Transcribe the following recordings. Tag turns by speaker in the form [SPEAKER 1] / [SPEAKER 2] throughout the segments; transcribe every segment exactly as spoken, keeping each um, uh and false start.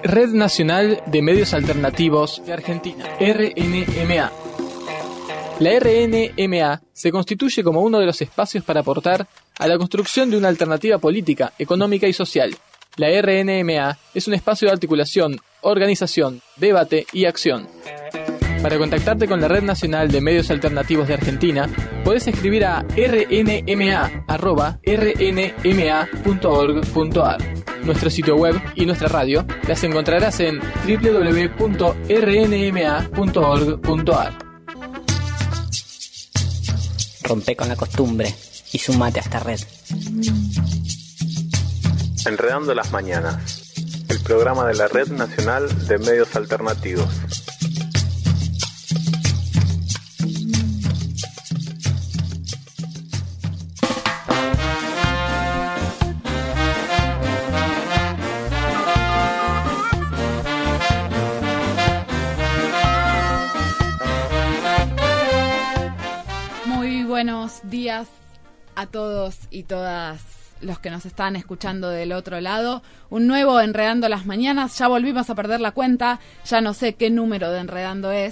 [SPEAKER 1] Red Nacional de Medios Alternativos de Argentina, R N M A. La R N M A se constituye como uno de los espacios para aportar a la construcción de una alternativa política, económica y social. La R N M A es un espacio de articulación, organización, debate y acción. Para contactarte con la Red Nacional de Medios Alternativos de Argentina, podés escribir a r n m a arroba r n m a punto org punto a r. Nuestro sitio web y nuestra radio las encontrarás en w w w punto r n m a punto org punto a r.
[SPEAKER 2] Rompe con la costumbre y sumate a esta red.
[SPEAKER 3] Enredando las Mañanas, el programa de la Red Nacional de Medios Alternativos.
[SPEAKER 4] Buenos días a todos y todas los que nos están escuchando del otro lado. Un nuevo Enredando las Mañanas. Ya volvimos a perder la cuenta. Ya no sé qué número de Enredando es.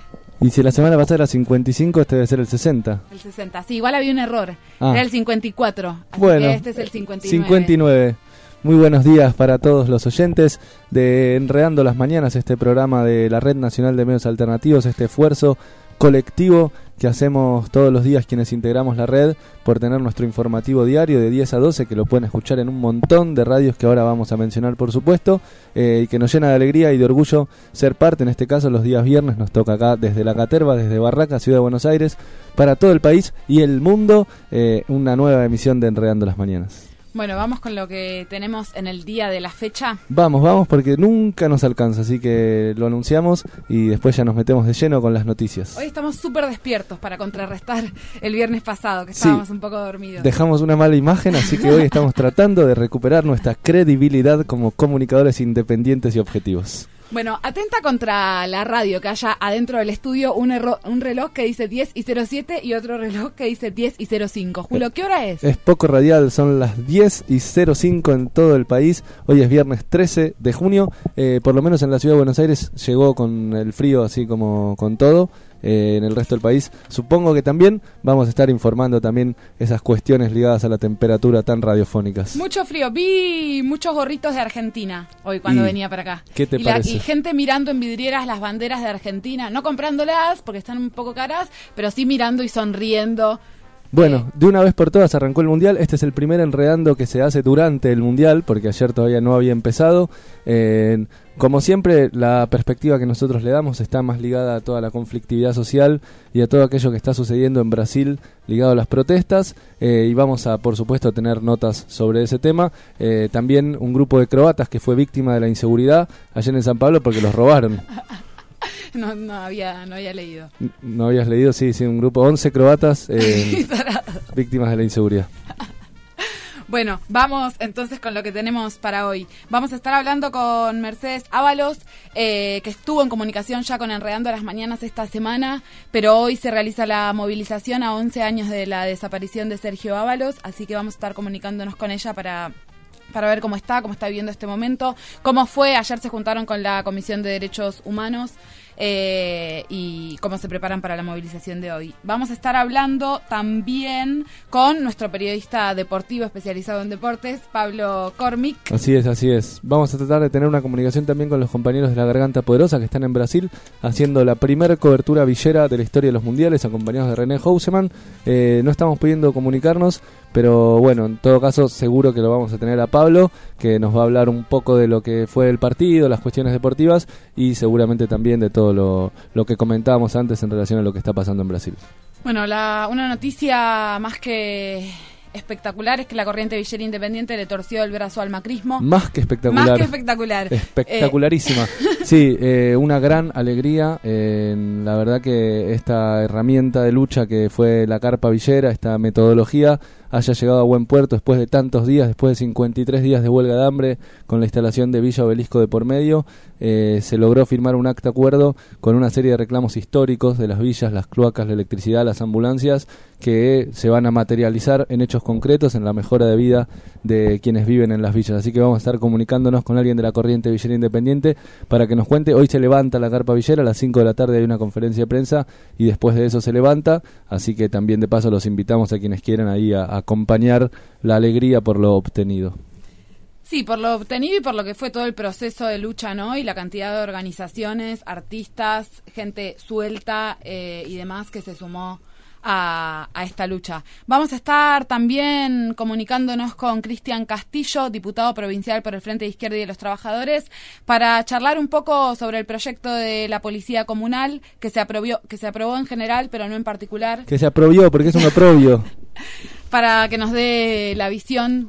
[SPEAKER 5] Y si la semana pasada era cincuenta y cinco, este debe ser el sesenta.
[SPEAKER 4] El sesenta, sí, igual había un error.
[SPEAKER 5] Ah.
[SPEAKER 4] Era el cincuenta y cuatro. Así
[SPEAKER 5] bueno,
[SPEAKER 4] que este es el cincuenta y nueve.
[SPEAKER 5] cincuenta y nueve. Muy buenos días para todos los oyentes de Enredando las Mañanas, este programa de la Red Nacional de Medios Alternativos, este esfuerzo colectivo que hacemos todos los días quienes integramos la red por tener nuestro informativo diario de diez a doce, que lo pueden escuchar en un montón de radios que ahora vamos a mencionar, por supuesto, eh, y que nos llena de alegría y de orgullo ser parte. En este caso, los días viernes nos toca acá desde La Caterva, desde Barraca, Ciudad de Buenos Aires, para todo el país y el mundo, eh, una nueva emisión de Enredando las Mañanas.
[SPEAKER 4] Bueno, vamos con lo que tenemos en el día de la fecha.
[SPEAKER 5] Vamos, vamos, porque nunca nos alcanza, así que lo anunciamos y después ya nos metemos de lleno con las noticias.
[SPEAKER 4] Hoy estamos súper despiertos para contrarrestar el viernes pasado, que estábamos sí, un poco dormidos.
[SPEAKER 5] Dejamos una mala imagen, así que hoy estamos tratando de recuperar nuestra credibilidad como comunicadores independientes y objetivos.
[SPEAKER 4] Bueno, atenta contra la radio, que haya adentro del estudio un, erro, un reloj que dice diez y cero siete y otro reloj que dice diez y cero cinco. Julio, ¿qué hora es?
[SPEAKER 5] Es poco radial, son las diez y cero cinco en todo el país. Hoy es viernes trece de junio, eh, por lo menos en la Ciudad de Buenos Aires llegó con el frío así como con todo. Eh, en el resto del país supongo que también vamos a estar informando también esas cuestiones ligadas a la temperatura tan radiofónicas.
[SPEAKER 4] Mucho frío, vi muchos gorritos de Argentina hoy cuando
[SPEAKER 5] ¿Y
[SPEAKER 4] venía para acá.
[SPEAKER 5] ¿Qué te
[SPEAKER 4] y
[SPEAKER 5] parece?
[SPEAKER 4] La, y gente mirando en vidrieras las banderas de Argentina, no comprándolas porque están un poco caras, pero sí mirando y sonriendo.
[SPEAKER 5] Bueno, de una vez por todas arrancó el Mundial. Este es el primer Enredando que se hace durante el Mundial, porque ayer todavía no había empezado. Eh, como siempre, la perspectiva que nosotros le damos está más ligada a toda la conflictividad social y a todo aquello que está sucediendo en Brasil ligado a las protestas. Eh, y vamos a, por supuesto, tener notas sobre ese tema. Eh, también un grupo de croatas que fue víctima de la inseguridad ayer en San Pablo porque los robaron.
[SPEAKER 4] No, no había no había leído.
[SPEAKER 5] ¿No habías leído? Sí, sí, un grupo, once croatas eh, víctimas de la inseguridad.
[SPEAKER 4] Bueno, vamos entonces con lo que tenemos para hoy. Vamos a estar hablando con Mercedes Ábalos, eh, que estuvo en comunicación ya con Enredando las Mañanas esta semana, pero hoy se realiza la movilización a once años de la desaparición de Sergio Ábalos, así que vamos a estar comunicándonos con ella para... para ver cómo está, cómo está viviendo este momento, cómo fue. Ayer se juntaron con la Comisión de Derechos Humanos eh, y cómo se preparan para la movilización de hoy. Vamos a estar hablando también con nuestro periodista deportivo especializado en deportes, Pablo Cormick.
[SPEAKER 5] Así es, así es. Vamos a tratar de tener una comunicación también con los compañeros de la Garganta Poderosa que están en Brasil haciendo la primera cobertura villera de la historia de los mundiales, acompañados de René Houseman. Eh, no estamos pudiendo comunicarnos, pero bueno, en todo caso seguro que lo vamos a tener a Pablo, que nos va a hablar un poco de lo que fue el partido, las cuestiones deportivas y seguramente también de todo lo, lo que comentábamos antes en relación a lo que está pasando en Brasil.
[SPEAKER 4] Bueno, la, una noticia más que espectacular es que la corriente villera independiente le torció el brazo al macrismo.
[SPEAKER 5] Más que espectacular.
[SPEAKER 4] Más que espectacular.
[SPEAKER 5] Espectacularísima. Eh. Sí, eh, una gran alegría. Eh, la verdad que esta herramienta de lucha que fue la carpa villera, esta metodología, haya llegado a buen puerto después de tantos días, después de cincuenta y tres días de huelga de hambre, con la instalación de Villa Obelisco de por medio. Eh, se logró firmar un acta acuerdo con una serie de reclamos históricos de las villas, las cloacas, la electricidad, las ambulancias, que se van a materializar en hechos concretos, en la mejora de vida de quienes viven en las villas. Así que vamos a estar comunicándonos con alguien de la Corriente Villera Independiente para que nos cuente. Hoy se levanta la carpa villera, a las cinco de la tarde hay una conferencia de prensa y después de eso se levanta, así que también de paso los invitamos a quienes quieran ahí a, a acompañar la alegría por lo obtenido.
[SPEAKER 4] Sí, por lo obtenido y por lo que fue todo el proceso de lucha, ¿no? Y la cantidad de organizaciones, artistas, gente suelta eh, y demás que se sumó a, a esta lucha. Vamos a estar también comunicándonos con Cristian Castillo, diputado provincial por el Frente de Izquierda y de los Trabajadores, para charlar un poco sobre el proyecto de la Policía Comunal que se aprobó, que se aprobó en general, pero no en particular.
[SPEAKER 5] Que se aprobó, porque es un aprobio.
[SPEAKER 4] Para que nos dé la visión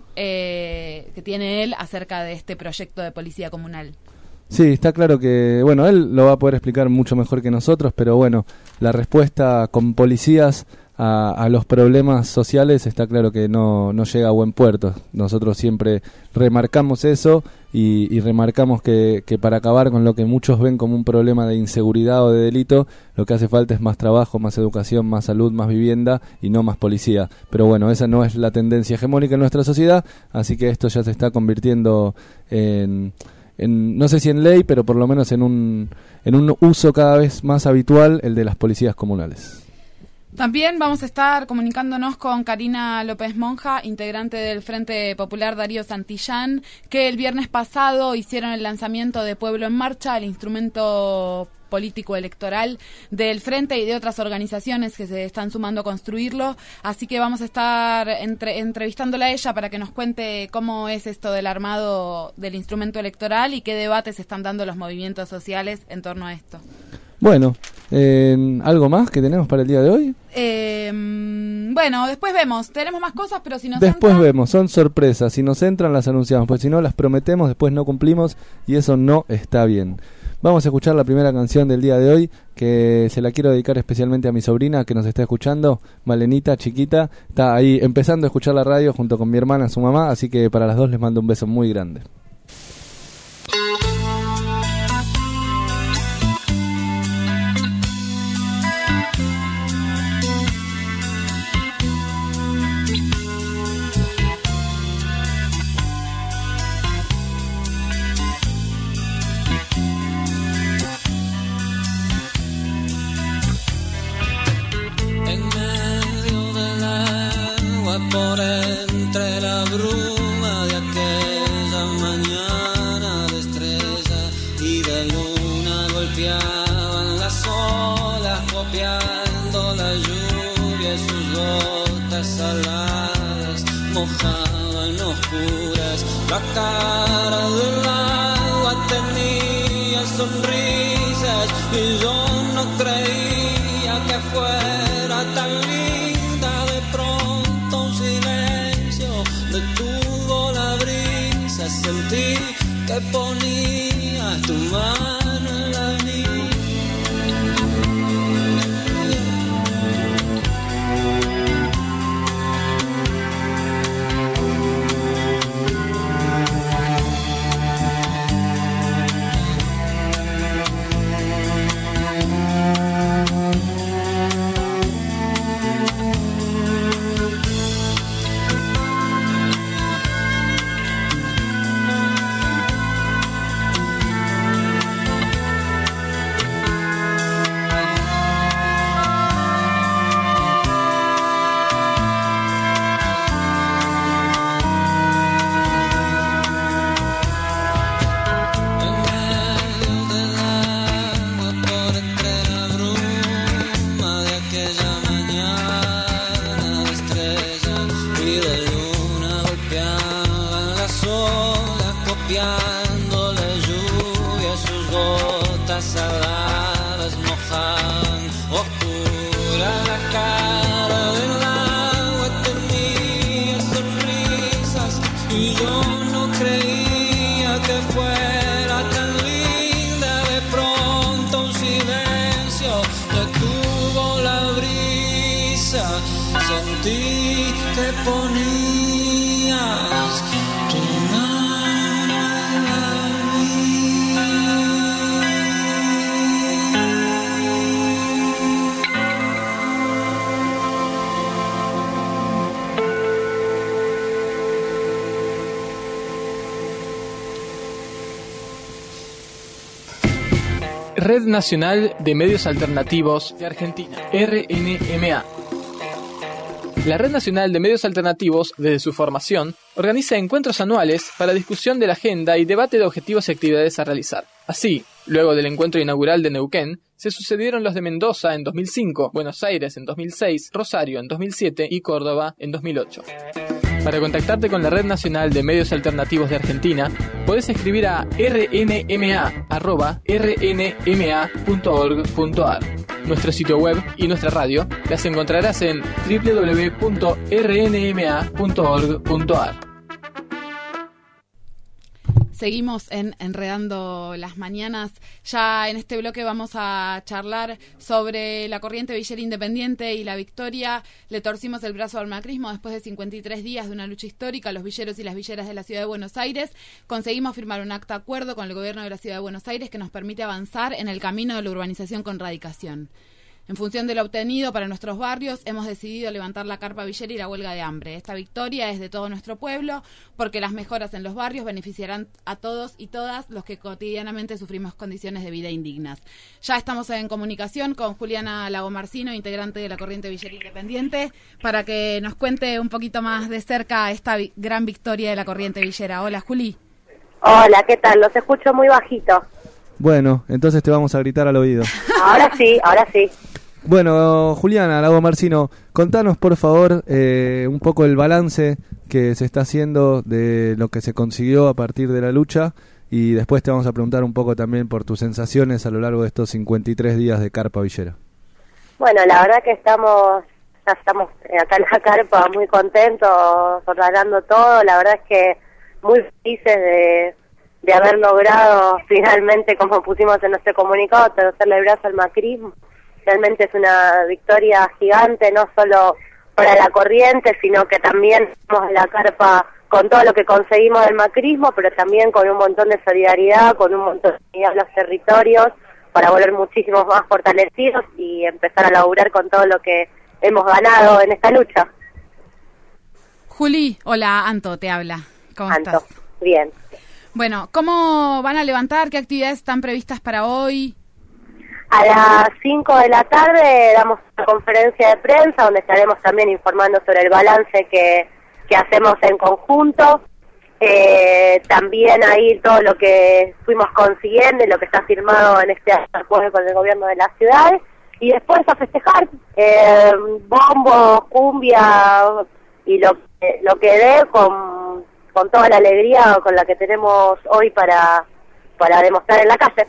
[SPEAKER 4] eh, que tiene él acerca de este proyecto de policía comunal.
[SPEAKER 5] Sí, está claro que, bueno, él lo va a poder explicar mucho mejor que nosotros, pero bueno, la respuesta con policías a, a los problemas sociales está claro que no, no llega a buen puerto. Nosotros siempre remarcamos eso y, y remarcamos que, que para acabar con lo que muchos ven como un problema de inseguridad o de delito, lo que hace falta es más trabajo, más educación, más salud, más vivienda y no más policía. Pero bueno, esa no es la tendencia hegemónica en nuestra sociedad, así que esto ya se está convirtiendo en... En, no sé si en ley, pero por lo menos en un, en un uso cada vez más habitual, el de las policías comunales.
[SPEAKER 4] También vamos a estar comunicándonos con Karina López Monja, integrante del Frente Popular Darío Santillán, que el viernes pasado hicieron el lanzamiento de Pueblo en Marcha, el instrumento político electoral del Frente y de otras organizaciones que se están sumando a construirlo. Así que vamos a estar entre, entrevistándola a ella para que nos cuente cómo es esto del armado del instrumento electoral y qué debates están dando los movimientos sociales en torno a esto.
[SPEAKER 5] Bueno, eh, ¿algo más que tenemos para el día de hoy?
[SPEAKER 4] Eh, bueno, después vemos. Tenemos más cosas, pero si nos
[SPEAKER 5] Después
[SPEAKER 4] entra...
[SPEAKER 5] vemos, son sorpresas. Si nos entran, las anunciamos. Pues si no, las prometemos, después no cumplimos y eso no está bien. Vamos a escuchar la primera canción del día de hoy, que se la quiero dedicar especialmente a mi sobrina que nos está escuchando, Malenita, chiquita. Está ahí empezando a escuchar la radio junto con mi hermana, su mamá, así que para las dos les mando un beso muy grande.
[SPEAKER 6] Por entre la bruma de aquella mañana de estrella y de luna golpeaban las olas, copiando la lluvia y sus gotas saladas mojaban oscuras. La cara del agua tenía sonrisas y yo no creía que fuera tan linda. De pronto un silencio detuvo la brisa, sentí que ponía tu mano en la mía. Sentí que ponías tu mano en la
[SPEAKER 1] Red Nacional de Medios Alternativos de Argentina, R N M A. La Red Nacional de Medios Alternativos, desde su formación, organiza encuentros anuales para discusión de la agenda y debate de objetivos y actividades a realizar. Así, luego del encuentro inaugural de Neuquén, se sucedieron los de Mendoza en dos mil cinco, Buenos Aires en dos mil seis, Rosario en dos mil siete y Córdoba en dos mil ocho. Para contactarte con la Red Nacional de Medios Alternativos de Argentina, podés escribir a r n m a arroba r n m a punto org punto a r. Nuestro sitio web y nuestra radio las encontrarás en w w w punto r n m a punto org punto a r.
[SPEAKER 4] Seguimos en Enredando las Mañanas. Ya en este bloque vamos a charlar sobre la corriente villera independiente y la victoria. Le torcimos el brazo al macrismo después de cincuenta y tres días de una lucha histórica. Los villeros y las villeras de la ciudad de Buenos Aires conseguimos firmar un acta de acuerdo con el gobierno de la ciudad de Buenos Aires que nos permite avanzar en el camino de la urbanización con radicación. En función de lo obtenido para nuestros barrios, hemos decidido levantar la carpa villera y la huelga de hambre. Esta victoria es de todo nuestro pueblo, porque las mejoras en los barrios beneficiarán a todos y todas los que cotidianamente sufrimos condiciones de vida indignas. Ya estamos en comunicación con Juliana Lagomarcino, integrante de la corriente villera independiente, para que nos cuente un poquito más de cerca esta vi- gran victoria de la corriente villera. Hola, Juli.
[SPEAKER 7] Hola, ¿qué tal? Los escucho muy bajito.
[SPEAKER 5] Bueno, entonces te vamos a gritar al oído.
[SPEAKER 7] Ahora sí, ahora sí.
[SPEAKER 5] Bueno, Juliana Lagomarcino, contanos por favor eh, un poco el balance que se está haciendo de lo que se consiguió a partir de la lucha y después te vamos a preguntar un poco también por tus sensaciones a lo largo de estos cincuenta y tres días de Carpa Villera.
[SPEAKER 7] Bueno, la verdad que estamos, ya estamos acá en la carpa muy contentos, ordenando todo. La verdad es que muy felices de, de haber logrado finalmente, como pusimos en nuestro comunicado, torcerle el brazo al macrismo. Realmente es una victoria gigante, no solo para la corriente, sino que también estamos en la carpa con todo lo que conseguimos del macrismo, pero también con un montón de solidaridad, con un montón de unidad en los territorios, para volver muchísimos más fortalecidos y empezar a laburar con todo lo que hemos ganado en esta lucha.
[SPEAKER 4] Juli, hola, Anto te habla. ¿Cómo
[SPEAKER 7] Anto,
[SPEAKER 4] estás?
[SPEAKER 7] Bien.
[SPEAKER 4] Bueno, ¿cómo van a levantar? ¿Qué actividades están previstas para hoy?
[SPEAKER 7] A las cinco de la tarde damos una conferencia de prensa donde estaremos también informando sobre el balance que, que hacemos en conjunto. Eh, también ahí todo lo que fuimos consiguiendo y lo que está firmado en este acuerdo con el gobierno de la ciudad. Y después a festejar, eh, bombos, cumbia y lo, lo que dé con, con toda la alegría con la que tenemos hoy para, para demostrar en la calle.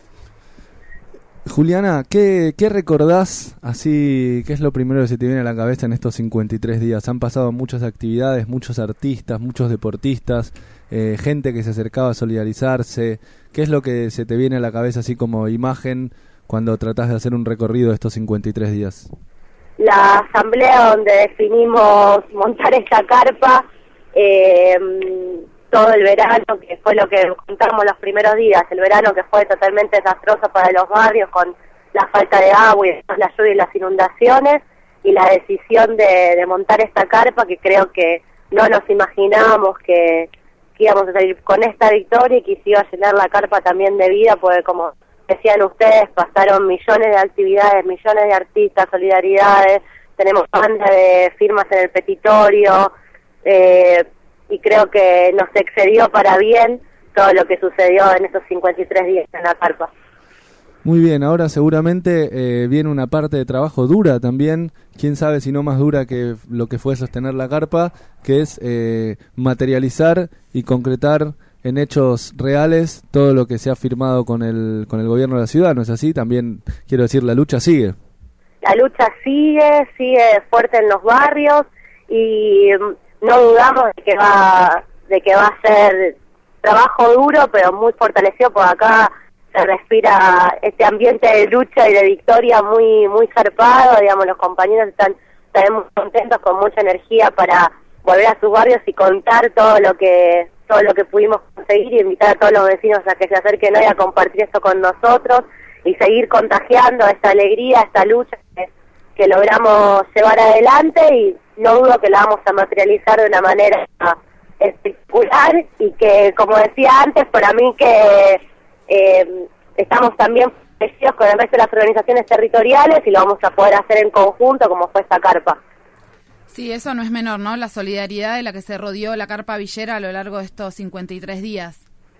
[SPEAKER 5] Juliana, ¿qué, ¿qué recordás así? ¿Qué es lo primero que se te viene a la cabeza en estos cincuenta y tres días? Han pasado muchas actividades, muchos artistas, muchos deportistas, eh, gente que se acercaba a solidarizarse. ¿Qué es lo que se te viene a la cabeza así como imagen cuando tratás de hacer un recorrido de estos cincuenta y tres días?
[SPEAKER 7] La asamblea donde definimos montar esta carpa, eh, todo el verano, que fue lo que contamos los primeros días, el verano que fue totalmente desastroso para los barrios con la falta de agua y la lluvia y las inundaciones, y la decisión de, de montar esta carpa que creo que no nos imaginábamos que, que íbamos a salir con esta victoria y que se iba a llenar la carpa también de vida, porque como decían ustedes, pasaron millones de actividades, millones de artistas, solidaridades, tenemos banda de firmas en el petitorio, eh, y creo que nos excedió para bien todo lo que sucedió en estos cincuenta y tres días en la carpa.
[SPEAKER 5] Muy bien, ahora seguramente eh, viene una parte de trabajo dura también, quién sabe si no más dura que lo que fue sostener la carpa, que es eh, materializar y concretar en hechos reales todo lo que se ha firmado con el con el gobierno de la ciudad, ¿no es así? También quiero decir, la lucha sigue.
[SPEAKER 7] La lucha sigue, sigue fuerte en los barrios y no dudamos de que va de que va a ser trabajo duro, pero muy fortalecido, porque acá se respira este ambiente de lucha y de victoria muy muy zarpado, digamos, los compañeros están, están muy contentos, con mucha energía para volver a sus barrios y contar todo lo que todo lo que pudimos conseguir y invitar a todos los vecinos a que se acerquen hoy a compartir esto con nosotros y seguir contagiando esta alegría, esta lucha que, que logramos llevar adelante, y no dudo que la vamos a materializar de una manera espectacular, y que, como decía antes, para mí que eh, estamos también protegidos con el resto de las organizaciones territoriales y lo vamos a poder hacer en conjunto como fue esta carpa.
[SPEAKER 4] Sí, eso no es menor, ¿no? La solidaridad de la que se rodeó la carpa villera a lo largo de estos cincuenta y tres días.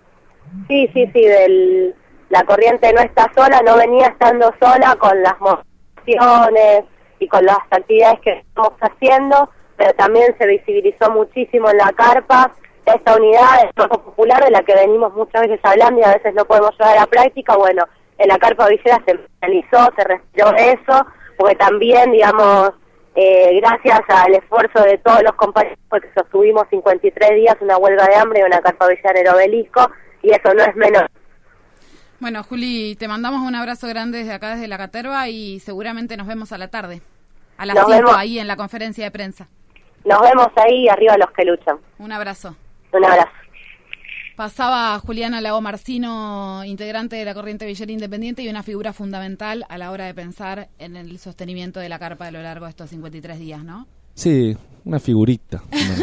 [SPEAKER 7] Sí, sí, sí, del, la corriente no está sola, no venía estando sola con las movilizaciones y con las actividades que estamos haciendo, pero también se visibilizó muchísimo en la carpa esta unidad del Banco Popular de la que venimos muchas veces hablando y a veces no podemos llevar a la práctica. Bueno, en la carpa villera se realizó, se respiró eso, porque también, digamos, Eh, gracias al esfuerzo de todos los compañeros, porque sostuvimos cincuenta y tres días una huelga de hambre y una carpa villera en el Obelisco, y eso no es menor.
[SPEAKER 4] Bueno, Juli, te mandamos un abrazo grande desde acá, desde la Caterva, y seguramente nos vemos a la tarde, a las cinco, ahí en la conferencia de prensa.
[SPEAKER 7] Nos vemos ahí, arriba los que luchan.
[SPEAKER 4] Un abrazo.
[SPEAKER 7] Un abrazo.
[SPEAKER 4] Pasaba Juliana Lago Marcino, integrante de la Corriente Villera Independiente y una figura fundamental a la hora de pensar en el sostenimiento de la carpa a lo largo de estos cincuenta y tres días, ¿no?
[SPEAKER 5] Sí, una figurita.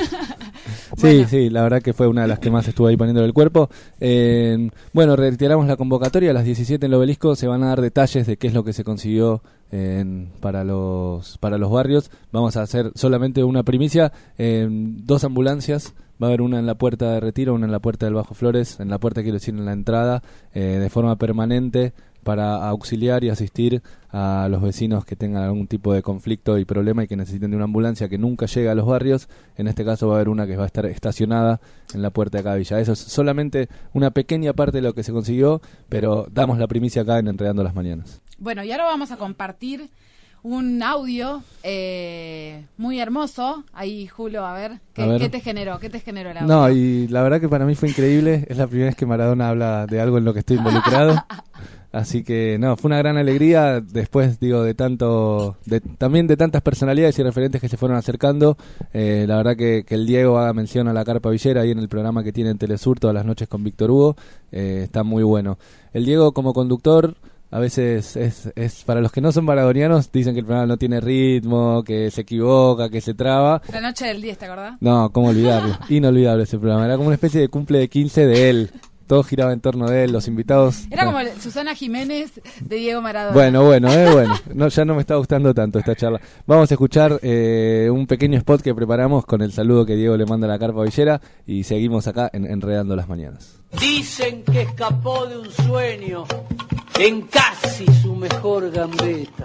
[SPEAKER 5] Sí,
[SPEAKER 4] bueno.
[SPEAKER 5] sí, la verdad que fue una de las que más estuvo ahí poniéndole el cuerpo. Eh, bueno, reiteramos la convocatoria, a las diecisiete en el Obelisco se van a dar detalles de qué es lo que se consiguió eh, para los para los barrios. Vamos a hacer solamente una primicia, eh, dos ambulancias. Va a haber una en la puerta de Retiro, una en la puerta del Bajo Flores, en la puerta, quiero decir, en la entrada, eh, de forma permanente, para auxiliar y asistir a los vecinos que tengan algún tipo de conflicto y problema y que necesiten de una ambulancia que nunca llega a los barrios. En este caso va a haber una que va a estar estacionada en la puerta de cada villa. Eso es solamente una pequeña parte de lo que se consiguió, pero damos la primicia acá en Enredando las Mañanas.
[SPEAKER 4] Bueno, y ahora vamos a compartir un audio eh, muy hermoso. Ahí, Julio, a ver, ¿qué,
[SPEAKER 5] a ver.
[SPEAKER 4] ¿qué te generó? ¿Qué te generó el audio?
[SPEAKER 5] No, y la verdad que para mí fue increíble. Es la primera vez que Maradona habla de algo en lo que estoy involucrado. Así que, no, fue una gran alegría. Después, digo, de tanto, de, también de tantas personalidades y referentes que se fueron acercando. Eh, la verdad que, que el Diego haga mención a la carpa villera ahí en el programa que tiene en Telesur todas las noches con Víctor Hugo. Eh, está muy bueno. El Diego, como conductor, a veces es, es para los que no son maradonianos, dicen que el programa no tiene ritmo, que se equivoca, que se traba.
[SPEAKER 4] La noche del diez, ¿te acordás?
[SPEAKER 5] No, cómo olvidarlo. Inolvidable ese programa. Era como una especie de cumple de quince de él. Todo giraba en torno de él, los invitados.
[SPEAKER 4] Era
[SPEAKER 5] bueno.
[SPEAKER 4] como el Susana Jiménez de Diego Maradona.
[SPEAKER 5] Bueno, bueno, eh, bueno. No, ya no me está gustando tanto esta charla. Vamos a escuchar eh, un pequeño spot que preparamos con el saludo que Diego le manda a la carpa villera y seguimos acá en Enredando las Mañanas.
[SPEAKER 8] Dicen que escapó de un sueño en casi su mejor gambeta,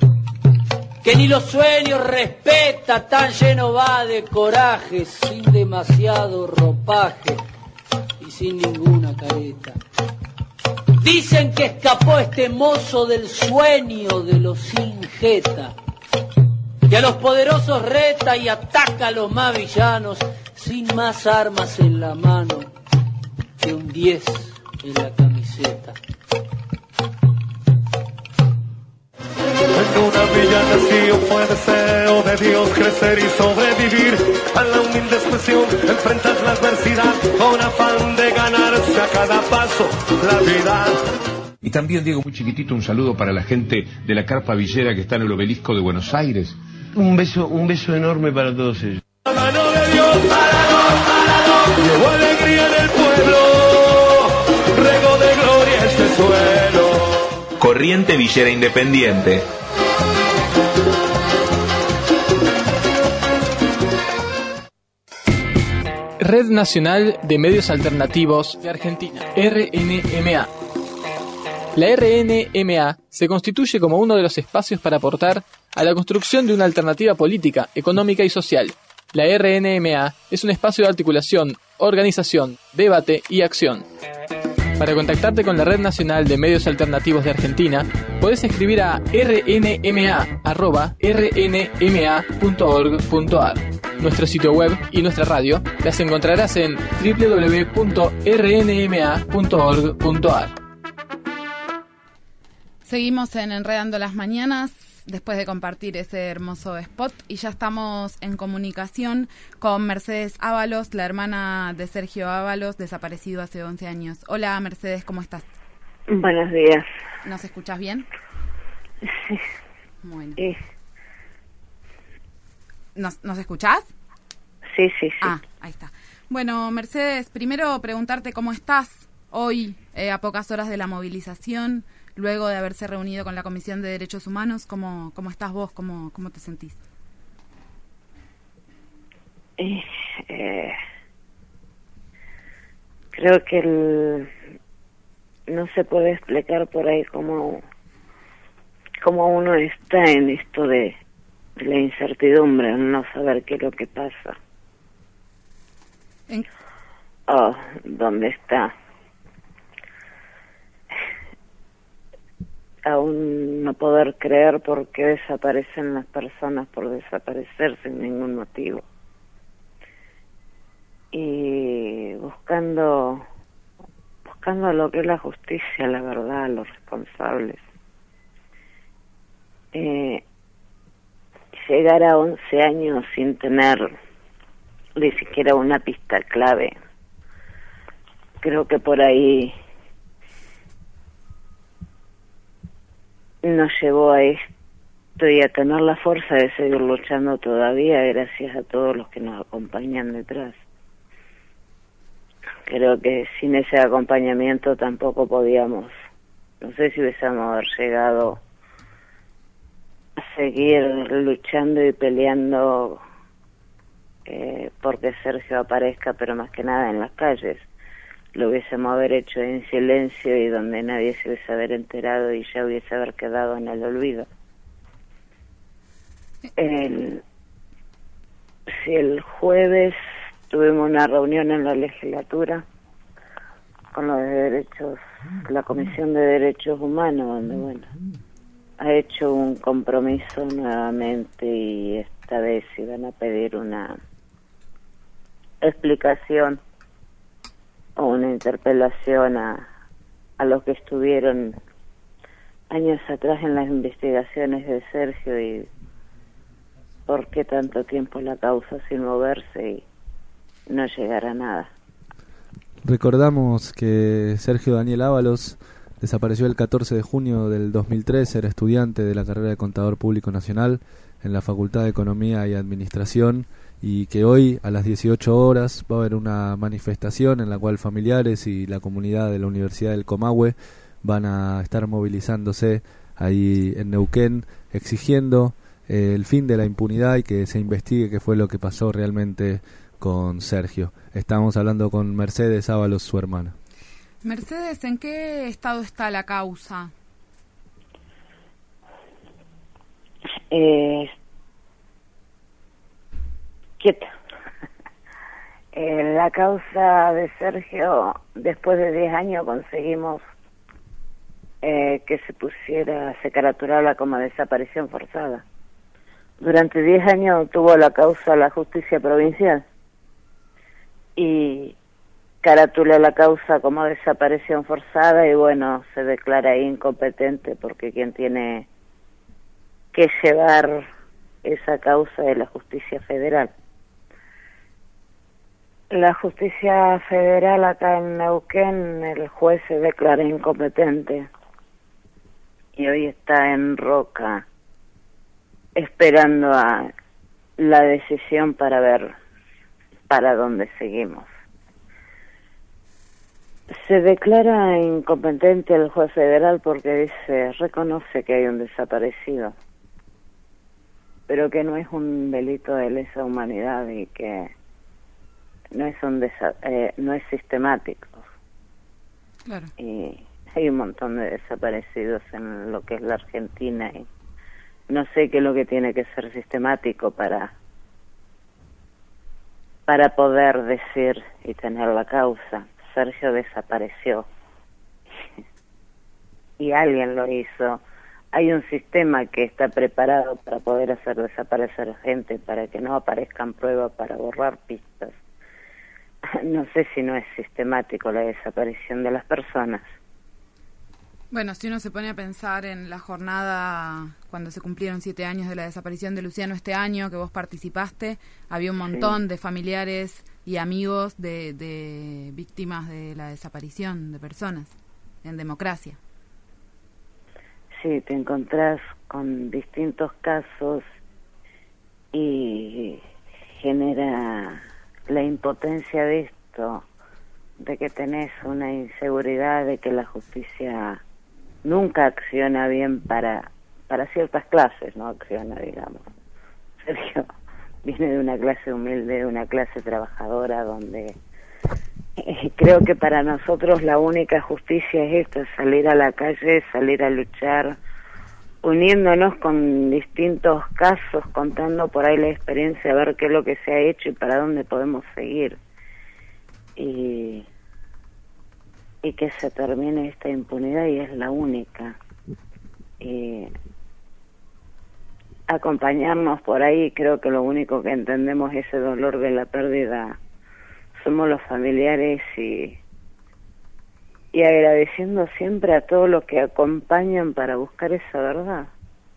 [SPEAKER 8] que ni los sueños respeta, tan lleno va de coraje, sin demasiado ropaje y sin ninguna careta. Dicen que escapó este mozo del sueño de los sin jeta, que a los poderosos reta y ataca a los más villanos, sin más armas en la mano que un diez en la camiseta.
[SPEAKER 9] En una villa nació fue deseo de Dios crecer y sobrevivir a la humilde expresión, enfrentar la adversidad con afán de ganarse a cada paso la vida.
[SPEAKER 10] Y también, Diego, muy chiquitito, un saludo para la gente de la carpa villera que está en el Obelisco de Buenos Aires.
[SPEAKER 11] Un beso, un beso enorme para todos ellos.
[SPEAKER 9] La mano de Dios, Maradona, Maradona, llevó alegría en el pueblo, regó de gloria este suelo.
[SPEAKER 12] Corriente Villera Independiente.
[SPEAKER 1] Red Nacional de Medios Alternativos de Argentina, R N M A. La R N M A se constituye como uno de los espacios para aportar a la construcción de una alternativa política, económica y social. La R N M A es un espacio de articulación, organización, debate y acción. Para contactarte con la Red Nacional de Medios Alternativos de Argentina, podés escribir a r n m a arroba r n m a punto org punto a r. Nuestro sitio web y nuestra radio las encontrarás en w w w punto r n m a punto org punto a r.
[SPEAKER 4] Seguimos en Enredando las Mañanas. después de compartir ese hermoso spot, y ya estamos en comunicación con Mercedes Ábalos, la hermana de Sergio Ábalos, desaparecido hace once años. Hola Mercedes, ¿cómo estás?
[SPEAKER 13] Buenos días.
[SPEAKER 4] ¿Nos escuchás bien?
[SPEAKER 13] Sí.
[SPEAKER 4] Bueno.
[SPEAKER 13] Sí.
[SPEAKER 4] ¿Nos, ¿Nos escuchás?
[SPEAKER 13] Sí, sí, sí.
[SPEAKER 4] Ah, ahí está. Bueno, Mercedes, primero preguntarte cómo estás hoy, eh, a pocas horas de la movilización, luego de haberse reunido con la Comisión de Derechos Humanos. ¿Cómo, cómo estás vos? ¿Cómo, cómo te sentís?
[SPEAKER 13] Eh, eh, creo que el, no se puede explicar por ahí cómo, cómo uno está en esto de, de la incertidumbre, no saber qué es lo que pasa.
[SPEAKER 4] ¿En?
[SPEAKER 13] Oh, ¿dónde está? Aún no poder creer por qué desaparecen las personas por desaparecer sin ningún motivo. Y buscando, buscando lo que es la justicia, la verdad, los responsables. Eh, llegar a once años sin tener ni siquiera una pista clave, creo que por ahí nos llevó a esto y a tener la fuerza de seguir luchando todavía, gracias a todos los que nos acompañan detrás. Creo que sin ese acompañamiento tampoco podíamos, no sé si hubiésemos haber llegado a seguir luchando y peleando eh, porque Sergio aparezca, pero más que nada en las calles. Lo hubiésemos haber hecho en silencio y donde nadie se hubiese haber enterado y ya hubiese haber quedado en el olvido. El, si el jueves tuvimos una reunión en la legislatura con los de derechos, la Comisión de Derechos Humanos, donde bueno, ha hecho un compromiso nuevamente y esta vez iban a pedir una explicación o una interpelación a, a los que estuvieron años atrás en las investigaciones de Sergio y por qué tanto tiempo la causa sin moverse y no llegar a nada.
[SPEAKER 5] Recordamos que Sergio Daniel Ábalos desapareció el catorce de junio del dos mil tres, era estudiante de la carrera de Contador Público Nacional en la Facultad de Economía y Administración, y que hoy a las dieciocho horas va a haber una manifestación en la cual familiares y la comunidad de la Universidad del Comahue van a estar movilizándose ahí en Neuquén, exigiendo eh, el fin de la impunidad y que se investigue qué fue lo que pasó realmente con Sergio. Estamos hablando con Mercedes Ábalos, su hermana.
[SPEAKER 4] Mercedes, ¿en qué estado está la causa?
[SPEAKER 13] Eh, quieta. Eh, la causa de Sergio, después de diez años conseguimos eh, que se pusiera, se caraturara como desaparición forzada. Durante diez años tuvo la causa la justicia provincial y caratula la causa como desaparición forzada y bueno, se declara incompetente porque quien tiene que llevar esa causa es la justicia federal. La justicia federal acá en Neuquén, el juez se declara incompetente y hoy está en Roca esperando a la decisión para ver para dónde seguimos. Se declara incompetente el juez federal porque dice, reconoce que hay un desaparecido, pero que no es un delito de lesa humanidad y que no es un desa eh, no es sistemático.
[SPEAKER 4] Claro.
[SPEAKER 13] Y hay un montón de desaparecidos en lo que es la Argentina y no sé qué es lo que tiene que ser sistemático para para poder decir y tener la causa. Sergio desapareció y alguien lo hizo. Hay un sistema que está preparado para poder hacer desaparecer gente, para que no aparezcan pruebas, para borrar pistas. No sé si no es sistemático la desaparición de las personas.
[SPEAKER 4] Bueno, si uno se pone a pensar en la jornada cuando se cumplieron siete años de la desaparición de Luciano este año, que vos participaste, había un montón sí. de familiares y amigos de, de víctimas de la desaparición de personas en democracia.
[SPEAKER 13] Sí, te encontrás con distintos casos y genera la impotencia de esto, de que tenés una inseguridad, de que la justicia nunca acciona bien para para ciertas clases, no acciona, digamos. Sergio viene de una clase humilde, de una clase trabajadora, donde eh, creo que para nosotros la única justicia es esto, salir a la calle, salir a luchar, uniéndonos con distintos casos, contando por ahí la experiencia, a ver qué es lo que se ha hecho y para dónde podemos seguir. Y... y que se termine esta impunidad, y es la única. Y acompañarnos por ahí, creo que lo único que entendemos ese dolor de la pérdida somos los familiares, y y agradeciendo siempre a todos los que acompañan para buscar esa verdad.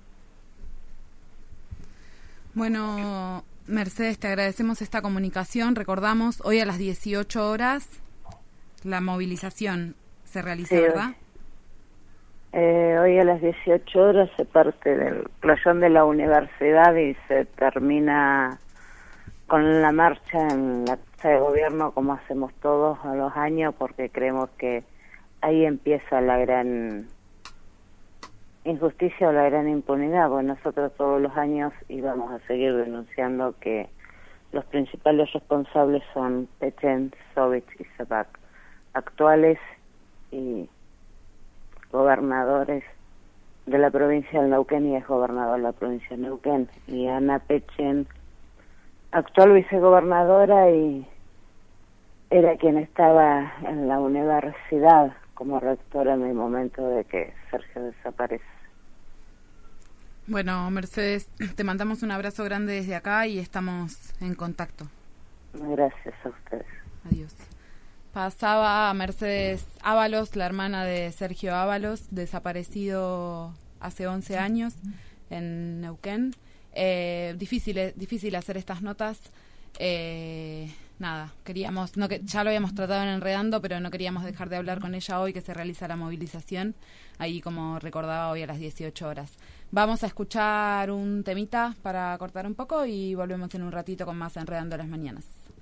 [SPEAKER 4] Bueno, Mercedes, te agradecemos esta comunicación. Recordamos, hoy a las dieciocho horas la movilización se realiza, sí, ¿verdad?
[SPEAKER 13] Eh, hoy a las dieciocho horas se parte del playón de la universidad y se termina con la marcha en la casa de gobierno, como hacemos todos a los años, porque creemos que ahí empieza la gran injusticia o la gran impunidad. Pues nosotros todos los años íbamos a seguir denunciando que los principales responsables son Pechen, Sovich y Sebak, actuales y gobernadores de la provincia de Neuquén, y es gobernador de la provincia de Neuquén, y Ana Pechen, actual vicegobernadora, y era quien estaba en la universidad como rectora en el momento de que Sergio desaparece.
[SPEAKER 4] Bueno, Mercedes, te mandamos un abrazo grande desde acá y estamos en contacto.
[SPEAKER 13] Gracias a ustedes.
[SPEAKER 4] Adiós. Pasaba a Mercedes Ábalos, la hermana de Sergio Ábalos, desaparecido hace once años en Neuquén. Eh, difícil, difícil hacer estas notas. Eh, nada, queríamos, no que ya lo habíamos tratado en Enredando, pero no queríamos dejar de hablar con ella hoy, que se realiza la movilización, ahí como recordaba, hoy a las dieciocho horas. Vamos a escuchar un temita para cortar un poco y volvemos en un ratito con más Enredando las Mañanas.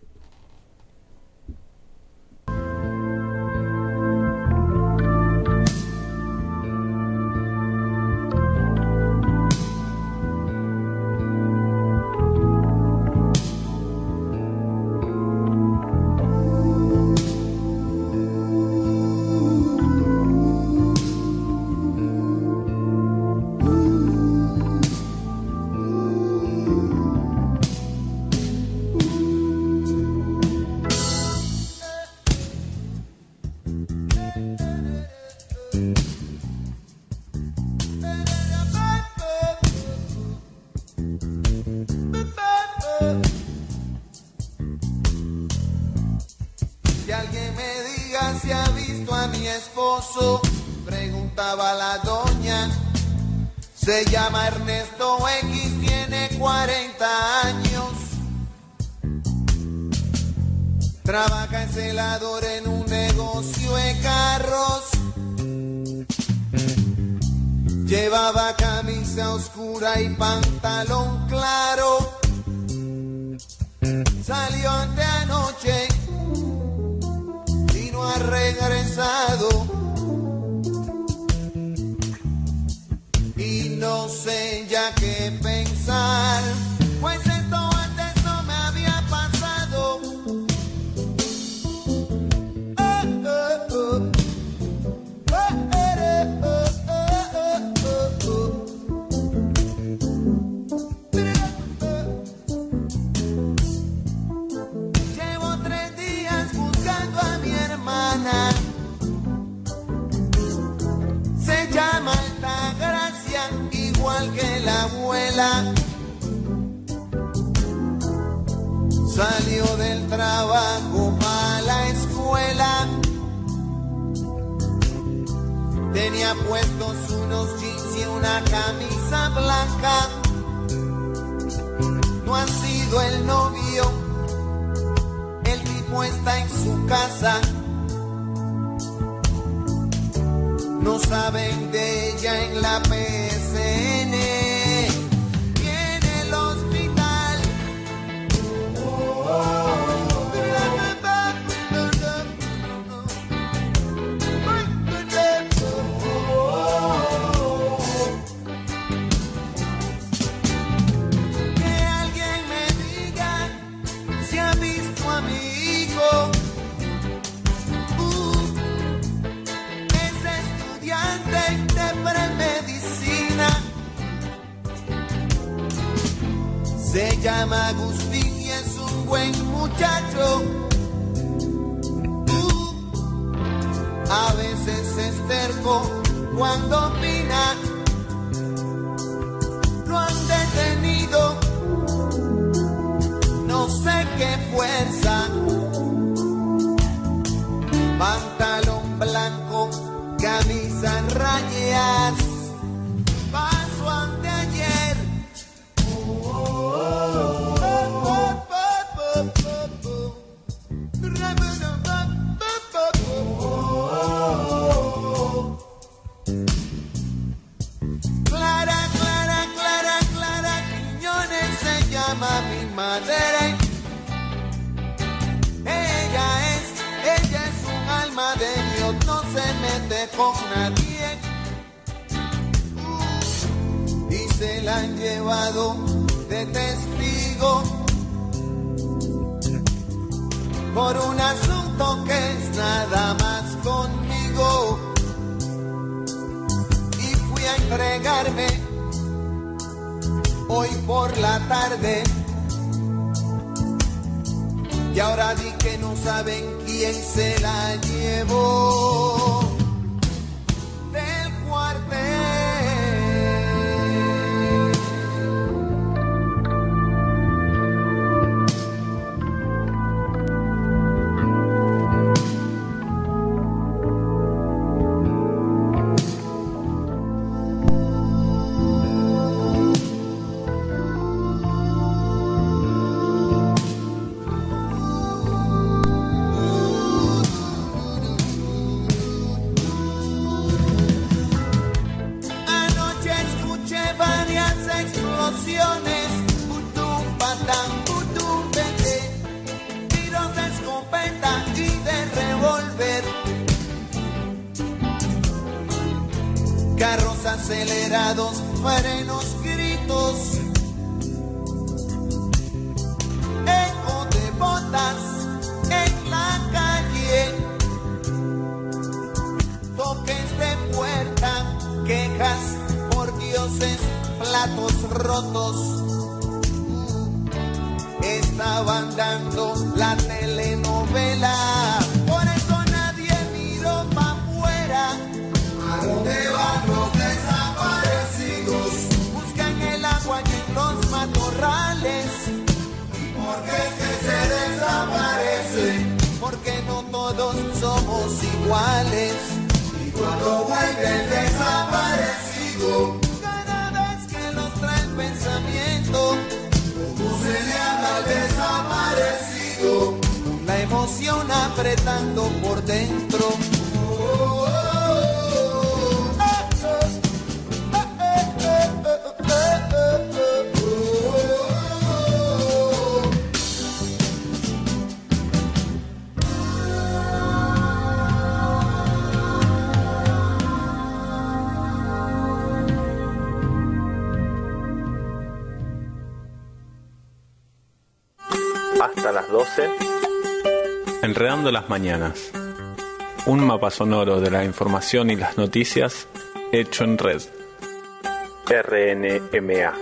[SPEAKER 14] Preguntaba la doña, se llama Ernesto X, tiene cuarenta años, trabaja en celador en un negocio de carros, llevaba camisa oscura y pantalón claro, salió anteanoche y no ha regresado. Y no sé ya qué pensar, pues esto antes no me había pasado. Oh, oh, oh. Oh, eh, oh, oh, oh, oh. Llevo tres días buscando a mi hermana, se llama Altagracia, igual que la abuela. Salió del trabajo para la escuela, Tenía puestos unos jeans y una camisa blanca. No ha sido el novio, el tipo está en su casa. No saben de ella en la P S N. Viene el hospital. Oh, oh, oh. Se llama Agustín y es un buen muchacho. Uh, a veces es terco cuando opina. Lo han detenido, no sé qué fuerza. Pantalón blanco, camisa en rayas. Pasó anteayer. Clara, Clara, Clara, Clara Quiñones se llama mi madre. Ella es, ella es un alma de Dios, no se mete con nadie. Uh, y se la han llevado de testigo por un asunto que es nada más conmigo. Y fui a entregarme hoy por la tarde. Y ahora di que no saben quién se la llevó del cuartel. Acelerados, frenos, gritos, eco de botas en la calle, toques de puerta, quejas por dioses, platos rotos. Estaban dando la telenovela, por eso nadie miró pa' afuera. ¿A dónde van los desaparecidos? Buscan el agua y en los matorrales. ¿Por qué es que se desaparecen? Porque no todos somos iguales. Y cuando vuelve el desaparecido, cada vez que los trae el pensamiento, ¿cómo se le habla al desaparecido? Con la emoción apretando por dentro. Oh, oh, oh.
[SPEAKER 3] Hasta las doce, Enredando las Mañanas. Un mapa sonoro de la información y las noticias hecho en red. R N M A.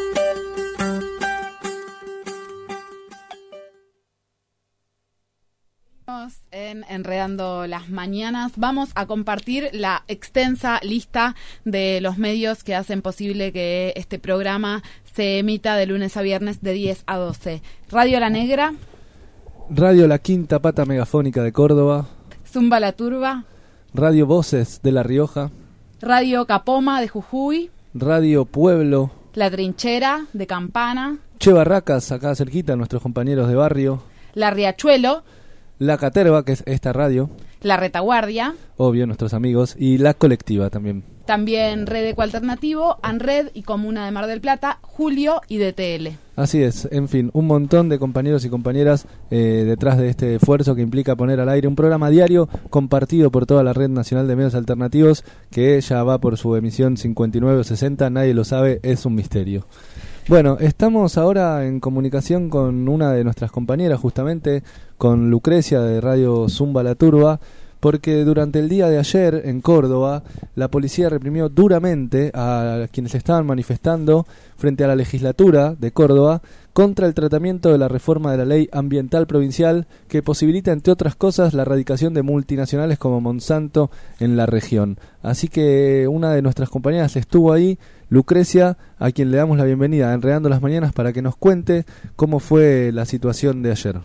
[SPEAKER 4] En Enredando las Mañanas vamos a compartir la extensa lista de los medios que hacen posible que este programa se emita de lunes a viernes de diez a doce. Radio La Negra,
[SPEAKER 5] Radio La Quinta Pata Megafónica de Córdoba,
[SPEAKER 4] Zumba La Turba,
[SPEAKER 5] Radio Voces de La Rioja,
[SPEAKER 4] Radio Capoma de Jujuy,
[SPEAKER 5] Radio Pueblo,
[SPEAKER 4] La Trinchera de Campana,
[SPEAKER 5] Che Barracas, acá cerquita, nuestros compañeros de barrio,
[SPEAKER 4] La Riachuelo,
[SPEAKER 5] La Caterva, que es esta radio,
[SPEAKER 4] La Retaguardia,
[SPEAKER 5] obvio, nuestros amigos, y La Colectiva también.
[SPEAKER 4] También Red Eco Alternativo, ANRED y Comuna de Mar del Plata, Julio y D T L.
[SPEAKER 5] Así es, en fin, un montón de compañeros y compañeras eh, detrás de este esfuerzo que implica poner al aire un programa diario compartido por toda la Red Nacional de Medios Alternativos, que ya va por su emisión cincuenta y nueve o sesenta, nadie lo sabe, es un misterio. Bueno, estamos ahora en comunicación con una de nuestras compañeras, justamente con Lucrecia de Radio Zumba La Turba, porque durante el día de ayer en Córdoba la policía reprimió duramente a quienes estaban manifestando frente a la legislatura de Córdoba contra el tratamiento de la reforma de la ley ambiental provincial que posibilita, entre otras cosas, la erradicación de multinacionales como Monsanto en la región. Así que una de nuestras compañeras estuvo ahí, Lucrecia, a quien le damos la bienvenida a Enredando las Mañanas para que nos cuente cómo fue la situación de ayer.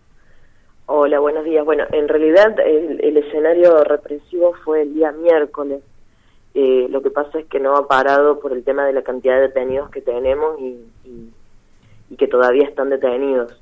[SPEAKER 15] Hola, buenos días. Bueno, en realidad el, el escenario represivo fue el día miércoles. Eh, lo que pasa es que no ha parado por el tema de la cantidad de detenidos que tenemos y, y, y que todavía están detenidos.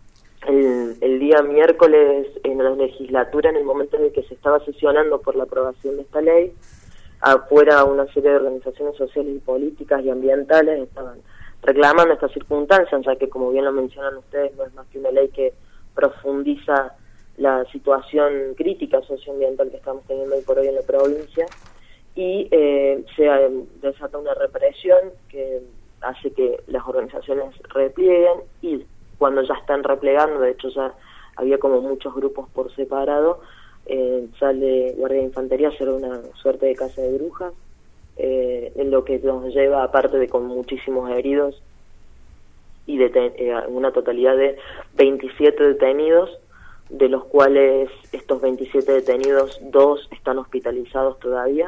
[SPEAKER 15] El, el día miércoles en la legislatura, en el momento en el que se estaba sesionando por la aprobación de esta ley, afuera una serie de organizaciones sociales y políticas y ambientales estaban reclamando esta circunstancia, ya que, como bien lo mencionan ustedes, no es más que una ley que profundiza la situación crítica socioambiental que estamos teniendo hoy por hoy en la provincia, y eh, se desata una represión que hace que las organizaciones replieguen, y cuando ya están replegando, de hecho ya había como muchos grupos por separado, eh, sale Guardia de Infantería a hacer una suerte de caza de brujas, eh, en lo que nos lleva, aparte de con muchísimos heridos, y de eh, una totalidad de veintisiete detenidos, de los cuales estos veintisiete detenidos, dos están hospitalizados todavía.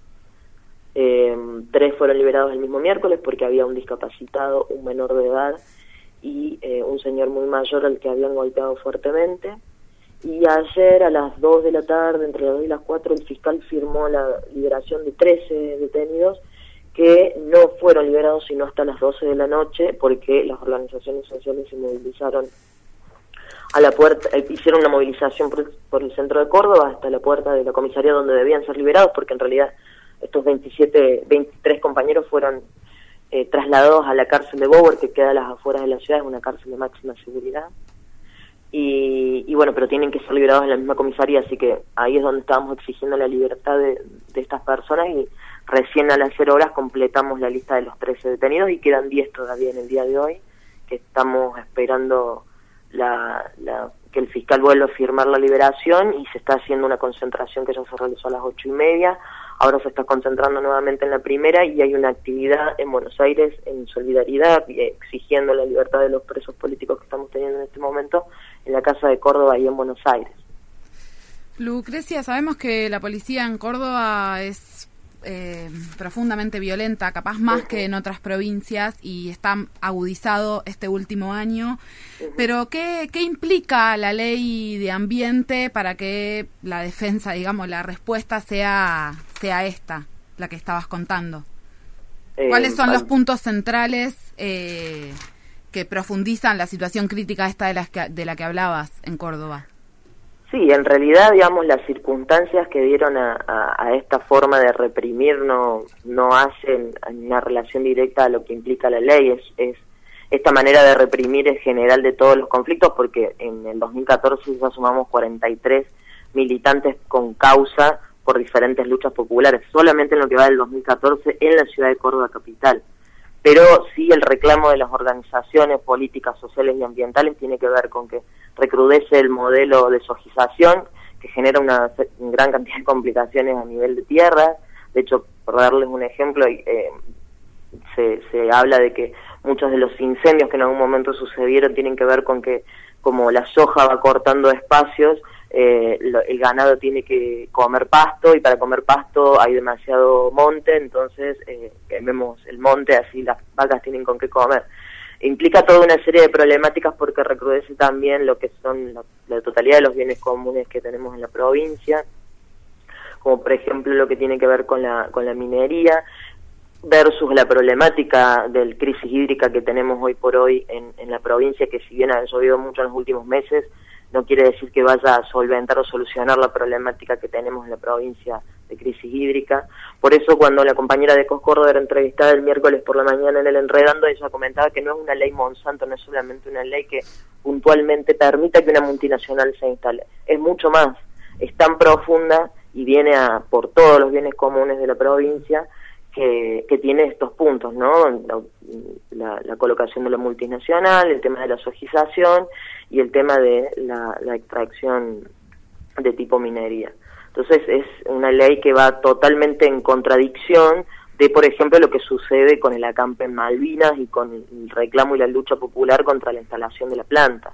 [SPEAKER 15] Eh, tres fueron liberados el mismo miércoles porque había un discapacitado, un menor de edad y eh, un señor muy mayor al que habían golpeado fuertemente. Y ayer a las dos de la tarde, entre las dos y las cuatro, el fiscal firmó la liberación de trece detenidos que no fueron liberados sino hasta las doce de la noche, porque las organizaciones sociales se movilizaron a la puerta, eh, hicieron una movilización por, por el centro de Córdoba hasta la puerta de la comisaría donde debían ser liberados, porque en realidad estos veintisiete, veintitrés compañeros fueron eh, trasladados a la cárcel de Bower, que queda a las afueras de la ciudad, es una cárcel de máxima seguridad. Y, y bueno, pero tienen que ser liberados en la misma comisaría, así que ahí es donde estábamos exigiendo la libertad de, de estas personas, y recién a las cero horas completamos la lista de los trece detenidos y quedan diez todavía en el día de hoy, que estamos esperando la, la, que el fiscal vuelva a firmar la liberación, y se está haciendo una concentración que ya se realizó a las ocho y media, ahora se está concentrando nuevamente en la primera, y hay una actividad en Buenos Aires en solidaridad, exigiendo la libertad de los presos políticos que estamos teniendo en este momento en la Casa de Córdoba y en Buenos Aires.
[SPEAKER 4] Lucrecia, sabemos que la policía en Córdoba es eh, profundamente violenta, capaz más uh-huh. que en otras provincias, y está agudizado este último año. Uh-huh. Pero ¿qué, qué implica la ley de ambiente para que la defensa, digamos, la respuesta sea, sea esta, la que estabas contando? Eh, ¿Cuáles son los puntos centrales eh, que profundizan la situación crítica esta de, las que, de la que hablabas en Córdoba?
[SPEAKER 15] Sí, en realidad, digamos, las circunstancias que dieron a, a, a esta forma de reprimir no, no hacen una relación directa a lo que implica la ley. Es, es esta manera de reprimir es general de todos los conflictos, porque en el dos mil catorce ya sumamos cuarenta y tres militantes con causa por diferentes luchas populares, solamente en lo que va del dos mil catorce en la ciudad de Córdoba capital. Pero sí, el reclamo de las organizaciones políticas, sociales y ambientales tiene que ver con que recrudece el modelo de sojización, que genera una gran cantidad de complicaciones a nivel de tierra. De hecho, por darles un ejemplo, eh, se, se habla de que muchos de los incendios que en algún momento sucedieron tienen que ver con que, como la soja va cortando espacios, eh, lo, el ganado tiene que comer pasto, y para comer pasto hay demasiado monte, entonces eh, vemos el monte, así las vacas tienen con qué comer. Implica toda una serie de problemáticas porque recrudece también lo que son la, la totalidad de los bienes comunes que tenemos en la provincia, como por ejemplo lo que tiene que ver con la, con la minería, versus la problemática del crisis hídrica que tenemos hoy por hoy en, en la provincia, que si bien ha llovido mucho en los últimos meses, no quiere decir que vaya a solventar o solucionar la problemática que tenemos en la provincia de crisis hídrica. Por eso cuando la compañera de Coscordo era entrevistada el miércoles por la mañana en el Enredando, ella comentaba que no es una ley Monsanto, no es solamente una ley que puntualmente permita que una multinacional se instale, es mucho más, es tan profunda y viene a por todos los bienes comunes de la provincia, que, que tiene estos puntos, ¿no? La, la, la colocación de la multinacional, el tema de la sojización y el tema de la, la extracción de tipo minería. Entonces es una ley que va totalmente en contradicción de, por ejemplo, lo que sucede con el acampe en Malvinas y con el reclamo y la lucha popular contra la instalación de la planta.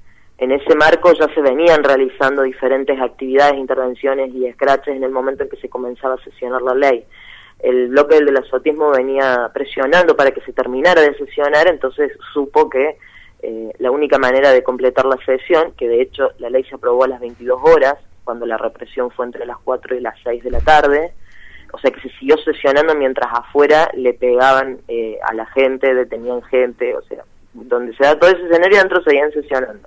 [SPEAKER 15] En ese marco ya se venían realizando diferentes actividades, intervenciones y escraches en el momento en que se comenzaba a sesionar la ley. El bloque del azotismo venía presionando para que se terminara de sesionar, entonces supo que eh, la única manera de completar la sesión, que de hecho la ley se aprobó a las veintidós horas, cuando la represión fue entre las cuatro y las seis de la tarde, o sea que se siguió sesionando mientras afuera le pegaban eh, a la gente, detenían gente, o sea, donde se da todo ese escenario, adentro seguían sesionando.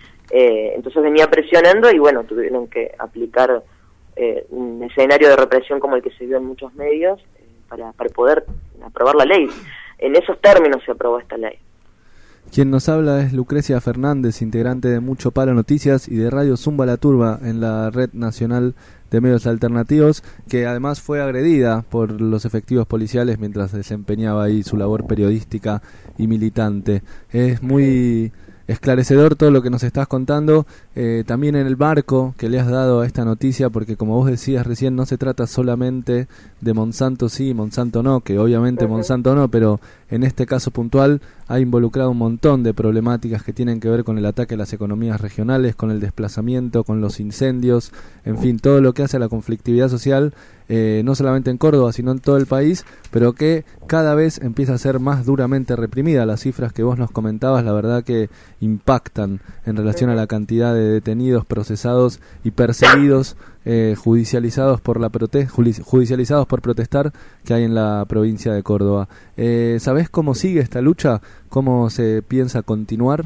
[SPEAKER 15] Eh, entonces venía presionando y bueno, tuvieron que aplicar eh, un escenario de represión como el que se vio en muchos medios eh, para, para poder aprobar la ley. En esos términos se aprobó esta ley.
[SPEAKER 5] Quien nos habla es Lucrecia Fernández, integrante de Mucho Palo Noticias y de Radio Zumba La Turba en la Red Nacional de Medios Alternativos, que además fue agredida por los efectivos policiales mientras desempeñaba ahí su labor periodística y militante. Es muy esclarecedor todo lo que nos estás contando, eh, también en el marco que le has dado a esta noticia, porque como vos decías recién, no se trata solamente de Monsanto sí, Monsanto no, que obviamente uh-huh. Monsanto no, pero en este caso puntual ha involucrado un montón de problemáticas que tienen que ver con el ataque a las economías regionales, con el desplazamiento, con los incendios, en fin, todo lo que hace a la conflictividad social, eh, no solamente en Córdoba, sino en todo el país, pero que cada vez empieza a ser más duramente reprimida. Las cifras que vos nos comentabas, la verdad que impactan en relación a la cantidad de detenidos, procesados y perseguidos, eh, judicializados por la prote- judicializados por protestar que hay en la provincia de Córdoba. Eh, ¿Sabés cómo sigue esta lucha? ¿Cómo se piensa continuar?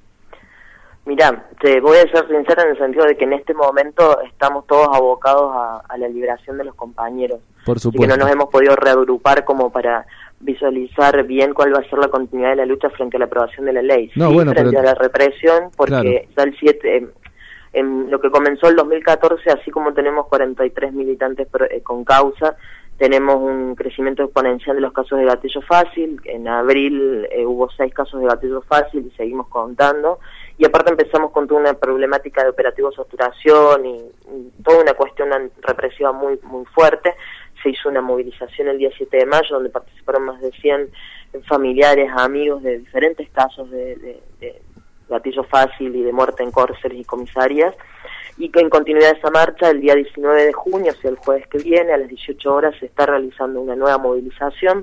[SPEAKER 15] Mirá, te voy a ser sincera en el sentido de que en este momento estamos todos abocados a, a la liberación de los compañeros.
[SPEAKER 5] Por supuesto.
[SPEAKER 15] Y que no nos hemos podido reagrupar como para visualizar bien cuál va a ser la continuidad de la lucha frente a la aprobación de la ley.
[SPEAKER 5] No,
[SPEAKER 15] sí,
[SPEAKER 5] bueno,
[SPEAKER 15] frente
[SPEAKER 5] pero...
[SPEAKER 15] a la represión, porque
[SPEAKER 5] claro.
[SPEAKER 15] ya el siete... Eh, en lo que comenzó el dos mil catorce, así como tenemos cuarenta y tres militantes pro, eh, con causa, tenemos un crecimiento exponencial de los casos de gatillo fácil. En abril eh, hubo seis casos de gatillo fácil y seguimos contando. Y aparte empezamos con toda una problemática de operativo saturación y, y toda una cuestión represiva muy muy fuerte. Se hizo una movilización el día siete de mayo donde participaron más de cien familiares, amigos de diferentes casos de, de, de gatillo fácil y de muerte en cárceles y comisarias, y que en continuidad de esa marcha, el día diecinueve de junio, o sea, el jueves que viene, a las dieciocho horas, se está realizando una nueva movilización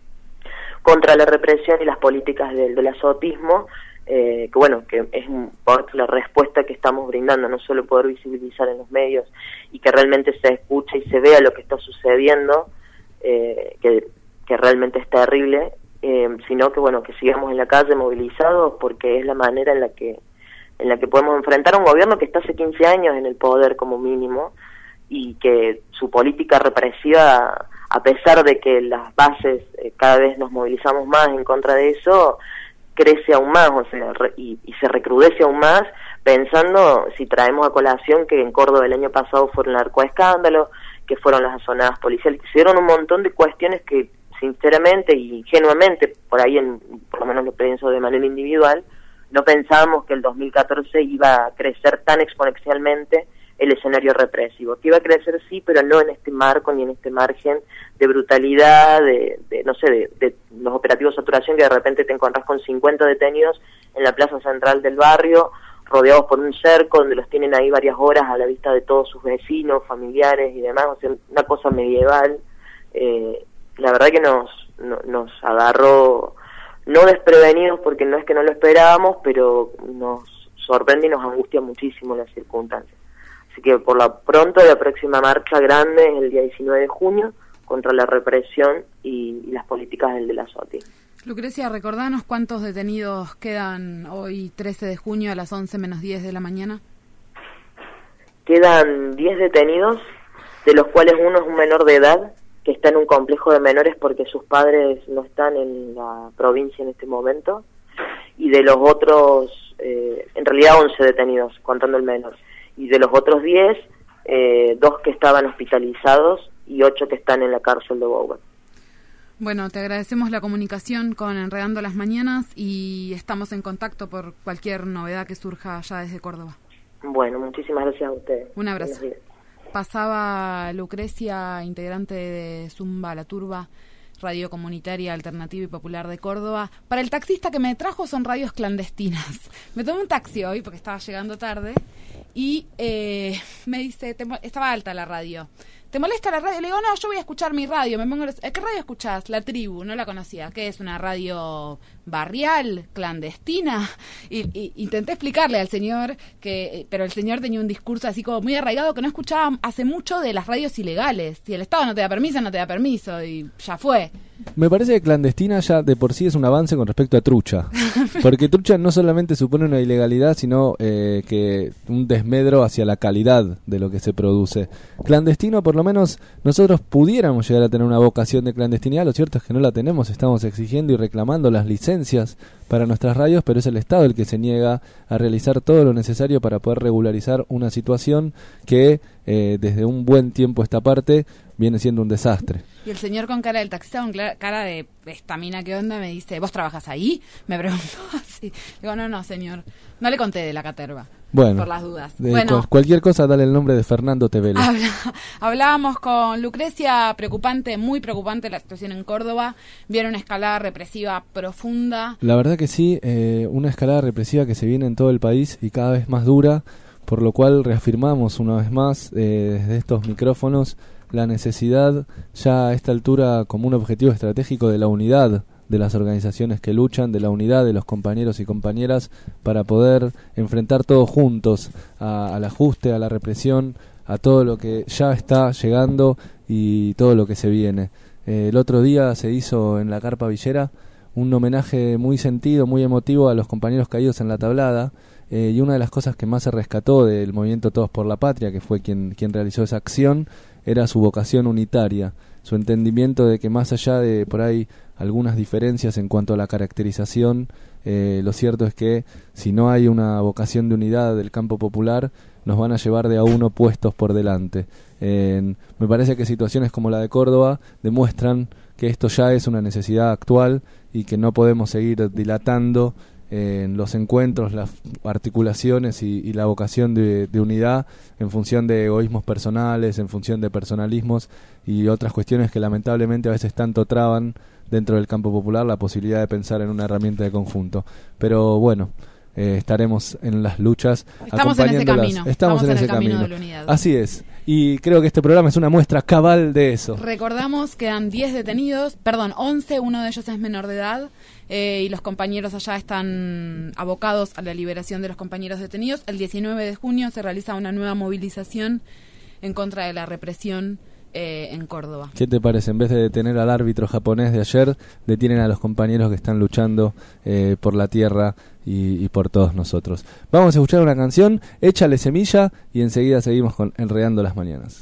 [SPEAKER 15] contra la represión y las políticas del, del azotismo, eh, que bueno, que es por la respuesta que estamos brindando, no solo poder visibilizar en los medios y que realmente se escuche y se vea lo que está sucediendo, eh, que, que realmente es terrible, Eh, sino que bueno, que sigamos en la calle movilizados, porque es la manera en la que en la que podemos enfrentar a un gobierno que está hace quince años en el poder como mínimo y que su política represiva, a pesar de que las bases eh, cada vez nos movilizamos más en contra de eso, crece aún más, o sea, re, y, y se recrudece aún más, pensando si traemos a colación que en Córdoba el año pasado fueron narcoescándalos, que fueron las azonadas policiales, que se dieron un montón de cuestiones que sinceramente y ingenuamente, por ahí en, por lo menos lo pienso de manera individual, no pensábamos que el dos mil catorce iba a crecer tan exponencialmente el escenario represivo, que iba a crecer sí, pero no en este marco ni en este margen de brutalidad, de, de no sé, de, de los operativos de saturación, que de repente te encontrás con cincuenta detenidos en la plaza central del barrio, rodeados por un cerco donde los tienen ahí varias horas a la vista de todos sus vecinos, familiares y demás, o sea, una cosa medieval. eh, La verdad que nos, no, nos agarró, no desprevenidos porque no es que no lo esperábamos, pero nos sorprende y nos angustia muchísimo las circunstancias. Así que por lo pronto la próxima marcha grande es el día diecinueve de junio contra la represión y, y las políticas del de la S O T I.
[SPEAKER 4] Lucrecia, recordanos cuántos detenidos quedan hoy trece de junio a las once menos diez de la mañana.
[SPEAKER 15] Quedan diez detenidos, de los cuales uno es un menor de edad que está en un complejo de menores porque sus padres no están en la provincia en este momento, y de los otros, eh, en realidad once detenidos, contando el menor, y de los otros diez, eh, dos que estaban hospitalizados y ocho que están en la cárcel de Bowen.
[SPEAKER 4] Bueno, te agradecemos la comunicación con Enredando las Mañanas y estamos en contacto por cualquier novedad que surja allá desde Córdoba.
[SPEAKER 15] Bueno, muchísimas gracias a ustedes.
[SPEAKER 4] Un abrazo. Pasaba Lucrecia, integrante de Zumba La Turba, radio comunitaria, alternativa y popular de Córdoba. Para el taxista que me trajo son radios clandestinas. Me tomé un taxi hoy porque estaba llegando tarde y eh, me dice, te, estaba alta la radio. ¿Te molesta la radio? Le digo, no, yo voy a escuchar mi radio. Me pongo, ¿qué radio escuchás? La Tribu, no la conocía. ¿Qué es? ¿Una radio barrial, clandestina? Y, y intenté explicarle al señor, que pero el señor tenía un discurso así como muy arraigado que no escuchaba hace mucho de las radios ilegales. Si el Estado no te da permiso, no te da permiso y ya fue.
[SPEAKER 5] Me parece que clandestina ya de por sí es un avance con respecto a trucha. Porque trucha no solamente supone una ilegalidad, sino eh, que un desmedro hacia la calidad de lo que se produce. Clandestino, por lo menos nosotros pudiéramos llegar a tener una vocación de clandestinidad. Lo cierto es que no la tenemos. Estamos exigiendo y reclamando las licencias para nuestras radios, pero es el Estado el que se niega a realizar todo lo necesario para poder regularizar una situación que eh, desde un buen tiempo a esta parte viene siendo un desastre.
[SPEAKER 4] Y el señor con cara del taxista, con cara de estamina, ¿qué onda? Me dice, ¿vos trabajas ahí? Me preguntó así. Digo, no, no, señor. No le conté de la caterva.
[SPEAKER 5] Bueno,
[SPEAKER 4] por las dudas.
[SPEAKER 5] De
[SPEAKER 4] bueno,
[SPEAKER 5] cual, cualquier cosa, dale el nombre de Fernando Tevele.
[SPEAKER 4] Habla, hablábamos con Lucrecia, preocupante, muy preocupante la situación en Córdoba. Viene una escalada represiva profunda.
[SPEAKER 5] La verdad que sí, eh, una escalada represiva que se viene en todo el país y cada vez más dura, por lo cual reafirmamos una vez más eh, desde estos micrófonos la necesidad ya a esta altura como un objetivo estratégico de la unidad de las organizaciones que luchan, de la unidad de los compañeros y compañeras para poder enfrentar todos juntos a, al ajuste, a la represión, a todo lo que ya está llegando y todo lo que se viene. Eh, el otro día se hizo en la Carpa Villera un homenaje muy sentido, muy emotivo a los compañeros caídos en la tablada, eh, y una de las cosas que más se rescató del movimiento Todos por la Patria, que fue quien, quien realizó esa acción, era su vocación unitaria, su entendimiento de que más allá de por ahí algunas diferencias en cuanto a la caracterización, eh, lo cierto es que si no hay una vocación de unidad del campo popular, nos van a llevar de a uno puestos por delante. Eh, me parece que situaciones como la de Córdoba demuestran que esto ya es una necesidad actual y que no podemos seguir dilatando en los encuentros, las articulaciones y, y la vocación de, de unidad en función de egoísmos personales, en función de personalismos y otras cuestiones que lamentablemente a veces tanto traban dentro del campo popular la posibilidad de pensar en una herramienta de conjunto. Pero bueno, eh, estaremos en las luchas.
[SPEAKER 4] Estamos en ese camino.
[SPEAKER 5] Estamos,
[SPEAKER 4] Estamos
[SPEAKER 5] en,
[SPEAKER 4] en
[SPEAKER 5] ese
[SPEAKER 4] el camino
[SPEAKER 5] camino.
[SPEAKER 4] de la unidad.
[SPEAKER 5] Así es. Y creo que este programa es una muestra cabal de eso.
[SPEAKER 4] Recordamos que quedan diez detenidos, perdón, once, uno de ellos es menor de edad, eh, y los compañeros allá están abocados a la liberación de los compañeros detenidos. El diecinueve de junio se realiza una nueva movilización en contra de la represión eh, en Córdoba.
[SPEAKER 5] ¿Qué te parece? En vez de detener al árbitro japonés de ayer, detienen a los compañeros que están luchando eh, por la tierra y, y por todos nosotros. Vamos a escuchar una canción, Échale Semilla, y enseguida seguimos con Enredando las Mañanas.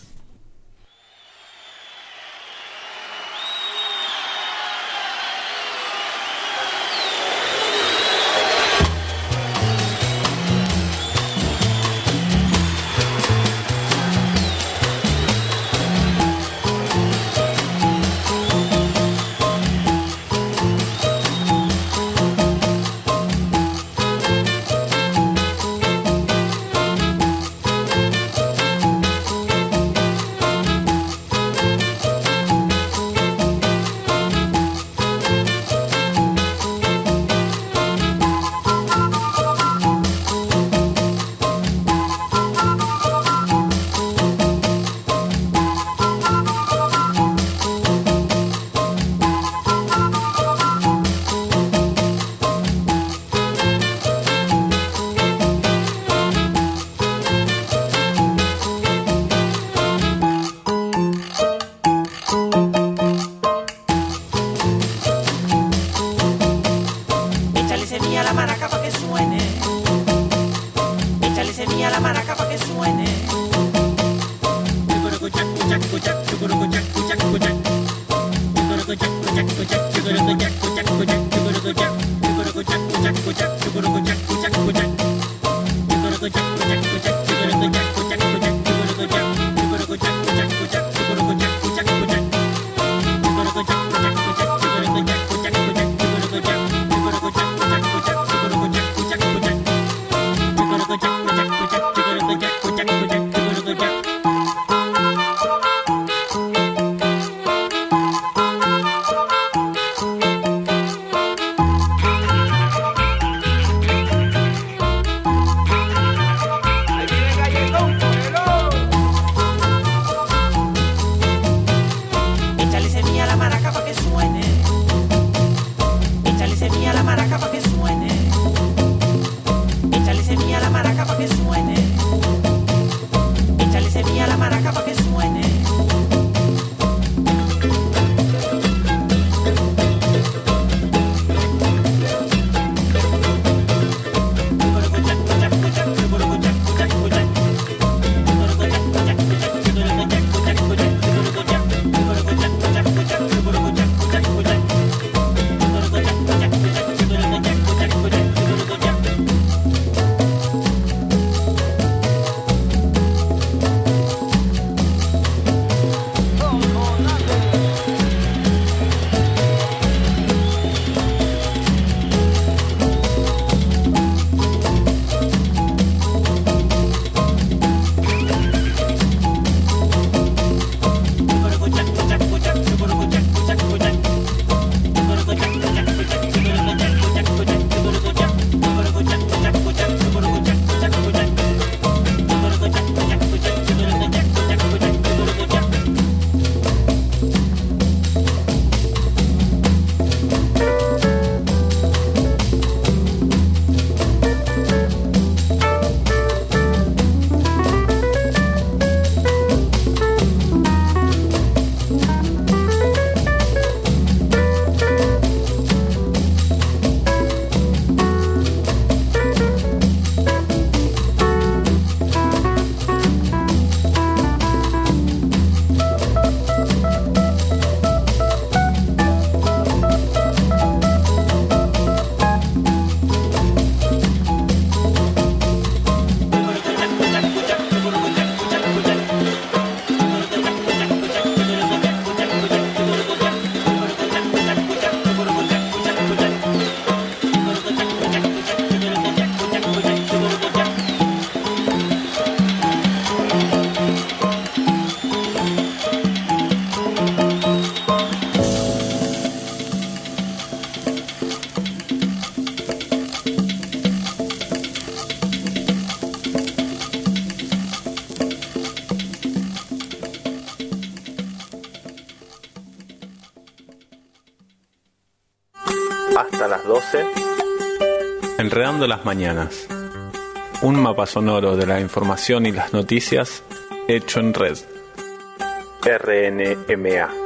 [SPEAKER 3] Hasta las doce, Enredando las Mañanas. Un mapa sonoro de la información y las noticias hecho en red. R N M A.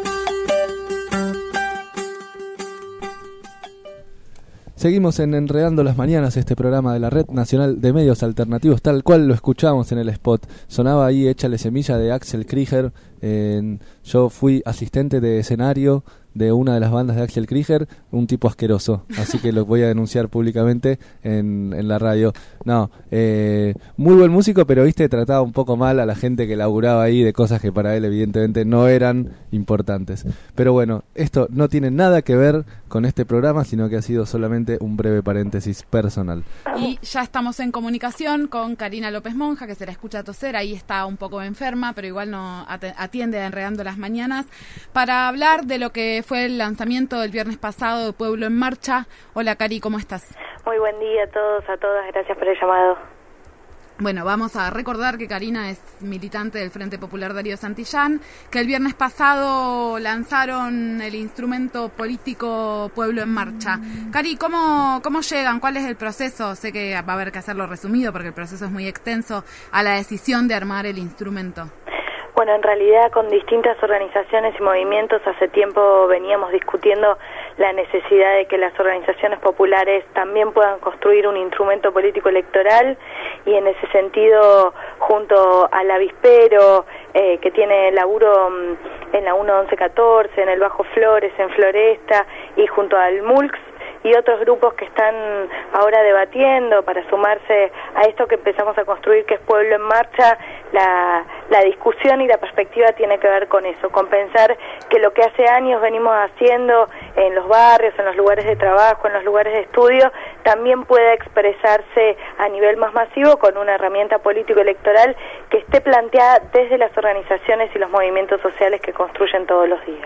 [SPEAKER 5] Seguimos en Enredando las Mañanas, este programa de la Red Nacional de Medios Alternativos, tal cual lo escuchamos en el spot. Sonaba ahí Échale Semilla de Axel Krieger. En, yo fui asistente de escenario de una de las bandas de Axel Krieger, un tipo asqueroso, así que lo voy a denunciar públicamente en, en la radio. No, eh, muy buen músico, pero viste, trataba un poco mal a la gente que laburaba ahí de cosas que para él evidentemente no eran importantes. Pero bueno, esto no tiene nada que ver con este programa, sino que ha sido solamente un breve paréntesis personal.
[SPEAKER 4] Y ya estamos en comunicación con Karina López Monja, que se la escucha toser, ahí está un poco enferma, pero igual no atiende a Enredando las Mañanas, para hablar de lo que fue el lanzamiento del viernes pasado de Pueblo en Marcha. Hola Cari, ¿cómo estás?
[SPEAKER 16] Muy buen día a todos, a todas, gracias por el llamado.
[SPEAKER 4] Bueno, vamos a recordar que Karina es militante del Frente Popular Darío Santillán, que el viernes pasado lanzaron el instrumento político Pueblo en Marcha. Cari, ¿cómo, cómo llegan? ¿Cuál es el proceso? Sé que va a haber que hacerlo resumido porque el proceso es muy extenso, a la decisión de armar el instrumento.
[SPEAKER 16] Bueno, en realidad con distintas organizaciones y movimientos hace tiempo veníamos discutiendo la necesidad de que las organizaciones populares también puedan construir un instrumento político electoral, y en ese sentido, junto al avispero, eh, que tiene laburo mm, en la uno once catorce, en el Bajo Flores, en Floresta, y junto al M U L C S, y otros grupos que están ahora debatiendo para sumarse a esto que empezamos a construir, que es Pueblo en Marcha, la, la discusión y la perspectiva tiene que ver con eso, con pensar que lo que hace años venimos haciendo en los barrios, en los lugares de trabajo, en los lugares de estudio, también pueda expresarse a nivel más masivo con una herramienta político-electoral que esté planteada desde las organizaciones y los movimientos sociales que construyen todos los días.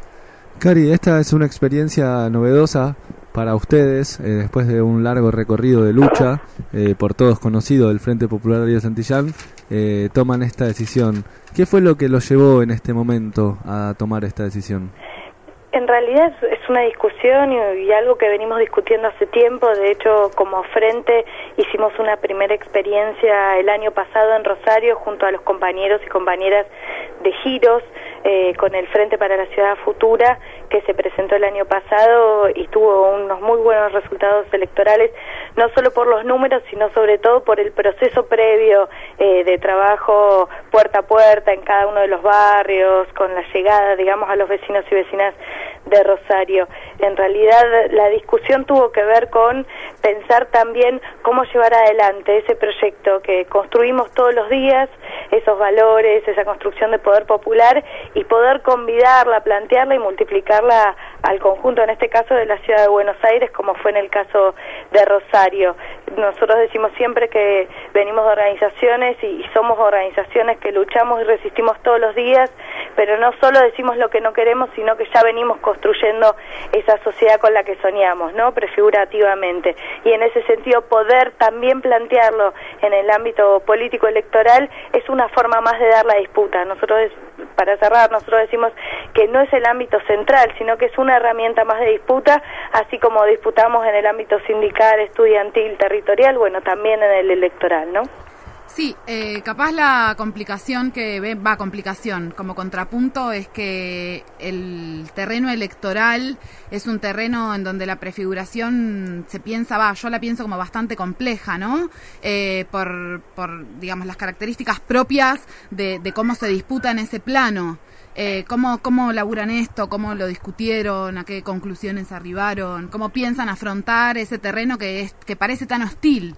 [SPEAKER 5] Cari, esta es una experiencia novedosa para ustedes, eh, después de un largo recorrido de lucha, eh, por todos conocido del Frente Popular Río Santillán, eh, toman esta decisión. ¿Qué fue lo que los llevó en este momento a tomar esta decisión?
[SPEAKER 16] En realidad es una discusión y, y algo que venimos discutiendo hace tiempo. De hecho, como Frente hicimos una primera experiencia el año pasado en Rosario junto a los compañeros y compañeras de Giros, eh, con el Frente para la Ciudad Futura, que se presentó el año pasado y tuvo unos muy buenos resultados electorales, no solo por los números, sino sobre todo por el proceso previo eh, de trabajo puerta a puerta en cada uno de los barrios, con la llegada, digamos, a los vecinos y vecinas de Rosario. En realidad la discusión tuvo que ver con pensar también cómo llevar adelante ese proyecto que construimos todos los días, esos valores, esa construcción de poder popular, y poder convidarla, plantearla y multiplicarla al conjunto, en este caso de la ciudad de Buenos Aires, como fue en el caso de Rosario. Nosotros decimos siempre que venimos de organizaciones y, y somos organizaciones que luchamos y resistimos todos los días, pero no solo decimos lo que no queremos, sino que ya venimos construyendo esa sociedad con la que soñamos, ¿no? Prefigurativamente. Y en ese sentido, poder también plantearlo en el ámbito político electoral es una forma más de dar la disputa. Nosotros, para cerrar, nosotros decimos que no es el ámbito central, sino que es una herramienta más de disputa, así como disputamos en el ámbito sindical, estudiantil, territorial, bueno, también en el electoral, ¿no?
[SPEAKER 4] Sí, eh, capaz la complicación que ve, va, complicación como contrapunto es que el terreno electoral es un terreno en donde la prefiguración se piensa, va, yo la pienso como bastante compleja, ¿no? Eh, por, por, digamos, las características propias de, de cómo se disputa en ese plano. Eh, ¿cómo, ¿Cómo laburan esto? ¿Cómo lo discutieron? ¿A qué conclusiones arribaron? ¿Cómo piensan afrontar ese terreno que, es, que parece tan hostil?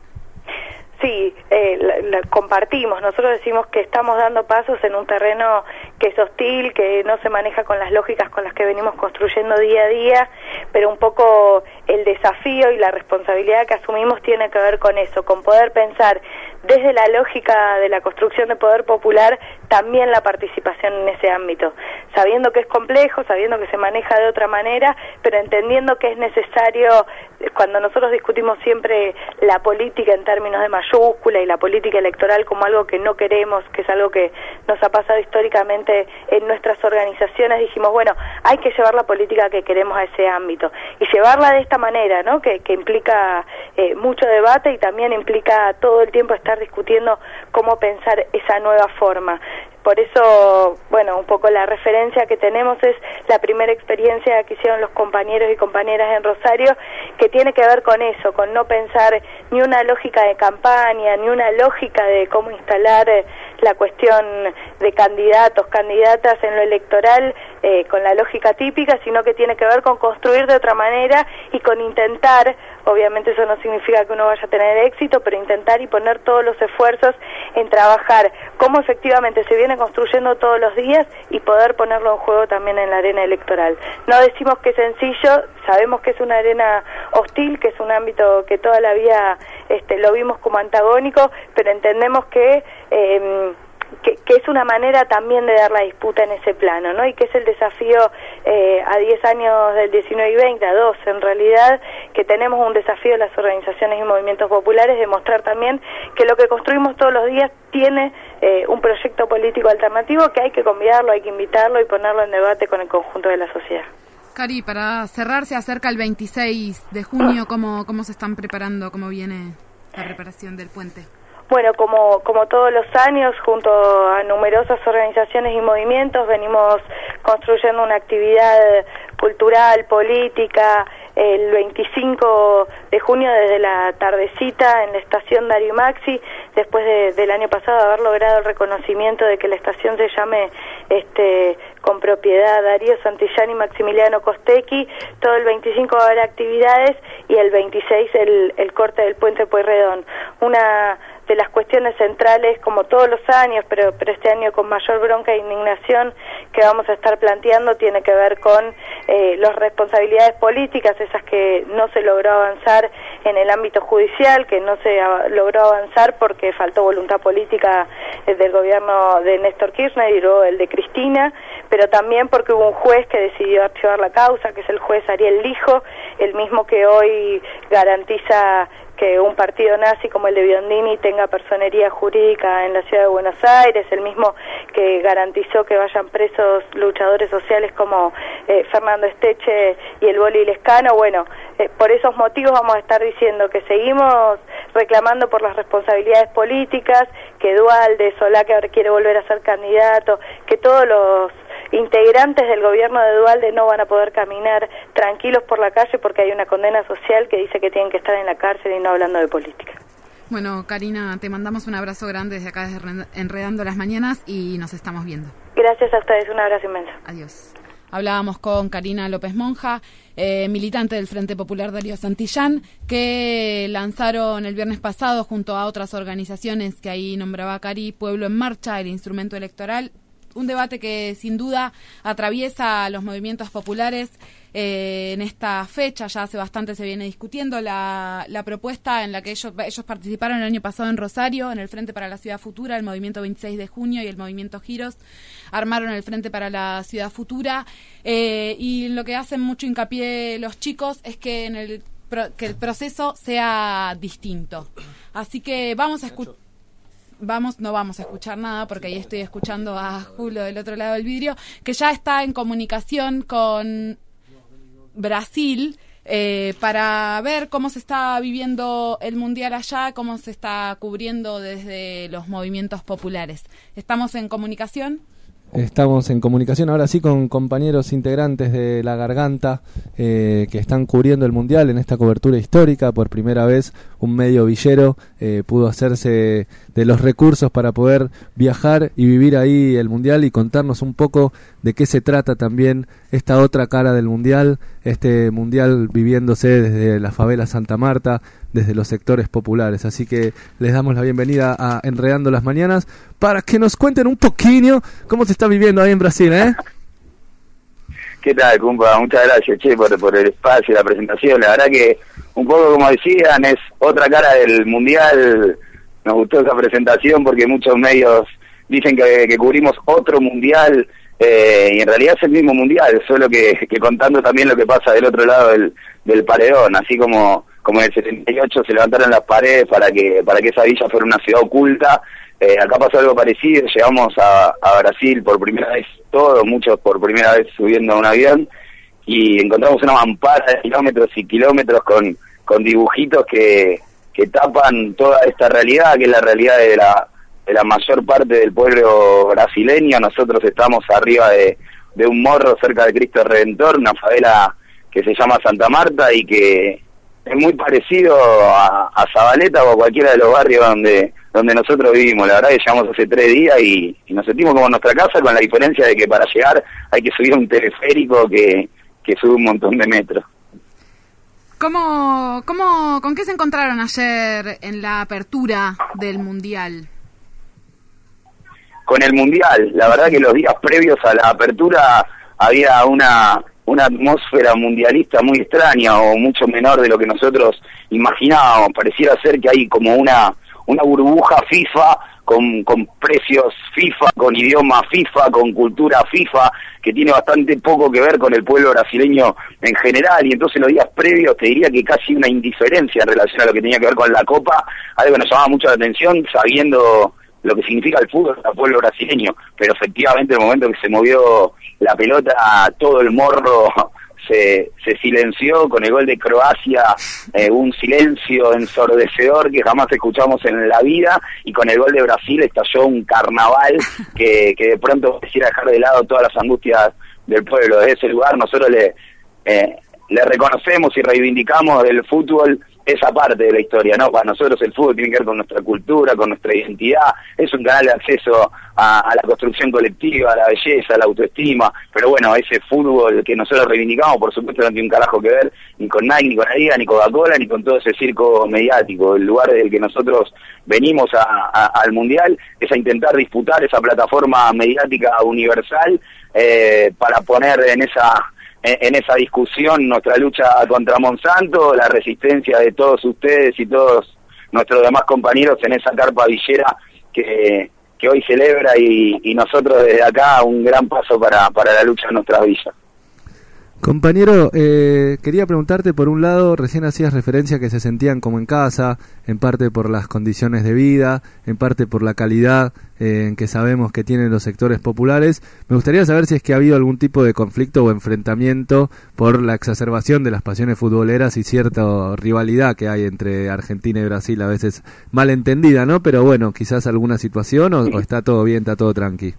[SPEAKER 16] Sí, eh, la, la compartimos. Nosotros decimos que estamos dando pasos en un terreno que es hostil, que no se maneja con las lógicas con las que venimos construyendo día a día, pero un poco el desafío y la responsabilidad que asumimos tiene que ver con eso, con poder pensar desde la lógica de la construcción de poder popular también la participación en ese ámbito, sabiendo que es complejo, sabiendo que se maneja de otra manera, pero entendiendo que es necesario, cuando nosotros discutimos siempre la política en términos de mayúscula y la política electoral como algo que no queremos, que es algo que nos ha pasado históricamente en nuestras organizaciones, dijimos, bueno, hay que llevar la política que queremos a ese ámbito, y llevarla de esta manera, ¿no? Que, que implica eh, mucho debate y también implica todo el tiempo estar discutiendo cómo pensar esa nueva forma. Por eso, bueno, un poco la referencia que tenemos es la primera experiencia que hicieron los compañeros y compañeras en Rosario, que tiene que ver con eso, con no pensar ni una lógica de campaña, ni una lógica de cómo instalar eh, la cuestión de candidatos, candidatas en lo electoral eh, con la lógica típica, sino que tiene que ver con construir de otra manera y con intentar, obviamente eso no significa que uno vaya a tener éxito, pero intentar y poner todos los esfuerzos en trabajar cómo efectivamente se viene construyendo todos los días y poder ponerlo en juego también en la arena electoral. No decimos que es sencillo, sabemos que es una arena hostil, que es un ámbito que toda la vida este, lo vimos como antagónico, pero entendemos que, eh, que que es una manera también de dar la disputa en ese plano, ¿no? Y que es el desafío eh, a diez años del diecinueve y veinte, a dos en realidad, que tenemos un desafío de las organizaciones y movimientos populares de mostrar también que lo que construimos todos los días tiene eh, un proyecto político alternativo que hay que convidarlo, hay que invitarlo y ponerlo en debate con el conjunto de la sociedad.
[SPEAKER 4] Cari, para cerrar, se acerca el veintiséis de junio, ¿cómo, cómo se están preparando? ¿Cómo viene la preparación del puente?
[SPEAKER 16] Bueno, como, como todos los años, junto a numerosas organizaciones y movimientos, venimos construyendo una actividad cultural, política, el veinticinco de junio desde la tardecita en la estación Darío Maxi, después de, del año pasado haber logrado el reconocimiento de que la estación se llame este con propiedad Darío Santillán y Maximiliano Costecchi. Todo el veinticinco va a haber actividades y el veintiséis el, el corte del puente Pueyrredón. Una de las cuestiones centrales, como todos los años, pero, pero este año con mayor bronca e indignación que vamos a estar planteando, tiene que ver con eh, las responsabilidades políticas, esas que no se logró avanzar en el ámbito judicial, que no se a, logró avanzar porque faltó voluntad política eh, del gobierno de Néstor Kirchner y luego el de Cristina, pero también porque hubo un juez que decidió archivar la causa, que es el juez Ariel Lijo, el mismo que hoy garantiza que un partido nazi como el de Biondini tenga personería jurídica en la ciudad de Buenos Aires, el mismo que garantizó que vayan presos luchadores sociales como eh, Fernando Esteche y el Boli Lescano. Bueno, eh, por esos motivos vamos a estar diciendo que seguimos reclamando por las responsabilidades políticas, que Duhalde, Solá, que ahora quiere volver a ser candidato, que todos los integrantes del gobierno de Duhalde no van a poder caminar tranquilos por la calle porque hay una condena social que dice que tienen que estar en la cárcel y no hablando de política.
[SPEAKER 4] Bueno, Karina, te mandamos un abrazo grande desde acá, desde Enredando las Mañanas, y nos estamos viendo.
[SPEAKER 16] Gracias a ustedes, un abrazo inmenso.
[SPEAKER 4] Adiós. Hablábamos con Karina López Monja, eh, militante del Frente Popular Darío Santillán, que lanzaron el viernes pasado junto a otras organizaciones que ahí nombraba Cari, Pueblo en Marcha, el instrumento electoral. Un debate que sin duda atraviesa los movimientos populares eh, en esta fecha. Ya hace bastante se viene discutiendo la, la propuesta en la que ellos, ellos participaron el año pasado en Rosario, en el Frente para la Ciudad Futura, el Movimiento veintiséis de junio y el Movimiento Giros armaron el Frente para la Ciudad Futura, eh, y lo que hacen mucho hincapié los chicos es que, en el, que el proceso sea distinto. Así que vamos a escuchar. Vamos, no vamos a escuchar nada porque ahí estoy escuchando a Julio del otro lado del vidrio, que ya está en comunicación con Brasil eh, para ver cómo se está viviendo el Mundial allá, cómo se está cubriendo desde los movimientos populares. ¿Estamos en comunicación?
[SPEAKER 5] Estamos en comunicación ahora sí con compañeros integrantes de La Garganta eh, que están cubriendo el Mundial en esta cobertura histórica. Por primera vez un medio villero eh, pudo hacerse de los recursos para poder viajar y vivir ahí el Mundial y contarnos un poco de qué se trata también esta otra cara del Mundial, este Mundial viviéndose desde la favela Santa Marta, desde los sectores populares. Así que les damos la bienvenida a Enredando las Mañanas para que nos cuenten un poquito cómo se está viviendo ahí en Brasil, ¿eh?
[SPEAKER 17] ¿Qué tal, compa? Muchas gracias, che, por, por el espacio y la presentación. La verdad que, un poco como decían, es otra cara del Mundial. Nos gustó esa presentación porque muchos medios dicen que, que cubrimos otro Mundial, eh, y en realidad es el mismo Mundial, solo que, que contando también lo que pasa del otro lado del, del paredón, así como como en el setenta y ocho se levantaron las paredes para que para que esa villa fuera una ciudad oculta. Eh, acá pasó algo parecido, llegamos a, a Brasil por primera vez, todos, muchos por primera vez subiendo a un avión, y encontramos una mampara de kilómetros y kilómetros con, con dibujitos que, que tapan toda esta realidad, que es la realidad de la, de la mayor parte del pueblo brasileño. Nosotros estamos arriba de, de un morro cerca de Cristo Redentor, una favela que se llama Santa Marta y que es muy parecido a, a Zabaleta o a cualquiera de los barrios donde donde nosotros vivimos. La verdad que llegamos hace tres días y, y nos sentimos como en nuestra casa, con la diferencia de que para llegar hay que subir un teleférico que, que sube un montón de metros.
[SPEAKER 4] ¿Cómo, cómo, ¿Con qué se encontraron ayer en la apertura del Mundial?
[SPEAKER 17] Con el Mundial, la verdad que los días previos a la apertura había una una atmósfera mundialista muy extraña, o mucho menor de lo que nosotros imaginábamos. Pareciera ser que hay como una una burbuja FIFA con, con precios FIFA, con idioma FIFA, con cultura FIFA, que tiene bastante poco que ver con el pueblo brasileño en general, y entonces los días previos te diría que casi una indiferencia en relación a lo que tenía que ver con la Copa, algo que nos llamaba mucho la atención sabiendo lo que significa el fútbol para el pueblo brasileño, pero efectivamente en el momento que se movió la pelota, todo el morro se, se silenció con el gol de Croacia, eh, un silencio ensordecedor que jamás escuchamos en la vida, y con el gol de Brasil estalló un carnaval que, que de pronto quisiera dejar de lado todas las angustias del pueblo. Desde ese lugar nosotros le, eh, le reconocemos y reivindicamos del fútbol esa parte de la historia, ¿no? Para nosotros el fútbol tiene que ver con nuestra cultura, con nuestra identidad, es un canal de acceso a, a la construcción colectiva, a la belleza, a la autoestima, pero bueno, ese fútbol que nosotros reivindicamos, por supuesto, no tiene un carajo que ver ni con Nike, ni con Adidas, ni Coca-Cola, ni con todo ese circo mediático. El lugar del que nosotros venimos a, a, al Mundial es a intentar disputar esa plataforma mediática universal eh, para poner en esa... en esa discusión nuestra lucha contra Monsanto, la resistencia de todos ustedes y todos nuestros demás compañeros en esa carpa villera que, que hoy celebra y, y nosotros desde acá un gran paso para, para la lucha en nuestras villas.
[SPEAKER 5] Compañero, eh, quería preguntarte, por un lado, recién hacías referencia a que se sentían como en casa, en parte por las condiciones de vida, en parte por la calidad eh, en que sabemos que tienen los sectores populares. Me gustaría saber si es que ha habido algún tipo de conflicto o enfrentamiento por la exacerbación de las pasiones futboleras y cierta rivalidad que hay entre Argentina y Brasil, a veces malentendida, ¿no? Pero bueno, quizás alguna situación o, o está todo bien, está todo tranqui.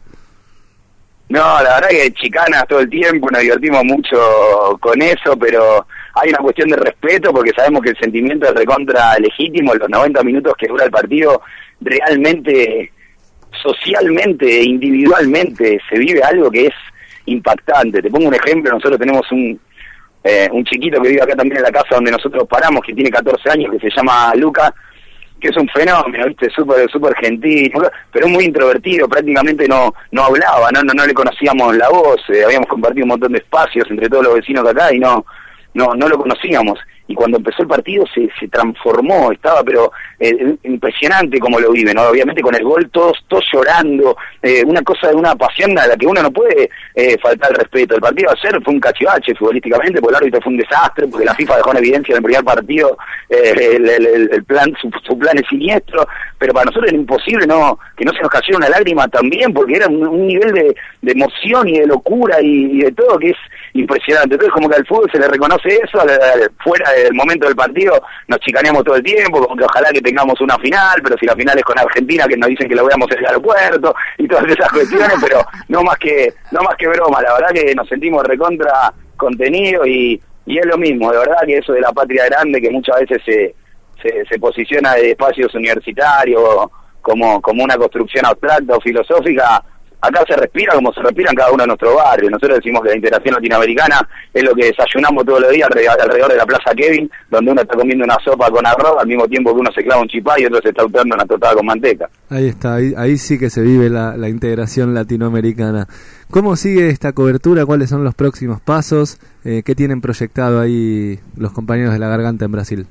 [SPEAKER 17] No, la verdad que chicanas todo el tiempo, nos divertimos mucho con eso, pero hay una cuestión de respeto porque sabemos que el sentimiento es recontra legítimo. Los noventa minutos que dura el partido, realmente, socialmente, individualmente, se vive algo que es impactante. Te pongo un ejemplo, nosotros tenemos un eh, un chiquito que vive acá también en la casa donde nosotros paramos, que tiene catorce años, que se llama Luca, que es un fenómeno, viste, súper súper gentil, pero muy introvertido, prácticamente no no hablaba, no no, no le conocíamos la voz, eh, habíamos compartido un montón de espacios entre todos los vecinos de acá y no no no lo conocíamos. Y cuando empezó el partido se, se transformó, estaba pero eh, impresionante como lo vive, ¿no? Obviamente con el gol todos todos llorando, eh, una cosa de una pasión a la que uno no puede eh, faltar el respeto. El partido de ayer fue un cachivache futbolísticamente, porque el árbitro fue un desastre, porque la FIFA dejó en evidencia en el primer partido eh, el, el, el plan su, su plan es siniestro, pero para nosotros era imposible no que no se nos cayera una lágrima también, porque era un, un nivel de, de emoción y de locura y, y de todo que es impresionante. Entonces como que al fútbol se le reconoce eso, al, al, fuera del momento del partido nos chicaneamos todo el tiempo, como que ojalá que tengamos una final, pero si la final es con Argentina, que nos dicen que lo veamos en el aeropuerto y todas esas cuestiones, pero no más que no más que broma. La verdad que nos sentimos recontra contenido y, y es lo mismo, de verdad que eso de la patria grande que muchas veces se, se, se posiciona de espacios universitarios como, como una construcción abstracta o filosófica. Acá se respira como se respira en cada uno de nuestros barrios. Nosotros decimos que la integración latinoamericana es lo que desayunamos todos los días alrededor de la Plaza Kevin, donde uno está comiendo una sopa con arroz al mismo tiempo que uno se clava un chipá y otro se está untando una tostada con manteca.
[SPEAKER 5] Ahí está, ahí, ahí sí que se vive la, la integración latinoamericana. ¿Cómo sigue esta cobertura? ¿Cuáles son los próximos pasos? Eh, ¿Qué tienen proyectado ahí los compañeros de La Garganta en Brasil?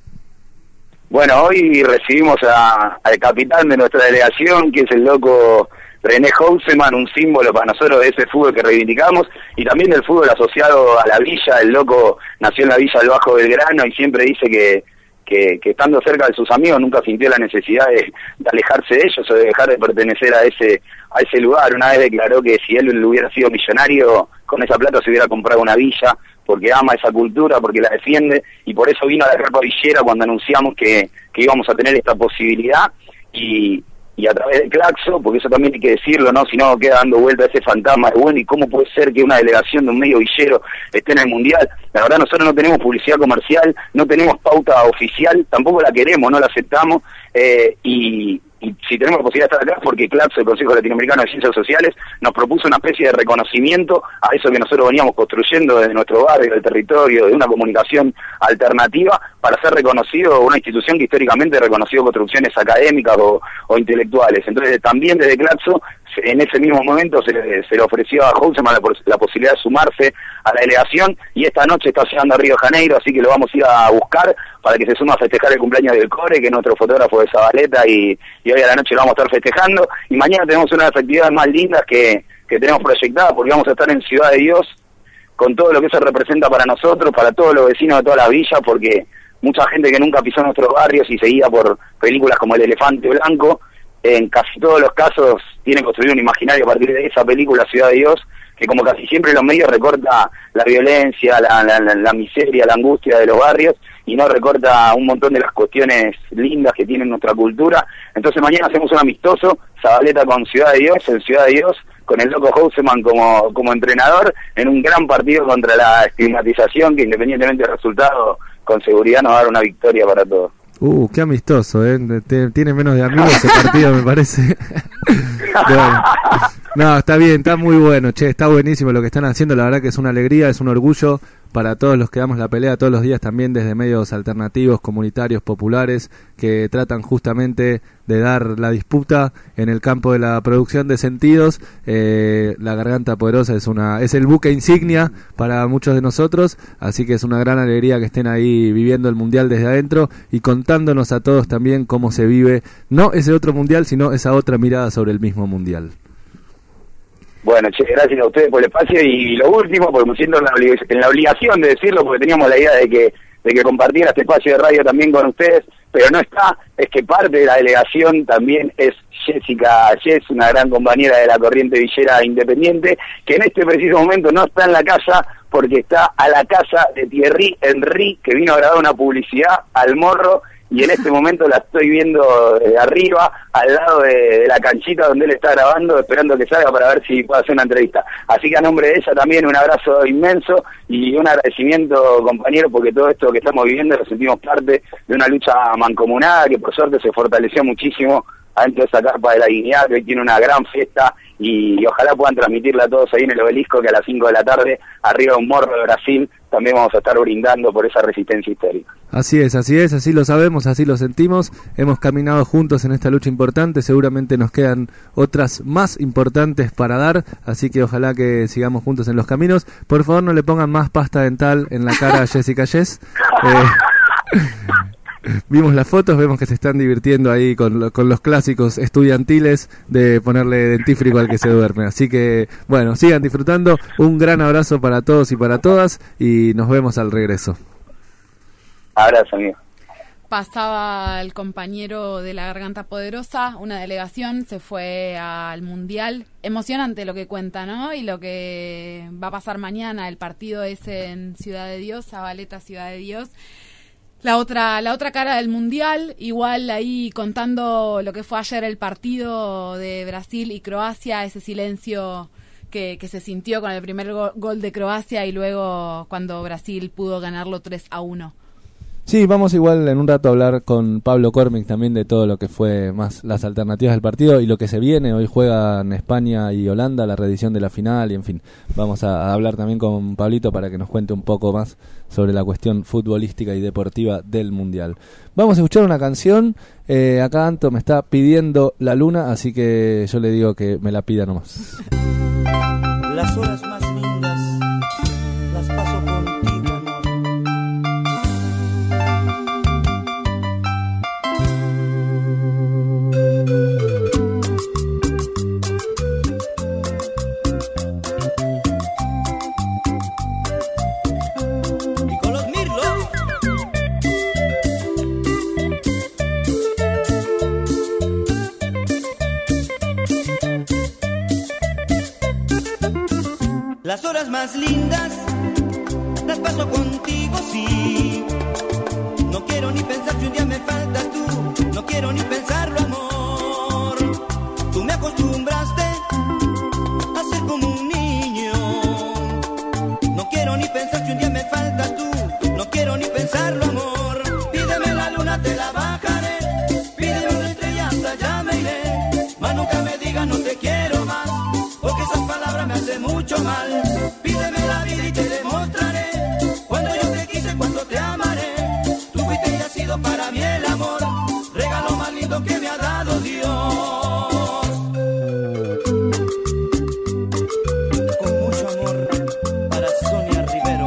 [SPEAKER 17] Bueno, hoy recibimos a, al capitán de nuestra delegación, que es el loco René Houseman, un símbolo para nosotros de ese fútbol que reivindicamos, y también del fútbol asociado a la villa. El loco nació en la villa del Bajo Belgrano y siempre dice que, que, que estando cerca de sus amigos nunca sintió la necesidad de, de alejarse de ellos o de dejar de pertenecer a ese a ese lugar. Una vez declaró que si él hubiera sido millonario, con esa plata se hubiera comprado una villa, porque ama esa cultura, porque la defiende, y por eso vino a la carpa villera cuando anunciamos que, que íbamos a tener esta posibilidad, y y a través de Claxo, porque eso también hay que decirlo, ¿no? Si no queda dando vuelta ese fantasma de bueno, ¿y cómo puede ser que una delegación de un medio villero esté en el Mundial? La verdad, nosotros no tenemos publicidad comercial, no tenemos pauta oficial, tampoco la queremos, no la aceptamos, eh, y, y si tenemos la posibilidad de estar acá, porque Claxo, el Consejo Latinoamericano de Ciencias Sociales, nos propuso una especie de reconocimiento a eso que nosotros veníamos construyendo desde nuestro barrio, del territorio, de una comunicación alternativa, para ser reconocido una institución que históricamente ha reconocido construcciones académicas o, o intelectuales. Entonces también desde Claxo, en ese mismo momento se le, se le ofreció a Houseman la, la posibilidad de sumarse a la delegación, y esta noche está llegando a Río de Janeiro, así que lo vamos a ir a buscar para que se suma a festejar el cumpleaños del Core, que es nuestro fotógrafo de Zabaleta, y, y hoy a la noche lo vamos a estar festejando, y mañana tenemos una de las actividades más lindas que, que tenemos proyectada, porque vamos a estar en Ciudad de Dios, con todo lo que eso representa para nosotros, para todos los vecinos de todas las villas, porque mucha gente que nunca pisó nuestros barrios y seguía por películas como El Elefante Blanco, en casi todos los casos tiene construido un imaginario a partir de esa película Ciudad de Dios, que como casi siempre los medios recorta la violencia, la, la, la, la miseria, la angustia de los barrios, y no recorta un montón de las cuestiones lindas que tiene nuestra cultura. Entonces mañana hacemos un amistoso, Zabaleta con Ciudad de Dios, en Ciudad de Dios, con el loco Houseman como, como entrenador, en un gran partido contra la estigmatización que independientemente del resultado, con seguridad nos va a dar una victoria para todos.
[SPEAKER 5] Uh, qué amistoso, ¿eh? Tiene menos de amigos ese partido, me parece. Bueno. No, está bien, está muy bueno, che, está buenísimo lo que están haciendo, la verdad que es una alegría, es un orgullo para todos los que damos la pelea todos los días, también desde medios alternativos, comunitarios, populares, que tratan justamente de dar la disputa en el campo de la producción de sentidos. Eh, la Garganta Poderosa es una es el buque insignia para muchos de nosotros, así que es una gran alegría que estén ahí viviendo el Mundial desde adentro y contándonos a todos también cómo se vive, no ese otro Mundial, sino esa otra mirada sobre el mismo Mundial.
[SPEAKER 17] Bueno, che, gracias a ustedes por el espacio y lo último, porque me siento en la, oblig- en la obligación de decirlo, porque teníamos la idea de que de que compartiera este espacio de radio también con ustedes, pero no está, es que parte de la delegación también es Jessica Yes, una gran compañera de la Corriente Villera Independiente, que en este preciso momento no está en la casa porque está a la casa de Thierry Henry, que vino a grabar una publicidad al Morro, y en este momento la estoy viendo de arriba, al lado de, de la canchita donde él está grabando, esperando que salga para ver si puede hacer una entrevista. Así que a nombre de ella también un abrazo inmenso y un agradecimiento, compañero, porque todo esto que estamos viviendo lo sentimos parte de una lucha mancomunada que por suerte se fortaleció muchísimo adentro de esa carpa de la dignidad, que hoy tiene una gran fiesta y, y ojalá puedan transmitirla a todos ahí en el obelisco, que a las cinco de la tarde, arriba de un morro de Brasil, también vamos a estar brindando por esa resistencia histórica.
[SPEAKER 5] Así es, así es, así lo sabemos, así lo sentimos, hemos caminado juntos en esta lucha importante, seguramente nos quedan otras más importantes para dar, así que ojalá que sigamos juntos en los caminos. Por favor, no le pongan más pasta dental en la cara a Jessica Yes. Eh, vimos las fotos, vemos que se están divirtiendo ahí con, lo, con los clásicos estudiantiles de ponerle dentífrico al que se duerme. Así que, bueno, sigan disfrutando. Un gran abrazo para todos y para todas y nos vemos al regreso.
[SPEAKER 17] Abrazo, amigo.
[SPEAKER 4] Pasaba el compañero de la Garganta Poderosa, una delegación, se fue al Mundial. Emocionante lo que cuenta, ¿no? Y lo que va a pasar mañana, el partido es en Ciudad de Dios, Zabaleta, Ciudad de Dios. La otra, la otra cara del Mundial, igual ahí contando lo que fue ayer el partido de Brasil y Croacia, ese silencio que, que se sintió con el primer go- gol de Croacia y luego cuando Brasil pudo ganarlo tres a uno.
[SPEAKER 5] Sí, vamos igual en un rato a hablar con Pablo Cormick también de todo lo que fue más las alternativas del partido y lo que se viene. Hoy juegan España y Holanda la reedición de la final y en fin, vamos a, a hablar también con Pablito para que nos cuente un poco más sobre la cuestión futbolística y deportiva del Mundial. Vamos a escuchar una canción, eh, acá Anto me está pidiendo La Luna, así que yo le digo que me la pida nomás.
[SPEAKER 6] Las horas más lindas las paso contigo. Las horas más lindas las paso contigo, sí. No quiero ni pensar si un día me faltas tú. No quiero ni pensarlo, amor. Tú me acostumbraste a ser como un niño. No quiero ni pensar si un día me faltas tú. No quiero ni pensarlo, amor. Pídeme la luna, te la bajaré. Pídeme una estrella, hasta allá me iré. Mas nunca me digas no te quiero más, porque esas palabras me hacen mucho mal. Pídeme la vida y te demostraré cuando yo te quise, cuando te amaré. Tú fuiste y has sido para mí el amor, regalo más lindo que me ha dado Dios. Con mucho amor para Sonia Rivero.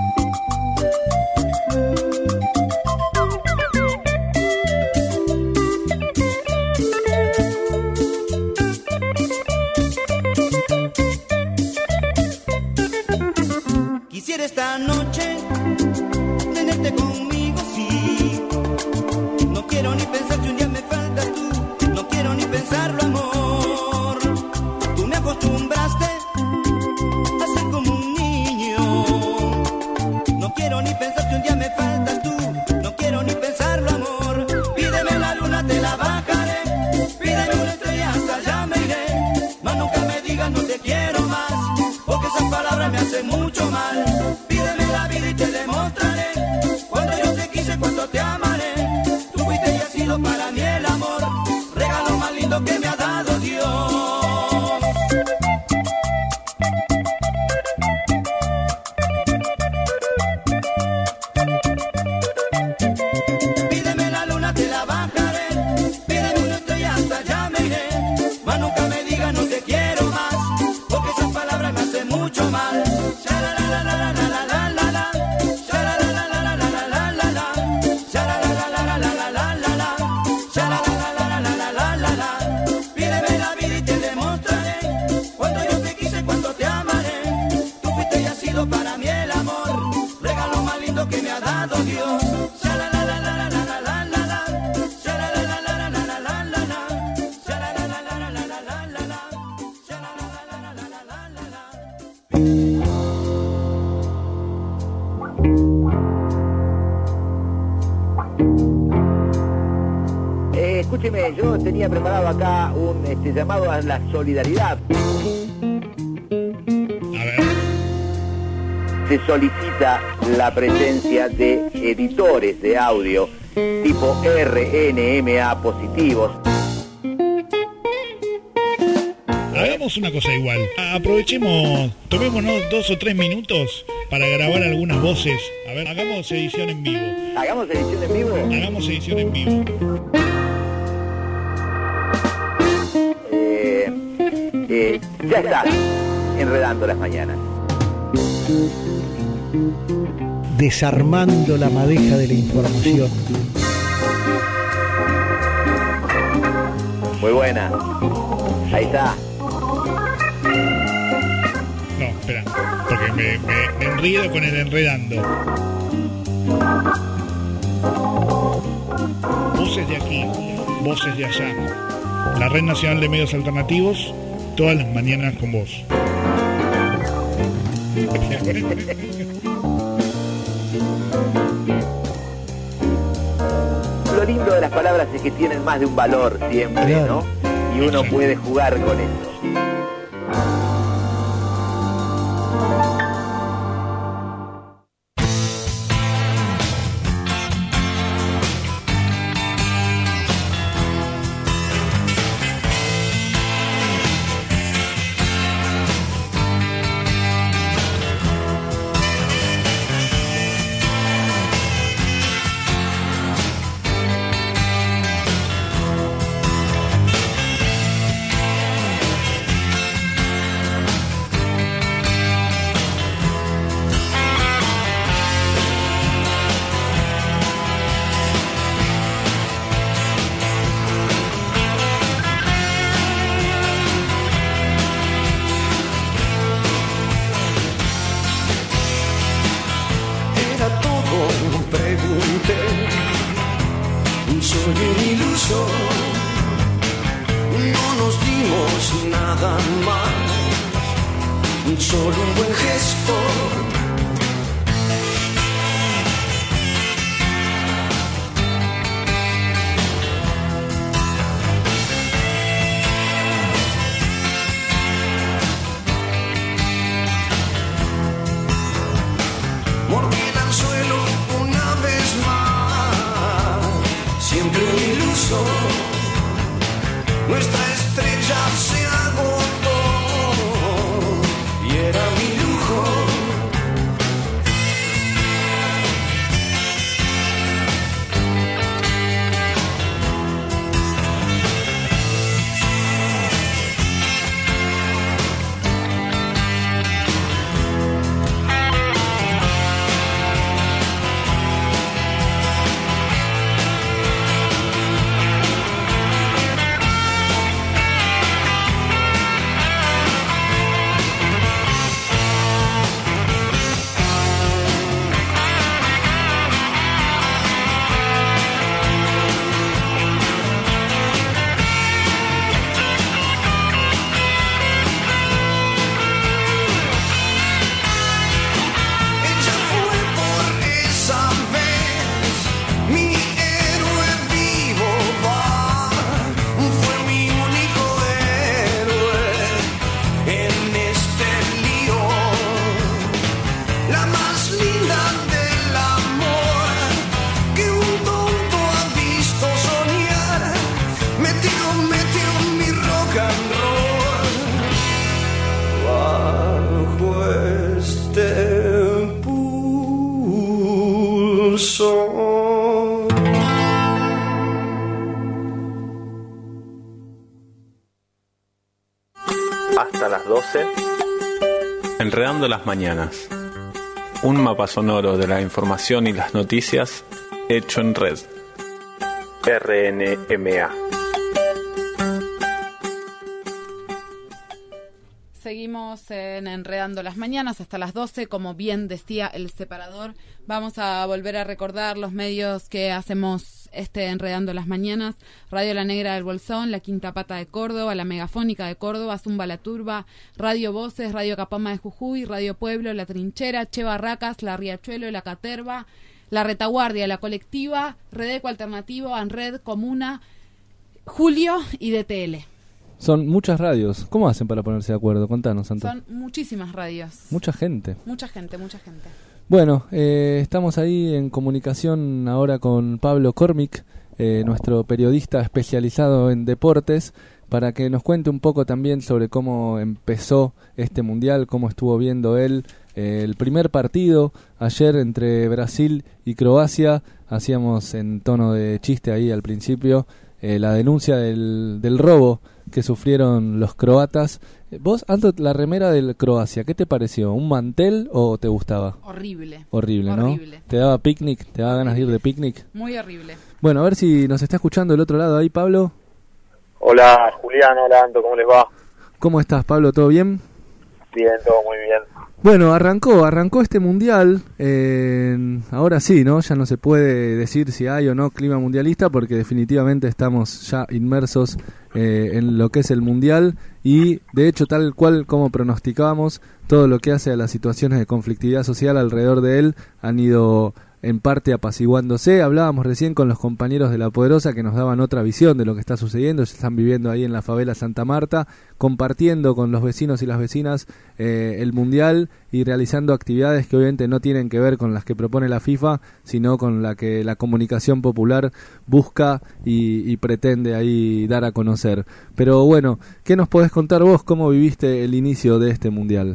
[SPEAKER 6] Quisiera esta noche tenerte conmigo, sí. No quiero ni pensar si un día me faltas tú. No quiero ni pensarlo, amor. Tú me acostumbraste a ser como un niño. No quiero ni pensar si un día me faltas tú. el amor, regalo más lindo que me ha dado Dios. Sha la la la la la la la la la la. Sha la la la la la la la la la la. Sha la la la la la la la la la la. Sha la la la la la la la la la.
[SPEAKER 18] Eh, escúcheme, yo tenía preparado acá un este, llamado a la solidaridad. Se solicita la presencia de editores de audio tipo R N M A positivos.
[SPEAKER 19] Hagamos una cosa igual. Aprovechemos, tomémonos dos o tres minutos para grabar algunas voces. A ver, hagamos edición en vivo.
[SPEAKER 18] ¿Hagamos edición en vivo?
[SPEAKER 19] Hagamos edición en vivo.
[SPEAKER 18] Eh, eh, ya está, enredando las mañanas.
[SPEAKER 20] Desarmando la madeja de la información.
[SPEAKER 18] Muy buena. Ahí está.
[SPEAKER 19] No, espera, porque me, me, me enredo con el enredando. Voces de aquí, voces de allá. La Red Nacional de Medios Alternativos, todas las mañanas con vos.
[SPEAKER 18] Lo lindo de las palabras es que tienen más de un valor siempre, claro, ¿no? Y uno puede jugar con eso.
[SPEAKER 3] Hasta las doce, Enredando las Mañanas. Un mapa sonoro de la información y las noticias hecho en red. R N M A.
[SPEAKER 4] seguimos en Enredando las Mañanas hasta las doce, como bien decía el separador. Vamos a volver a recordar los medios que hacemos este Enredando las Mañanas: Radio La Negra del Bolsón, La Quinta Pata de Córdoba, La Megafónica de Córdoba, Zumba La Turba, Radio Voces, Radio Capama de Jujuy, Radio Pueblo, La Trinchera, Che Barracas, La Riachuelo, La Caterva, La Retaguardia, La Colectiva, Redeco Alternativo, ANRED, Comuna, Julio y D T L.
[SPEAKER 5] Son muchas radios. ¿Cómo hacen para ponerse de acuerdo? Contanos, Santo.
[SPEAKER 4] Son muchísimas radios.
[SPEAKER 5] Mucha gente.
[SPEAKER 4] Mucha gente, mucha gente.
[SPEAKER 5] Bueno, eh, estamos ahí en comunicación ahora con Pablo Cormick, eh, nuestro periodista especializado en deportes, para que nos cuente un poco también sobre cómo empezó este mundial, cómo estuvo viendo él eh, el primer partido ayer entre Brasil y Croacia. Hacíamos en tono de chiste ahí al principio eh, la denuncia del, del robo que sufrieron los croatas. Vos, Aldo, la remera del Croacia, ¿qué te pareció? ¿Un mantel o te gustaba?
[SPEAKER 4] Horrible.
[SPEAKER 5] Horrible, ¿no?
[SPEAKER 4] Horrible.
[SPEAKER 5] ¿Te daba picnic? ¿Te daba ganas de ir de picnic?
[SPEAKER 4] Muy horrible.
[SPEAKER 5] Bueno, a ver si nos está escuchando del otro lado ahí, Pablo.
[SPEAKER 21] Hola, Julián, hola, Anto, ¿cómo les va?
[SPEAKER 5] ¿Cómo estás, Pablo? ¿Todo bien?
[SPEAKER 21] Bien, todo muy bien.
[SPEAKER 5] Bueno, arrancó, arrancó este mundial, eh, ahora sí, ¿no? Ya no se puede decir si hay o no clima mundialista porque definitivamente estamos ya inmersos eh, en lo que es el mundial y de hecho tal cual como pronosticábamos, todo lo que hace a las situaciones de conflictividad social alrededor de él han ido en parte apaciguándose. Hablábamos recién con los compañeros de La Poderosa que nos daban otra visión de lo que está sucediendo. Ellos están viviendo ahí en la favela Santa Marta, compartiendo con los vecinos y las vecinas eh, el mundial y realizando actividades que obviamente no tienen que ver con las que propone la FIFA, sino con la que la comunicación popular busca y, y pretende ahí dar a conocer. Pero bueno, ¿qué nos podés contar vos? ¿Cómo viviste el inicio de este mundial?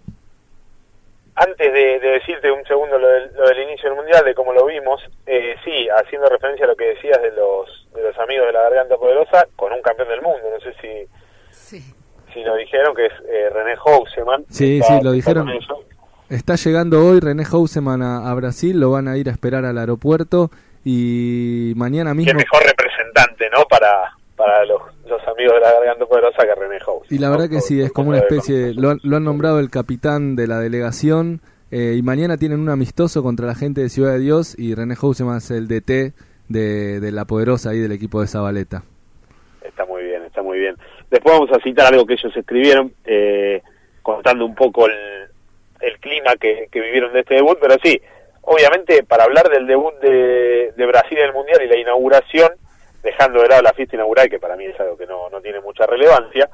[SPEAKER 21] Antes de, de decirte un segundo lo del, lo del inicio del Mundial, de cómo lo vimos, eh, sí, haciendo referencia a lo que decías de los de los amigos de la Garganta Poderosa, con un campeón del mundo, no sé si
[SPEAKER 4] sí.
[SPEAKER 21] si lo dijeron, que es eh, René Houseman.
[SPEAKER 5] Sí,
[SPEAKER 21] está,
[SPEAKER 5] sí, lo dijeron. Está llegando hoy René Houseman a, a Brasil, lo van a ir a esperar al aeropuerto y mañana mismo...
[SPEAKER 21] Qué mejor representante, ¿no?, para... para los, los amigos de la Garganta Poderosa que René House.
[SPEAKER 5] Y la verdad que sí, es como una especie, lo han, lo han nombrado el capitán de la delegación eh, y mañana tienen un amistoso contra la gente de Ciudad de Dios y René Houseman es el D T de, de La Poderosa y del equipo de Zabaleta.
[SPEAKER 21] Está muy bien, está muy bien. Después vamos a citar algo que ellos escribieron, eh, contando un poco el, el clima que, que vivieron de este debut, pero sí, obviamente para hablar del debut de, de Brasil en el Mundial y la inauguración, dejando de lado la fiesta inaugural, que para mí es algo que no, no tiene mucha relevancia,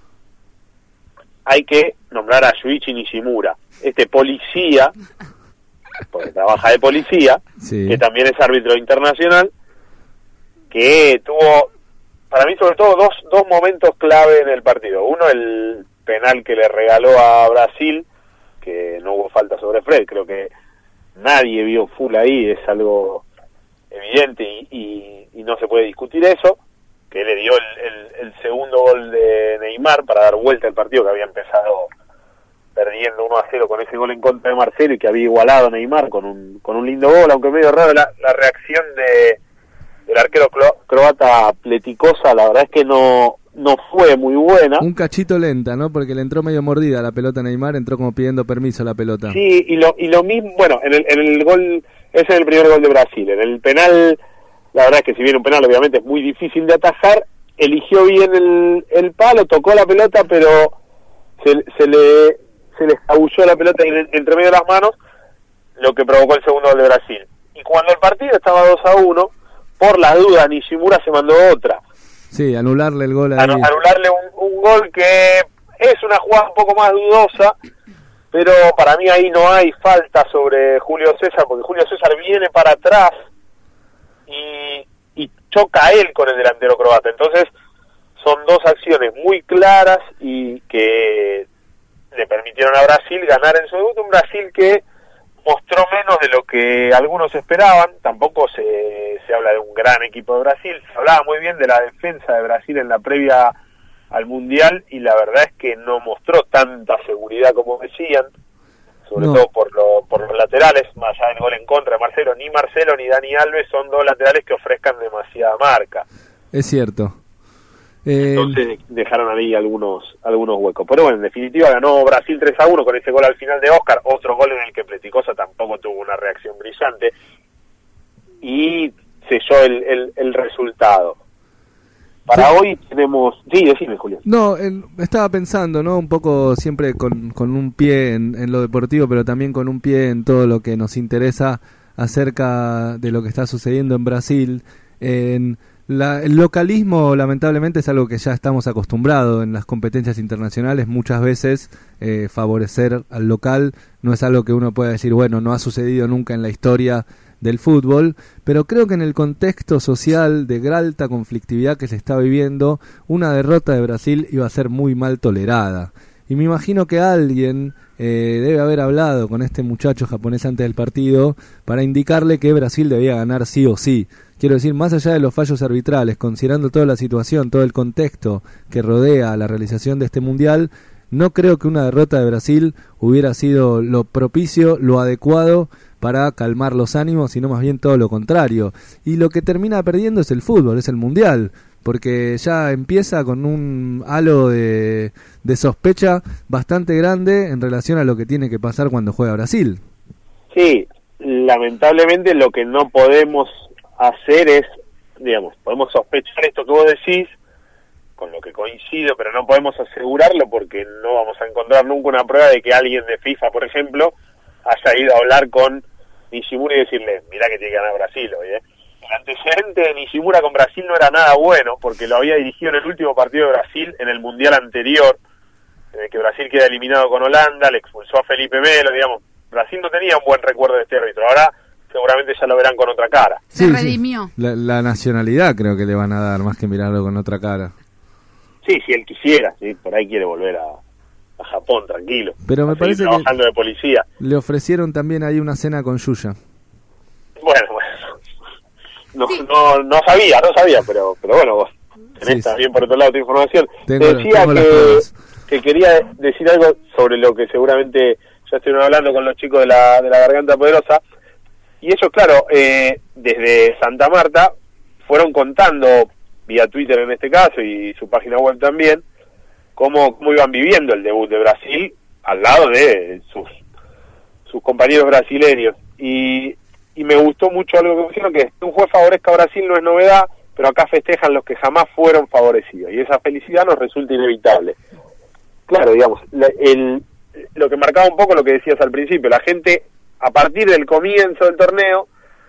[SPEAKER 21] hay que nombrar a Shuichi Nishimura, este policía, porque trabaja de policía,
[SPEAKER 5] sí,
[SPEAKER 21] que también es árbitro internacional, que tuvo, para mí sobre todo, dos, dos momentos clave en el partido. Uno, el penal que le regaló a Brasil, que no hubo falta sobre Fred, creo que nadie vio full ahí, es algo evidente y, y, y no se puede discutir eso, que le dio el, el, el segundo gol de Neymar para dar vuelta al partido, que había empezado perdiendo uno a cero con ese gol en contra de Marcelo y que había igualado a Neymar con un con un lindo gol, aunque medio raro la, la reacción de del arquero cro, croata Pleticosa, la verdad es que no no fue muy buena.
[SPEAKER 5] Un cachito lenta, ¿no? Porque le entró medio mordida la pelota a Neymar, entró como pidiendo permiso la pelota.
[SPEAKER 21] Sí, y lo y lo mismo, bueno, en el, en el gol, ese es el primer gol de Brasil. En el penal, la verdad es que si bien un penal obviamente es muy difícil de atajar, eligió bien el, el palo, tocó la pelota, pero se, se le se le escabulló la pelota entre medio de las manos, lo que provocó el segundo gol de Brasil. Y cuando el partido estaba dos a uno, por las dudas, Nishimura se mandó otra.
[SPEAKER 5] Sí, anularle el gol ahí.
[SPEAKER 21] Anu- anularle un, un gol que es una jugada un poco más dudosa, pero para mí ahí no hay falta sobre Julio César, porque Julio César viene para atrás y, y choca a él con el delantero croata. Entonces son dos acciones muy claras y que le permitieron a Brasil ganar en su debut, un Brasil que mostró menos de lo que algunos esperaban. Tampoco se, se habla de un gran equipo de Brasil, se hablaba muy bien de la defensa de Brasil en la previa al Mundial y la verdad es que no mostró tanta seguridad como decían, sobre
[SPEAKER 5] no.
[SPEAKER 21] todo por, lo, por los laterales, más allá del gol en contra de Marcelo. Ni Marcelo ni Dani Alves son dos laterales que ofrezcan demasiada marca.
[SPEAKER 5] Es cierto. Eh,
[SPEAKER 21] Entonces dejaron ahí algunos algunos huecos. Pero bueno, en definitiva ganó Brasil tres a uno con ese gol al final de Oscar, otro gol en el que Pleticosa tampoco tuvo una reacción brillante, y selló el, el, el resultado. Para sí. Hoy tenemos... Sí, decime, Julio.
[SPEAKER 5] No, en, estaba pensando, ¿no? Un poco siempre con, con un pie en, en lo deportivo, pero también con un pie en todo lo que nos interesa acerca de lo que está sucediendo en Brasil. En la, el localismo, lamentablemente, es algo que ya estamos acostumbrados en las competencias internacionales. Muchas veces eh, favorecer al local no es algo que uno pueda decir, bueno, no ha sucedido nunca en la historia del fútbol, pero creo que en el contexto social de alta conflictividad que se está viviendo, una derrota de Brasil iba a ser muy mal tolerada. Y me imagino que alguien eh, debe haber hablado con este muchacho japonés antes del partido para indicarle que Brasil debía ganar sí o sí. Quiero decir, más allá de los fallos arbitrales, considerando toda la situación, todo el contexto que rodea la realización de este mundial, no creo que una derrota de Brasil hubiera sido lo propicio, lo adecuado para calmar los ánimos, sino más bien todo lo contrario. Y lo que termina perdiendo es el fútbol, es el mundial, porque ya empieza con un halo de, de sospecha bastante grande en relación a lo que tiene que pasar cuando juega Brasil.
[SPEAKER 21] Sí, lamentablemente lo que no podemos hacer es, digamos, podemos sospechar esto que vos decís, con lo que coincido, pero no podemos asegurarlo porque no vamos a encontrar nunca una prueba de que alguien de FIFA, por ejemplo, haya ido a hablar con Nishimura y decirle, mirá que tiene que ganar Brasil hoy, ¿eh? El antecedente de Nishimura con Brasil no era nada bueno, porque lo había dirigido en el último partido de Brasil en el Mundial anterior, en el que Brasil queda eliminado con Holanda, le expulsó a Felipe Melo, digamos, Brasil no tenía un buen recuerdo de este árbitro, ahora seguramente ya lo verán con otra cara.
[SPEAKER 4] Se sí, redimió.
[SPEAKER 5] Sí. La, la nacionalidad creo que le van a dar, más que mirarlo con otra cara.
[SPEAKER 21] Sí, si él quisiera, sí, por ahí quiere volver a, a Japón, tranquilo.
[SPEAKER 5] Pero me parece
[SPEAKER 21] trabajando
[SPEAKER 5] que
[SPEAKER 21] de policía.
[SPEAKER 5] Le ofrecieron también ahí una cena con Yuya.
[SPEAKER 21] Bueno, bueno. No, sí. no, no sabía, no sabía, pero pero bueno, vos tenés sí, también sí. por otro lado tu información.
[SPEAKER 5] Tengo,
[SPEAKER 21] Te decía que, que quería decir algo sobre lo que seguramente ya estuvieron hablando con los chicos de la, de la Garganta Poderosa. Y ellos, claro, eh, desde Santa Marta fueron contando, vía Twitter en este caso y su página web también, cómo, cómo iban viviendo el debut de Brasil al lado de sus sus compañeros brasileños. Y, y me gustó mucho algo que pusieron, que un juez favorezca a Brasil no es novedad, pero acá festejan los que jamás fueron favorecidos. Y esa felicidad nos resulta inevitable. Claro, digamos, la, el, lo que marcaba un poco lo que decías al principio, la gente a partir del comienzo del torneo,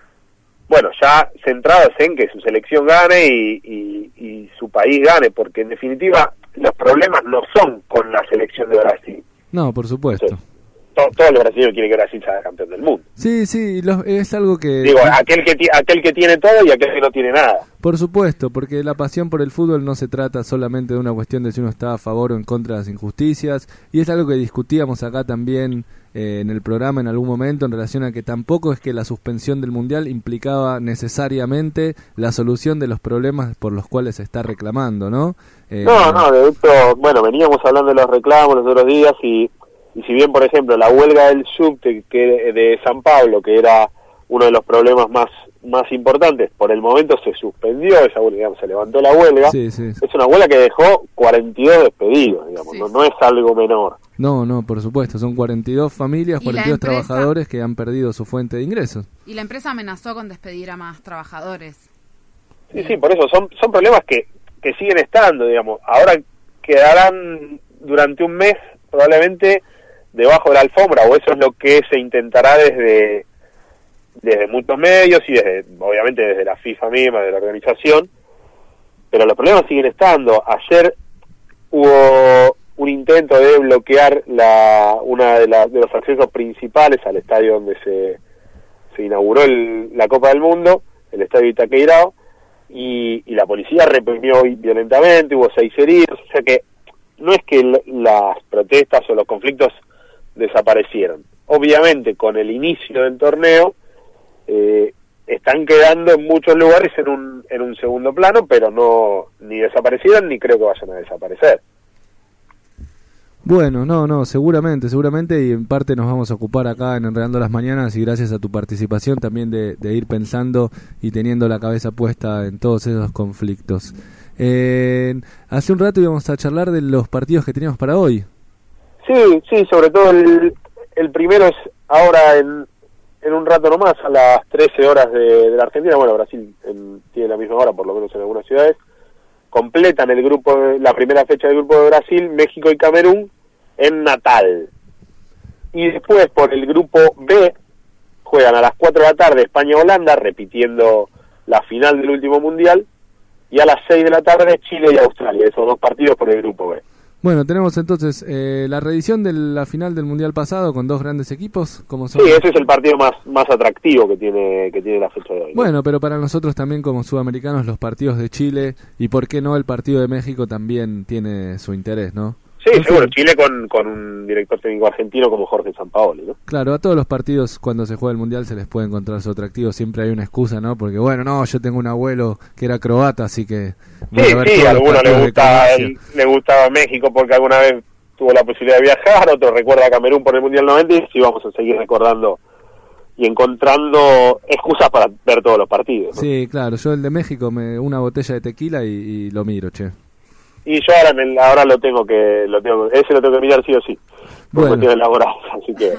[SPEAKER 21] bueno, ya centrados en que su selección gane y, y, y su país gane, porque en definitiva los problemas no son con la selección de Brasil.
[SPEAKER 5] No, por supuesto.
[SPEAKER 21] Entonces, to, todos los brasileños quieren que Brasil sea campeón del mundo.
[SPEAKER 5] Sí, sí, lo, es algo que...
[SPEAKER 21] Digo, aquel que, aquel que tiene todo y aquel que no tiene nada.
[SPEAKER 5] Por supuesto, porque la pasión por el fútbol no se trata solamente de una cuestión de si uno está a favor o en contra de las injusticias, y es algo que discutíamos acá también eh, en el programa en algún momento en relación a que tampoco es que la suspensión del Mundial implicaba necesariamente la solución de los problemas por los cuales se está reclamando, ¿no? Eh,
[SPEAKER 21] no, no, de hecho, bueno, veníamos hablando de los reclamos los otros días y, y si bien, por ejemplo, la huelga del subte que de San Pablo, que era uno de los problemas más más importantes, por el momento se suspendió esa huelga, digamos, se levantó la huelga,
[SPEAKER 5] sí, sí, sí.
[SPEAKER 21] Es una huelga que dejó cuarenta y dos despedidos, digamos, sí. no, no es algo menor.
[SPEAKER 5] No, no, por supuesto, son cuarenta y dos familias, cuarenta y dos empresa, trabajadores que han perdido su fuente de ingresos.
[SPEAKER 4] Y la empresa amenazó con despedir a más trabajadores.
[SPEAKER 21] Sí, sí, sí por eso son son problemas que, que siguen estando, digamos, ahora quedarán durante un mes probablemente debajo de la alfombra, o eso es lo que se intentará desde desde muchos medios y desde, obviamente desde la FIFA misma, de la organización, pero los problemas siguen estando. Ayer hubo un intento de bloquear la una de, la, de los accesos principales al estadio donde se, se inauguró el, la Copa del Mundo, el estadio Itaqueirao, y, y la policía reprimió violentamente, hubo seis heridos, o sea que no es que l- las protestas o los conflictos desaparecieron. Obviamente con el inicio del torneo Eh, están quedando en muchos lugares en un en un segundo plano, pero no ni desaparecieron ni creo que vayan a desaparecer.
[SPEAKER 5] Bueno, no, no, seguramente, seguramente, y en parte nos vamos a ocupar acá en Enredando las Mañanas, y gracias a tu participación también de, de ir pensando y teniendo la cabeza puesta en todos esos conflictos. Eh, hace un rato íbamos a charlar de los partidos que teníamos para hoy.
[SPEAKER 21] Sí, sí, sobre todo el, el primero es ahora en, en un rato nomás, a las trece horas de, de la Argentina. Bueno, Brasil en, tiene la misma hora, por lo menos en algunas ciudades. Completan el grupo, la primera fecha del grupo de Brasil, México y Camerún, en Natal. Y después, por el grupo B, juegan a las cuatro de la tarde España-Holanda, repitiendo la final del último Mundial, y a las seis de la tarde Chile y Australia, esos dos partidos por el grupo B.
[SPEAKER 5] Bueno, tenemos entonces eh, la reedición de la final del Mundial pasado con dos grandes equipos, como son...
[SPEAKER 21] Sí, ese es el partido más más atractivo que tiene que tiene la fecha de hoy, ¿no?
[SPEAKER 5] Bueno, pero para nosotros también como sudamericanos los partidos de Chile y por qué no el partido de México también tiene su interés, ¿no?
[SPEAKER 21] Sí,
[SPEAKER 5] en
[SPEAKER 21] seguro,
[SPEAKER 5] fin.
[SPEAKER 21] Chile con, con un director técnico argentino como Jorge Sampaoli, ¿no?
[SPEAKER 5] Claro, a todos los partidos cuando se juega el Mundial se les puede encontrar su atractivo, siempre hay una excusa, ¿no? Porque bueno, no, yo tengo un abuelo que era croata, así que... voy
[SPEAKER 21] Sí,
[SPEAKER 5] a ver
[SPEAKER 21] sí,
[SPEAKER 5] todos
[SPEAKER 21] a
[SPEAKER 5] los
[SPEAKER 21] algunos le
[SPEAKER 5] partidos de
[SPEAKER 21] gusta
[SPEAKER 5] Croacia.
[SPEAKER 21] el- le gustaba México porque alguna vez tuvo la posibilidad de viajar, otro recuerda a Camerún por el Mundial noventa y sí vamos a seguir recordando y encontrando excusas para ver todos los partidos, ¿no?
[SPEAKER 5] Sí, claro, yo el de México, me una botella de tequila y, y lo miro, che.
[SPEAKER 21] Y yo ahora, en el- ahora lo tengo que, lo tengo, ese lo tengo que mirar sí o sí, por
[SPEAKER 5] Bueno.
[SPEAKER 21] cuestiones laborales, así que...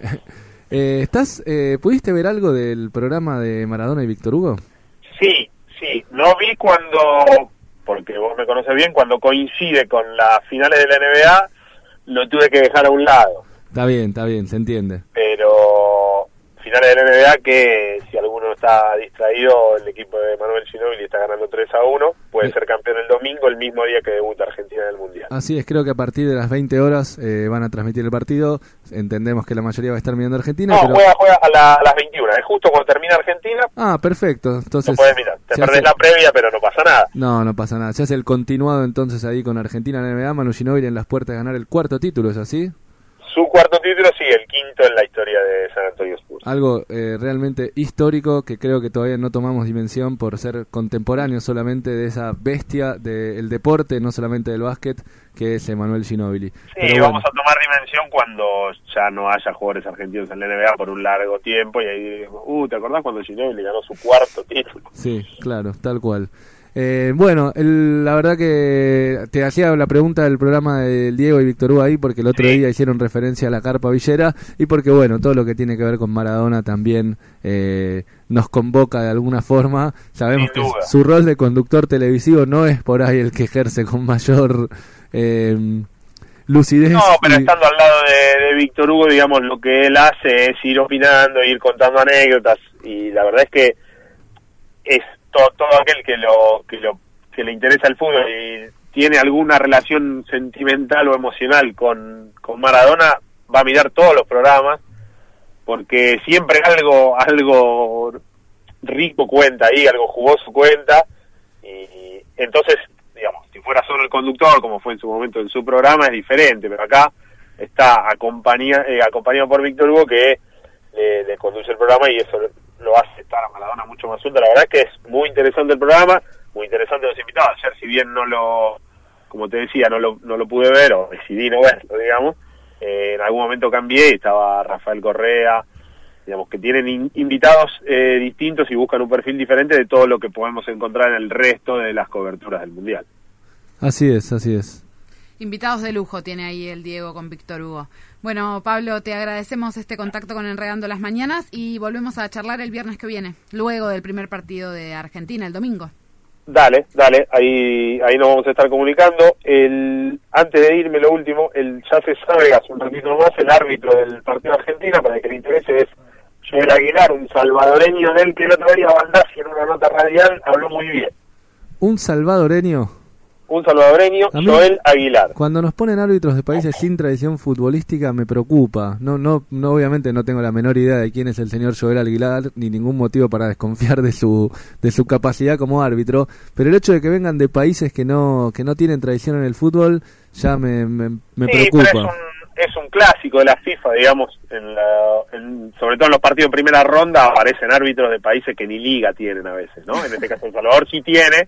[SPEAKER 5] Eh, ¿estás, eh, ¿Pudiste ver algo del programa de Maradona y Víctor Hugo?
[SPEAKER 21] Sí, sí, no vi cuando, porque vos me conoces bien, cuando coincide con las finales de la N B A, lo tuve que dejar a un lado,
[SPEAKER 5] Está bien, está bien, se entiende.
[SPEAKER 21] pero finales de la N B A que si alguno está distraído, el equipo de Manuel Ginóbili está ganando tres a uno, puede ser campeón el domingo, el mismo día que debuta Argentina en el Mundial.
[SPEAKER 5] Así es, creo que a partir de las veinte horas eh, van a transmitir el partido. Entendemos que la mayoría va a estar mirando a Argentina.
[SPEAKER 21] No,
[SPEAKER 5] pero...
[SPEAKER 21] juega, juega a, la- a las veintiuna, es justo cuando termina Argentina,
[SPEAKER 5] Ah, perfecto. Entonces,
[SPEAKER 21] lo puedes mirar, te
[SPEAKER 5] se
[SPEAKER 21] perdés
[SPEAKER 5] hace-
[SPEAKER 21] la previa, pero no pasa nada.
[SPEAKER 5] No, no pasa nada. Se hace el continuado entonces ahí con Argentina en la N B A. Manu Ginóbili en las puertas de ganar el cuarto título, ¿es así?
[SPEAKER 21] Su cuarto título, sí, el quinto en la historia de San Antonio Spurs.
[SPEAKER 5] Algo eh, realmente histórico que creo que todavía no tomamos dimensión por ser contemporáneos solamente de esa bestia del deporte, no solamente del básquet, que es Emanuel Ginóbili.
[SPEAKER 21] Sí,
[SPEAKER 5] Pero bueno,
[SPEAKER 21] vamos a tomar dimensión cuando ya no haya jugadores argentinos en la N B A por un largo tiempo y ahí digamos, uh, ¿te acordás cuando Ginóbili ganó su cuarto título?
[SPEAKER 5] sí, claro, tal cual. Eh, bueno, el- la verdad que te hacía la pregunta del programa del Diego y Víctor Hugo ahí porque el otro día hicieron referencia a la carpa villera y porque bueno, todo lo que tiene que ver con Maradona también eh, nos convoca de alguna forma. Sabemos
[SPEAKER 21] Sin
[SPEAKER 5] que
[SPEAKER 21] duda.
[SPEAKER 5] su rol de conductor televisivo no es por ahí el que ejerce con mayor eh, lucidez.
[SPEAKER 21] No, pero
[SPEAKER 5] y-
[SPEAKER 21] estando al lado de, de Víctor Hugo, digamos, lo que él hace es ir opinando, ir contando anécdotas y la verdad es que es to- todo aquel que lo que lo que le interesa el fútbol y tiene alguna relación sentimental o emocional con, con Maradona va a mirar todos los programas porque siempre algo algo rico cuenta ahí, algo jugoso cuenta y entonces, digamos, si fuera solo el conductor como fue en su momento en su programa es diferente, pero acá está acompaña, eh, acompañado por Víctor Hugo que le, le conduce el programa y eso lo hace estar a Maradona mucho más suelta. La verdad es que es muy interesante el programa, muy interesante los invitados. Ayer, si bien no lo, como te decía, no lo, no lo pude ver o decidí no verlo, digamos, eh, en algún momento cambié y estaba Rafael Correa, digamos que tienen in- invitados eh, distintos y buscan un perfil diferente de todo lo que podemos encontrar en el resto de las coberturas del Mundial.
[SPEAKER 5] Así es, así es.
[SPEAKER 4] Invitados de lujo tiene ahí el Diego con Víctor Hugo. Bueno, Pablo, te agradecemos este contacto con Enredando las Mañanas y volvemos a charlar el viernes que viene, luego del primer partido de Argentina, el domingo.
[SPEAKER 21] Dale, dale, ahí ahí nos vamos a estar comunicando. El Antes de irme, lo último, el ya se sabe hace un ratito más, el árbitro del partido de Argentina, para que le interese, es Joel Aguilar, un salvadoreño del que el otro día Baldassi en una nota radial habló muy bien.
[SPEAKER 5] Un salvadoreño.
[SPEAKER 21] Un salvadoreño,
[SPEAKER 5] A mí-
[SPEAKER 21] Joel Aguilar.
[SPEAKER 5] Cuando nos ponen árbitros de países sin tradición futbolística me preocupa. No, no, no, obviamente no tengo la menor idea de quién es el señor Joel Aguilar ni ningún motivo para desconfiar de su de su capacidad como árbitro. Pero el hecho de que vengan de países que no que no tienen tradición en el fútbol ya me, me, me
[SPEAKER 21] Sí,
[SPEAKER 5] preocupa.
[SPEAKER 21] pero es un, es un clásico de la FIFA, digamos, en la, en- sobre todo en los partidos de primera ronda aparecen árbitros de países que ni liga tienen a veces, ¿no? En este caso El Salvador sí tiene,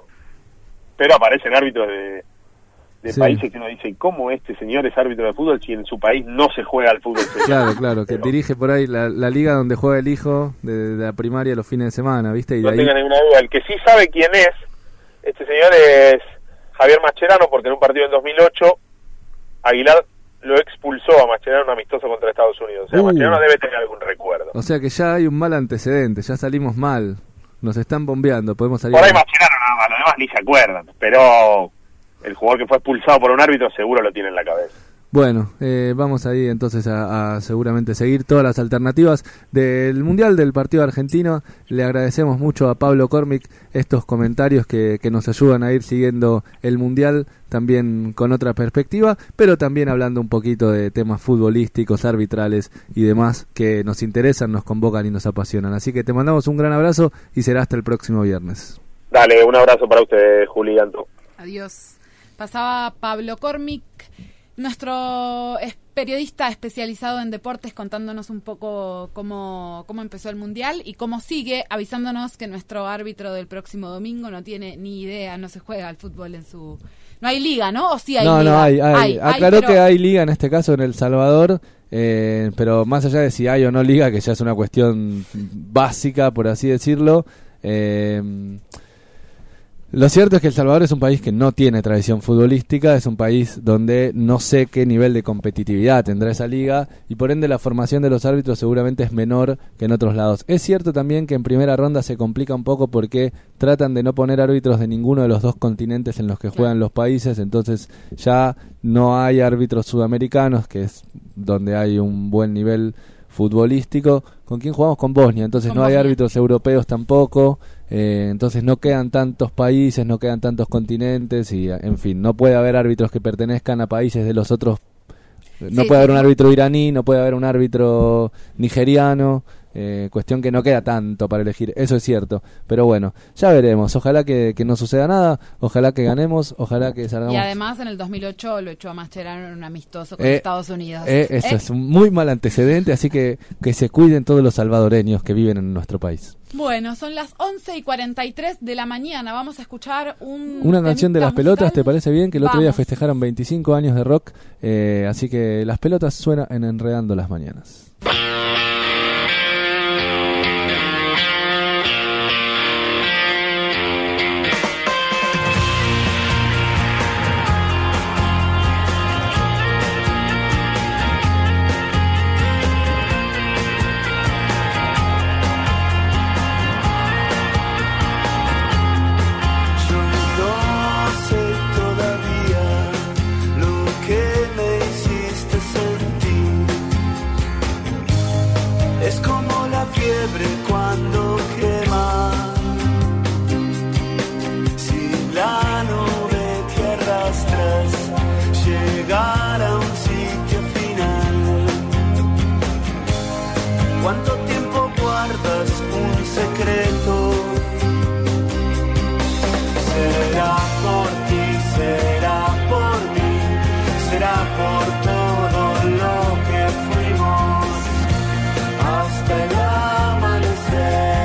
[SPEAKER 21] pero aparecen árbitros de, de
[SPEAKER 5] Sí.
[SPEAKER 21] países que uno dice, ¿y cómo este señor es árbitro de fútbol si en su país no se juega al fútbol?
[SPEAKER 5] Claro, claro, que dirige por ahí la, la liga donde juega el hijo de, de la primaria los fines de semana, ¿viste? Y de
[SPEAKER 21] No
[SPEAKER 5] ahí...
[SPEAKER 21] tenga ninguna duda. El que sí sabe quién es, Este señor es Javier Mascherano, porque en un partido en dos mil ocho Aguilar lo expulsó a Mascherano en un amistoso contra Estados Unidos. O sea,
[SPEAKER 5] Uh.
[SPEAKER 21] Mascherano debe tener algún recuerdo.
[SPEAKER 5] O sea que ya hay un mal antecedente, ya salimos mal. Nos están bombeando, podemos salir.
[SPEAKER 21] Por ahí Mascherano nada más, los demás ni se acuerdan. Pero el jugador que fue expulsado por un árbitro seguro lo tiene en la cabeza.
[SPEAKER 5] Bueno, eh, vamos ahí entonces a, a seguramente seguir todas las alternativas del Mundial del partido argentino. Le agradecemos mucho a Pablo Cormick estos comentarios que, que nos ayudan a ir siguiendo el Mundial también con otra perspectiva, pero también hablando un poquito de temas futbolísticos, arbitrales y demás que nos interesan, nos convocan y nos apasionan. Así que te mandamos un gran abrazo y será hasta el próximo viernes.
[SPEAKER 21] Dale, un abrazo para ustedes, Juli y Anto.
[SPEAKER 4] Adiós. Pasaba Pablo Cormick, nuestro es periodista especializado en deportes, contándonos un poco cómo, cómo empezó el Mundial y cómo sigue, avisándonos que nuestro árbitro del próximo domingo no tiene ni idea, no se juega al fútbol en su... No hay liga, ¿no? ¿O sí hay
[SPEAKER 5] no,
[SPEAKER 4] liga?
[SPEAKER 5] No, hay, hay.
[SPEAKER 4] hay
[SPEAKER 5] Aclaró
[SPEAKER 4] hay, pero...
[SPEAKER 5] que hay liga en este caso en El Salvador, eh, pero más allá de si hay o no liga, que ya es una cuestión básica, por así decirlo, eh... lo cierto es que El Salvador es un país que no tiene tradición futbolística, es un país donde no sé qué nivel de competitividad tendrá esa liga y por ende la formación de los árbitros seguramente es menor que en otros lados. Es cierto también que en primera ronda se complica un poco porque tratan de no poner árbitros de ninguno de los dos continentes en los que juegan los países, entonces ya no hay árbitros sudamericanos, que es donde hay un buen nivel futbolístico. ¿Con quién jugamos? Con Bosnia, entonces
[SPEAKER 4] Con
[SPEAKER 5] no hay
[SPEAKER 4] Bosnia.
[SPEAKER 5] árbitros europeos tampoco. Eh, entonces no quedan tantos países, no quedan tantos continentes y, en fin, no puede haber árbitros que pertenezcan a países de los otros. No
[SPEAKER 4] Sí,
[SPEAKER 5] puede
[SPEAKER 4] sí,
[SPEAKER 5] haber un
[SPEAKER 4] no.
[SPEAKER 5] árbitro iraní, no puede haber un árbitro nigeriano. Eh, cuestión que no queda tanto para elegir, eso es cierto. Pero bueno, ya veremos. Ojalá que, que no suceda nada, ojalá que ganemos, ojalá que salgamos.
[SPEAKER 4] Y además en el dos mil ocho lo echó a Mascherano en un amistoso con
[SPEAKER 5] Eh,
[SPEAKER 4] Estados Unidos.
[SPEAKER 5] Eh, eso
[SPEAKER 4] ¿Eh?
[SPEAKER 5] es un muy mal antecedente, así que que se cuiden todos los salvadoreños que viven en nuestro país.
[SPEAKER 4] Bueno, son las once y cuarenta y tres de la mañana. Vamos a escuchar un
[SPEAKER 5] Una canción de
[SPEAKER 4] temita
[SPEAKER 5] Las Pelotas,
[SPEAKER 4] musical.
[SPEAKER 5] ¿te parece bien? Que el otro día
[SPEAKER 4] Vamos.
[SPEAKER 5] festejaron veinticinco años de rock, eh, así que Las Pelotas suena en Enredando las Mañanas.
[SPEAKER 14] Yo no sé todavía lo que me hiciste sentir. Es como la fiebre cuando quema. Si la nube te arrastras, llegar a un sitio final. ¿Cuánto tiempo guardas un secreto? Será por ti, será por mí, será por todo lo que fuimos hasta el amanecer.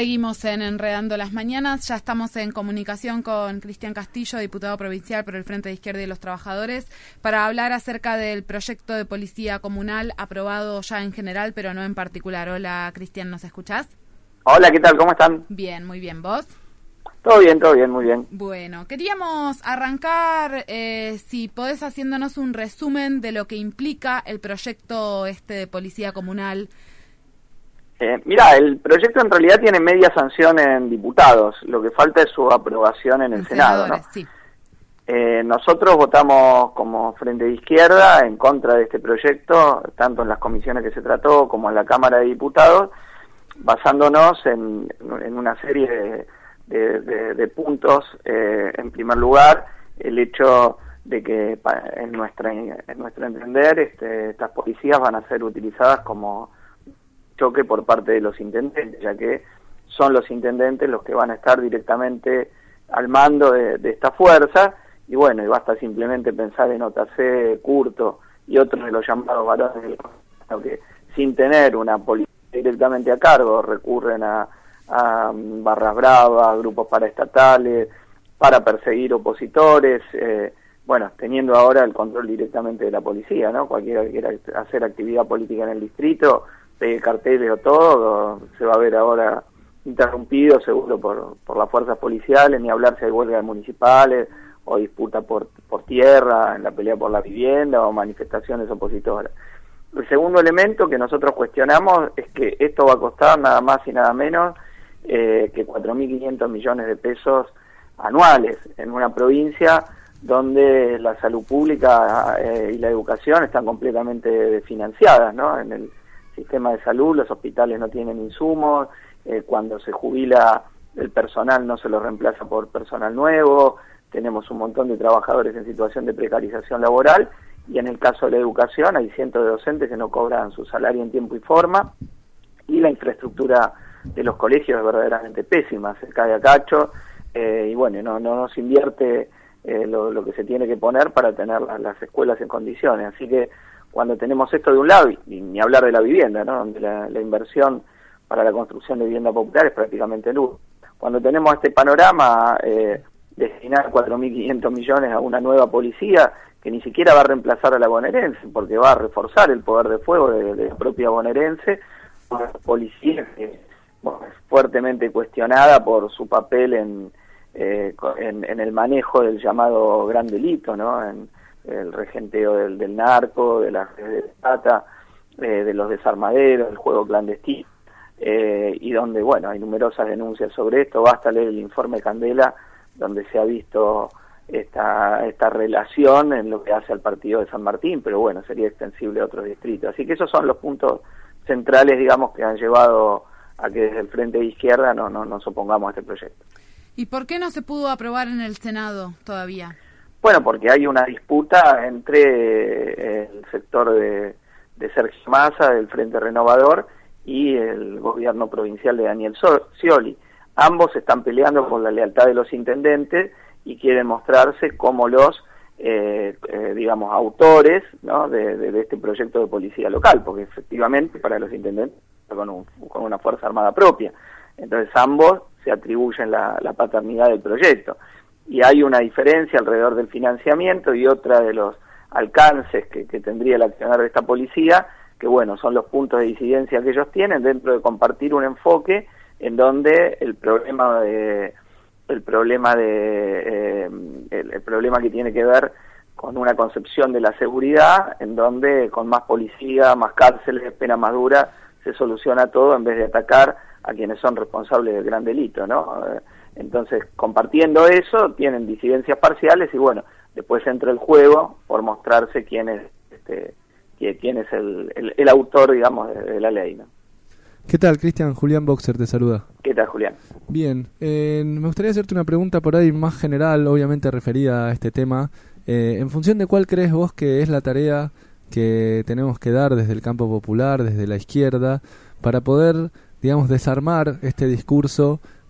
[SPEAKER 4] Seguimos en Enredando las Mañanas, ya estamos en comunicación con Cristian Castillo, diputado provincial por el Frente de Izquierda y los Trabajadores, para hablar acerca del proyecto de policía comunal aprobado ya en general, pero no en particular. Hola, Cristian, ¿nos escuchás?
[SPEAKER 2] Hola, ¿qué tal? ¿Cómo están?
[SPEAKER 4] Bien, muy bien. ¿Vos?
[SPEAKER 2] Todo bien, todo bien, muy bien.
[SPEAKER 4] Bueno, queríamos arrancar, eh, si podés haciéndonos un resumen de lo que implica el proyecto este de policía comunal.
[SPEAKER 2] Eh, mira, el proyecto en realidad tiene media sanción en diputados, lo que falta es su aprobación en el en Senado, ¿no?
[SPEAKER 4] Sí.
[SPEAKER 2] Eh, nosotros votamos como Frente de Izquierda en contra de este proyecto, tanto en las comisiones que se trató como en la Cámara de Diputados, basándonos en, en una serie de, de, de, de puntos. Eh, en primer lugar, el hecho de que en, nuestra, en nuestro entender este, estas policías van a ser utilizadas como choque por parte de los intendentes, ya que son los intendentes los que van a estar directamente al mando de, de esta fuerza, y bueno, y basta simplemente pensar en Otacé, Curto y otros de los llamados varones del gobierno que sin tener una policía directamente a cargo recurren a, a barras bravas, grupos paraestatales, para perseguir opositores, eh, bueno, teniendo ahora el control directamente de la policía, ¿no? Cualquiera que quiera hacer actividad política en el distrito, pegue carteles o todo, se va a ver ahora interrumpido seguro por, por las fuerzas policiales, ni hablar si hay huelgas municipales o disputa por, por tierra, en la pelea por la vivienda o manifestaciones opositoras. El segundo elemento que nosotros cuestionamos es que esto va a costar nada más y nada menos eh, que cuatro mil quinientos millones de pesos anuales en una provincia donde la salud pública eh, y la educación están completamente desfinanciadas, ¿no? En el sistema de salud, los hospitales no tienen insumos, eh, cuando se jubila el personal no se lo reemplaza por personal nuevo, tenemos un montón de trabajadores en situación de precarización laboral, y en el caso de la educación hay cientos de docentes que no cobran su salario en tiempo y forma, y la infraestructura de los colegios es verdaderamente pésima, se cae a cacho, eh, y bueno, no, no, no se invierte eh, lo, lo que se tiene que poner para tener las, las escuelas en condiciones, así que cuando tenemos esto de un lado, y ni hablar de la vivienda, ¿no? Donde la, la inversión para la construcción de vivienda popular es prácticamente nula. Cuando tenemos este panorama, eh, destinar cuatro mil quinientos millones a una nueva policía que ni siquiera va a reemplazar a la bonaerense, porque va a reforzar el poder de fuego de, de la propia bonaerense, una policía que bueno, es fuertemente cuestionada por su papel en, eh, en, en el manejo del llamado gran delito, ¿no? En, el regenteo del, del narco, de las redes de plata, eh, de los desarmaderos, del juego clandestino, eh, y donde, bueno, hay numerosas denuncias sobre esto. Basta leer el informe Candela, donde se ha visto esta, esta relación en lo que hace al partido de San Martín, pero bueno, sería extensible a otros distritos. Así que esos son los puntos centrales, digamos, que han llevado a que desde el Frente de Izquierda no, no nos opongamos a este proyecto.
[SPEAKER 4] ¿Y por qué no se pudo aprobar en el Senado todavía?
[SPEAKER 2] Bueno, porque hay una disputa entre el sector de, de Sergio Massa, del Frente Renovador, y el gobierno provincial de Daniel Scioli. Ambos están peleando por la lealtad de los intendentes y quieren mostrarse como los, eh, eh, digamos, autores, ¿no? de, de, de este proyecto de policía local, porque efectivamente para los intendentes con, un, con una fuerza armada propia. Entonces ambos se atribuyen la, la paternidad del proyecto. Y hay una diferencia alrededor del financiamiento y otra de los alcances que, que tendría el accionar de esta policía, que bueno, son los puntos de disidencia que ellos tienen dentro de compartir un enfoque en donde el problema de el problema de eh, el, el problema que tiene que ver con una concepción de la seguridad, en donde con más policía, más cárceles, pena más dura, se soluciona todo en vez de atacar a quienes son responsables del gran delito, ¿no? Entonces, compartiendo eso, tienen disidencias parciales y bueno, después entra el juego por mostrarse quién es este quién es el, el, el autor, digamos, de, de la ley, ¿no?
[SPEAKER 5] ¿Qué tal, Cristian? Julián Boxer te saluda.
[SPEAKER 2] ¿Qué tal, Julián?
[SPEAKER 5] Bien, eh, me gustaría hacerte una pregunta por ahí más general, obviamente referida a este tema. Eh, en función de cuál crees vos que es la tarea que tenemos que dar desde el campo popular, desde la izquierda, para poder, digamos, desarmar este discurso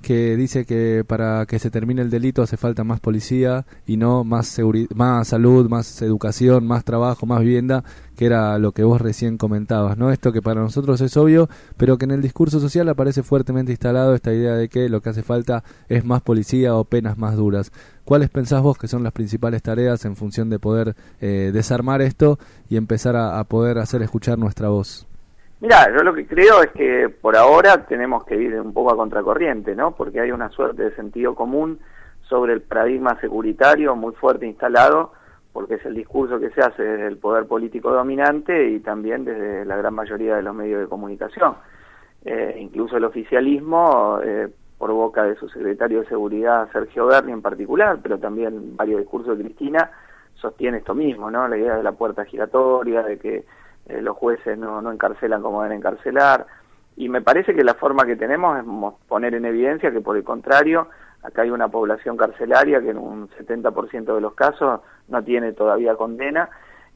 [SPEAKER 5] que dice que para que se termine el delito hace falta más policía y no más seguri- más salud, más educación, más trabajo, más vivienda, que era lo que vos recién comentabas, ¿no? Esto que para nosotros es obvio, pero que en el discurso social aparece fuertemente instalado esta idea de que lo que hace falta es más policía o penas más duras. ¿Cuáles pensás vos que son las principales tareas en función de poder eh, desarmar esto y empezar a, a poder hacer escuchar nuestra voz?
[SPEAKER 2] Mirá, yo lo que creo es que por ahora tenemos que ir un poco a contracorriente, ¿no? Porque hay una suerte de sentido común sobre el paradigma securitario muy fuerte instalado, porque es el discurso que se hace desde el poder político dominante y también desde la gran mayoría de los medios de comunicación. Eh, incluso el oficialismo, eh, por boca de su secretario de Seguridad, Sergio Berni en particular, pero también varios discursos de Cristina, sostiene esto mismo, ¿no? La idea de la puerta giratoria, de que eh, los jueces no, no encarcelan como deben encarcelar, y me parece que la forma que tenemos es poner en evidencia que por el contrario, acá hay una población carcelaria que en un setenta por ciento de los casos no tiene todavía condena,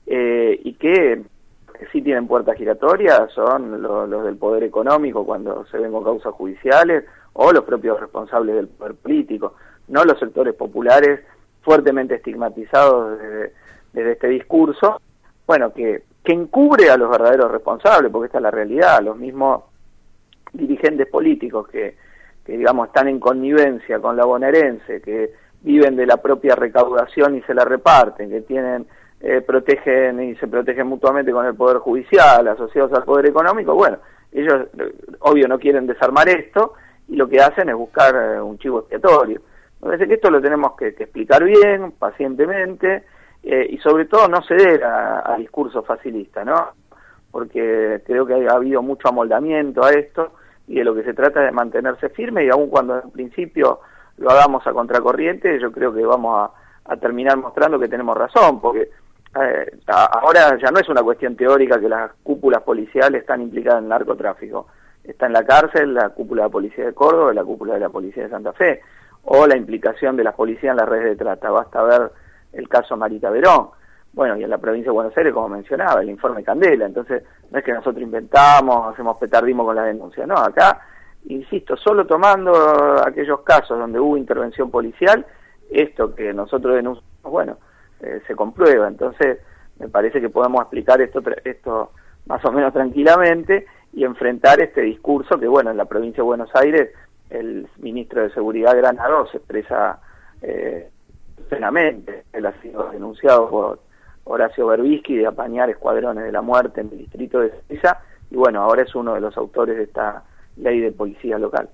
[SPEAKER 2] eh, y que sí tienen puertas giratorias son los, los del poder económico cuando se ven con causas judiciales, o los propios responsables del poder político, no los sectores populares fuertemente estigmatizados desde, desde este discurso, bueno, que, que encubre a los verdaderos responsables, porque esta es la realidad, los mismos dirigentes políticos que, que digamos están en connivencia con la bonaerense, que viven de la propia recaudación y se la reparten, que tienen eh, protegen y se protegen mutuamente con el poder judicial, asociados al poder económico, bueno, ellos obvio no quieren desarmar esto y lo que hacen es buscar eh, un chivo expiatorio. Me parece que esto lo tenemos que, que explicar bien, pacientemente, eh, y sobre todo no ceder a, a discursos facilistas, ¿no? Porque creo que ha habido mucho amoldamiento a esto y de lo que se trata es de mantenerse firme, y aun cuando en principio lo hagamos a contracorriente, yo creo que vamos a, a terminar mostrando que tenemos razón, porque eh, a, ahora ya no es una cuestión teórica que las cúpulas policiales están implicadas en el narcotráfico. Está en la cárcel la cúpula de la policía de Córdoba, la cúpula de la policía de Santa Fe, o la implicación de las policías en las redes de trata. Basta ver el caso Marita Verón. Bueno, y en la provincia de Buenos Aires, como mencionaba, el informe Candela. Entonces, no es que nosotros inventamos, hacemos petardismo con la denuncia. No, acá, insisto, solo tomando aquellos casos donde hubo intervención policial, esto que nosotros denunciamos, bueno, eh, se comprueba. Entonces, me parece que podemos explicar esto, esto más o menos tranquilamente y enfrentar este discurso que, bueno, en la provincia de Buenos Aires el ministro de Seguridad Granado se expresa eh, plenamente. Él ha sido denunciado por Horacio Berbisky de apañar escuadrones de la muerte en el distrito de Ezeiza, y bueno, ahora es uno de los autores de esta ley de policía local.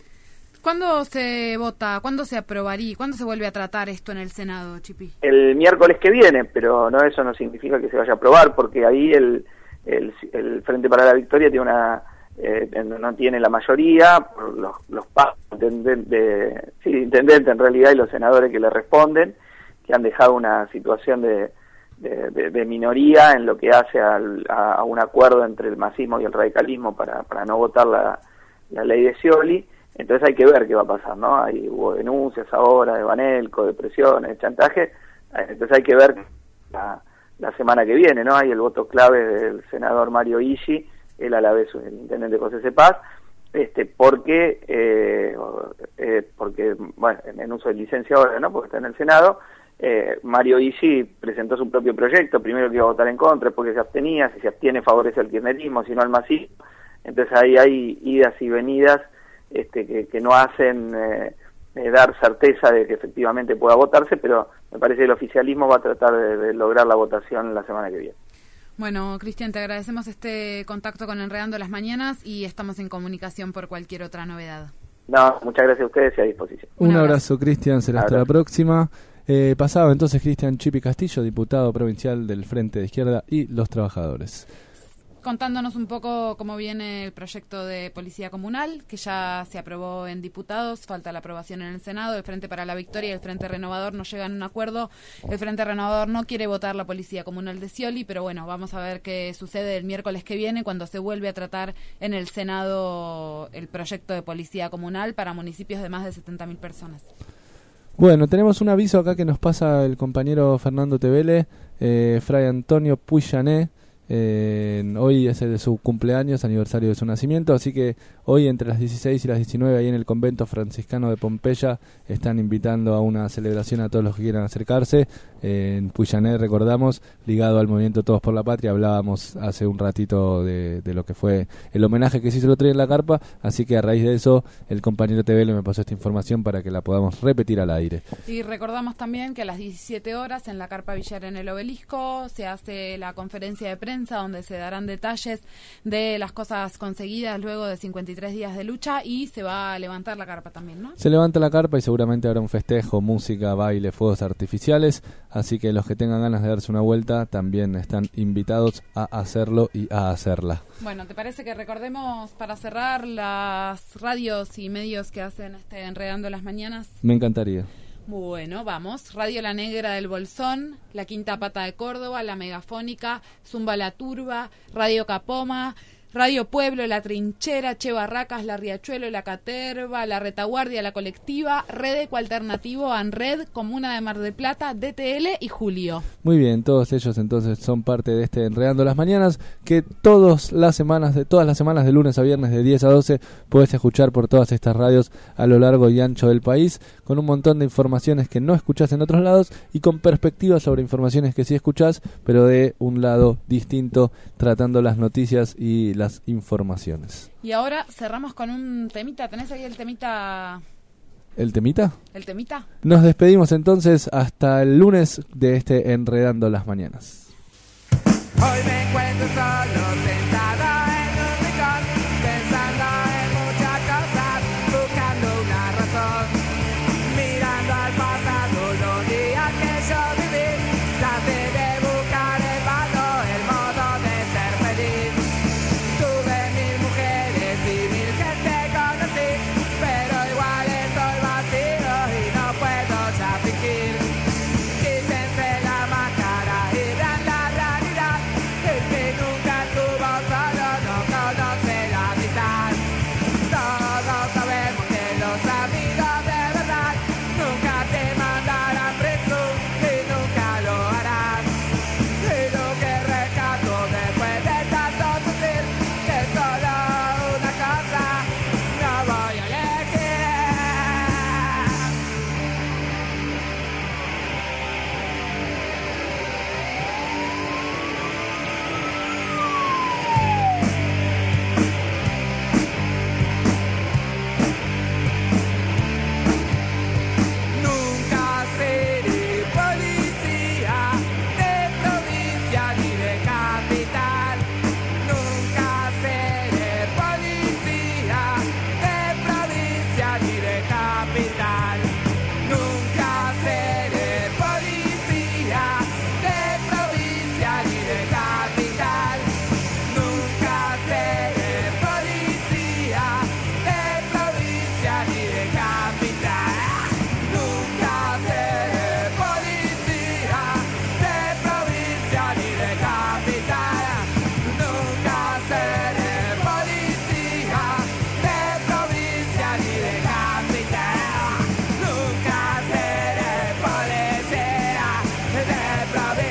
[SPEAKER 4] ¿Cuándo se vota? ¿Cuándo se aprobaría? ¿Cuándo se vuelve a tratar esto en el Senado, Chipi?
[SPEAKER 2] El miércoles que viene, pero no, eso no significa que se vaya a aprobar, porque ahí el, el, el Frente para la Victoria tiene una eh, no tiene la mayoría, por los, los intendentes, de, sí, intendentes en realidad y los senadores que le responden, que han dejado una situación de, de, de, de minoría en lo que hace al, a, a un acuerdo entre el masismo y el radicalismo para, para no votar la, la ley de Scioli. Entonces hay que ver qué va a pasar, ¿no? Hay, hubo denuncias ahora de Banelco, de presiones, de chantaje, entonces hay que ver la, la semana que viene, ¿no? Hay el voto clave del senador Mario Ishi, él a la vez el intendente José Cepaz, este, porque, eh, eh, porque, bueno, en uso de licencia ahora, ¿no? Porque está en el Senado, eh, Mario Ishi presentó su propio proyecto, primero que iba a votar en contra, porque se abstenía, si se abstiene favorece al kirchnerismo, si no al masismo, entonces ahí hay idas y venidas este, que, que no hacen eh, eh, dar certeza de que efectivamente pueda votarse, pero me parece que el oficialismo va a tratar de, de lograr la votación la semana que viene.
[SPEAKER 4] Bueno, Cristian, te agradecemos este contacto con Enredando las Mañanas y estamos en comunicación por cualquier otra novedad.
[SPEAKER 2] No, muchas gracias a ustedes y a disposición.
[SPEAKER 5] Un, Un abrazo, abrazo Cristian, será hasta la próxima. Eh, pasado entonces Cristian Chipi Castillo, diputado provincial del Frente de Izquierda y los Trabajadores.
[SPEAKER 4] Contándonos un poco cómo viene el proyecto de policía comunal, que ya se aprobó en diputados, falta la aprobación en el Senado. El Frente para la Victoria y el Frente Renovador no llegan a un acuerdo. El Frente Renovador no quiere votar la policía comunal de Scioli, pero bueno, vamos a ver qué sucede el miércoles que viene cuando se vuelve a tratar en el Senado el proyecto de policía comunal para municipios de más de setenta mil personas.
[SPEAKER 5] Bueno, tenemos un aviso acá que nos pasa el compañero Fernando Tevele, eh, Fray Antonio Puyané. Eh, hoy es el de su cumpleaños, aniversario de su nacimiento, así que hoy entre las dieciséis y las diecinueve ahí en el convento franciscano de Pompeya están invitando a una celebración a todos los que quieran acercarse. Eh, en Puyané, recordamos, ligado al movimiento Todos por la Patria, hablábamos hace un ratito de, de lo que fue el homenaje que se hizo el otro día en la carpa, así que a raíz de eso el compañero T V L me pasó esta información para que la podamos repetir al aire.
[SPEAKER 4] Y recordamos también que a las diecisiete horas en la carpa Villera en el Obelisco se hace la conferencia de prensa donde se darán detalles de las cosas conseguidas luego de cincuenta y tres días de lucha, y se va a levantar la carpa también, ¿no? Se levanta la carpa y seguramente habrá un festejo, música, baile, fuegos artificiales, así que los que tengan ganas de darse una vuelta también están invitados a hacerlo y a hacerla. Bueno, ¿te parece que recordemos para cerrar las radios y medios que hacen este Enredando las Mañanas? Me encantaría. Bueno, vamos. Radio La Negra del Bolsón, La Quinta Pata de Córdoba, La Megafónica, Zumba La Turba, Radio Capoma, Radio Pueblo, La Trinchera, Che Barracas, La Riachuelo, La Caterva, La Retaguardia, La Colectiva, Red Eco Alternativo, ANRED, Comuna de Mar del Plata, D T L y Julio. Muy bien, todos ellos entonces son parte de este Enredando las Mañanas, que todas las semanas, de todas las semanas de lunes a viernes de diez a doce puedes escuchar por todas estas radios a lo largo y ancho del país, con un montón de informaciones que no escuchás en otros lados y con perspectivas sobre informaciones que sí escuchás, pero de un lado distinto, tratando las noticias y las informaciones. Y ahora cerramos con un temita. ¿Tenés ahí el temita? ¿El temita? ¿El temita? Nos despedimos entonces hasta el lunes de este Enredando las Mañanas.
[SPEAKER 14] Hoy me encuentro solo sentado en un rincón, pensando en muchas cosas, buscando una razón, mirando al pasado los días que yo viví, traté de buscar en vano el modo de ser feliz. Tuve mil mujeres y mil gente conocí, pero igual estoy vacío y no puedo ya fingir. Quítense la máscara y vean la realidad. El que nunca estuvo solo no conoce la amistad. Todos sabemos que los amigos de verdad nunca te mandarán preso y nunca lo harán. Y lo que rescato después de tanto sufrir es solo una cosa, no voy a elegir. Nunca seré policía de provincia ni de capital. Nunca seré policía de provincia ni de capital. Nunca seré policía de provincia ni de capital. Nunca seré policía de provincia ni de capital. Nunca seré policía de provincia ni de capital. Nunca seré policía de provincia ni de capital. Nunca seré policía de provincia.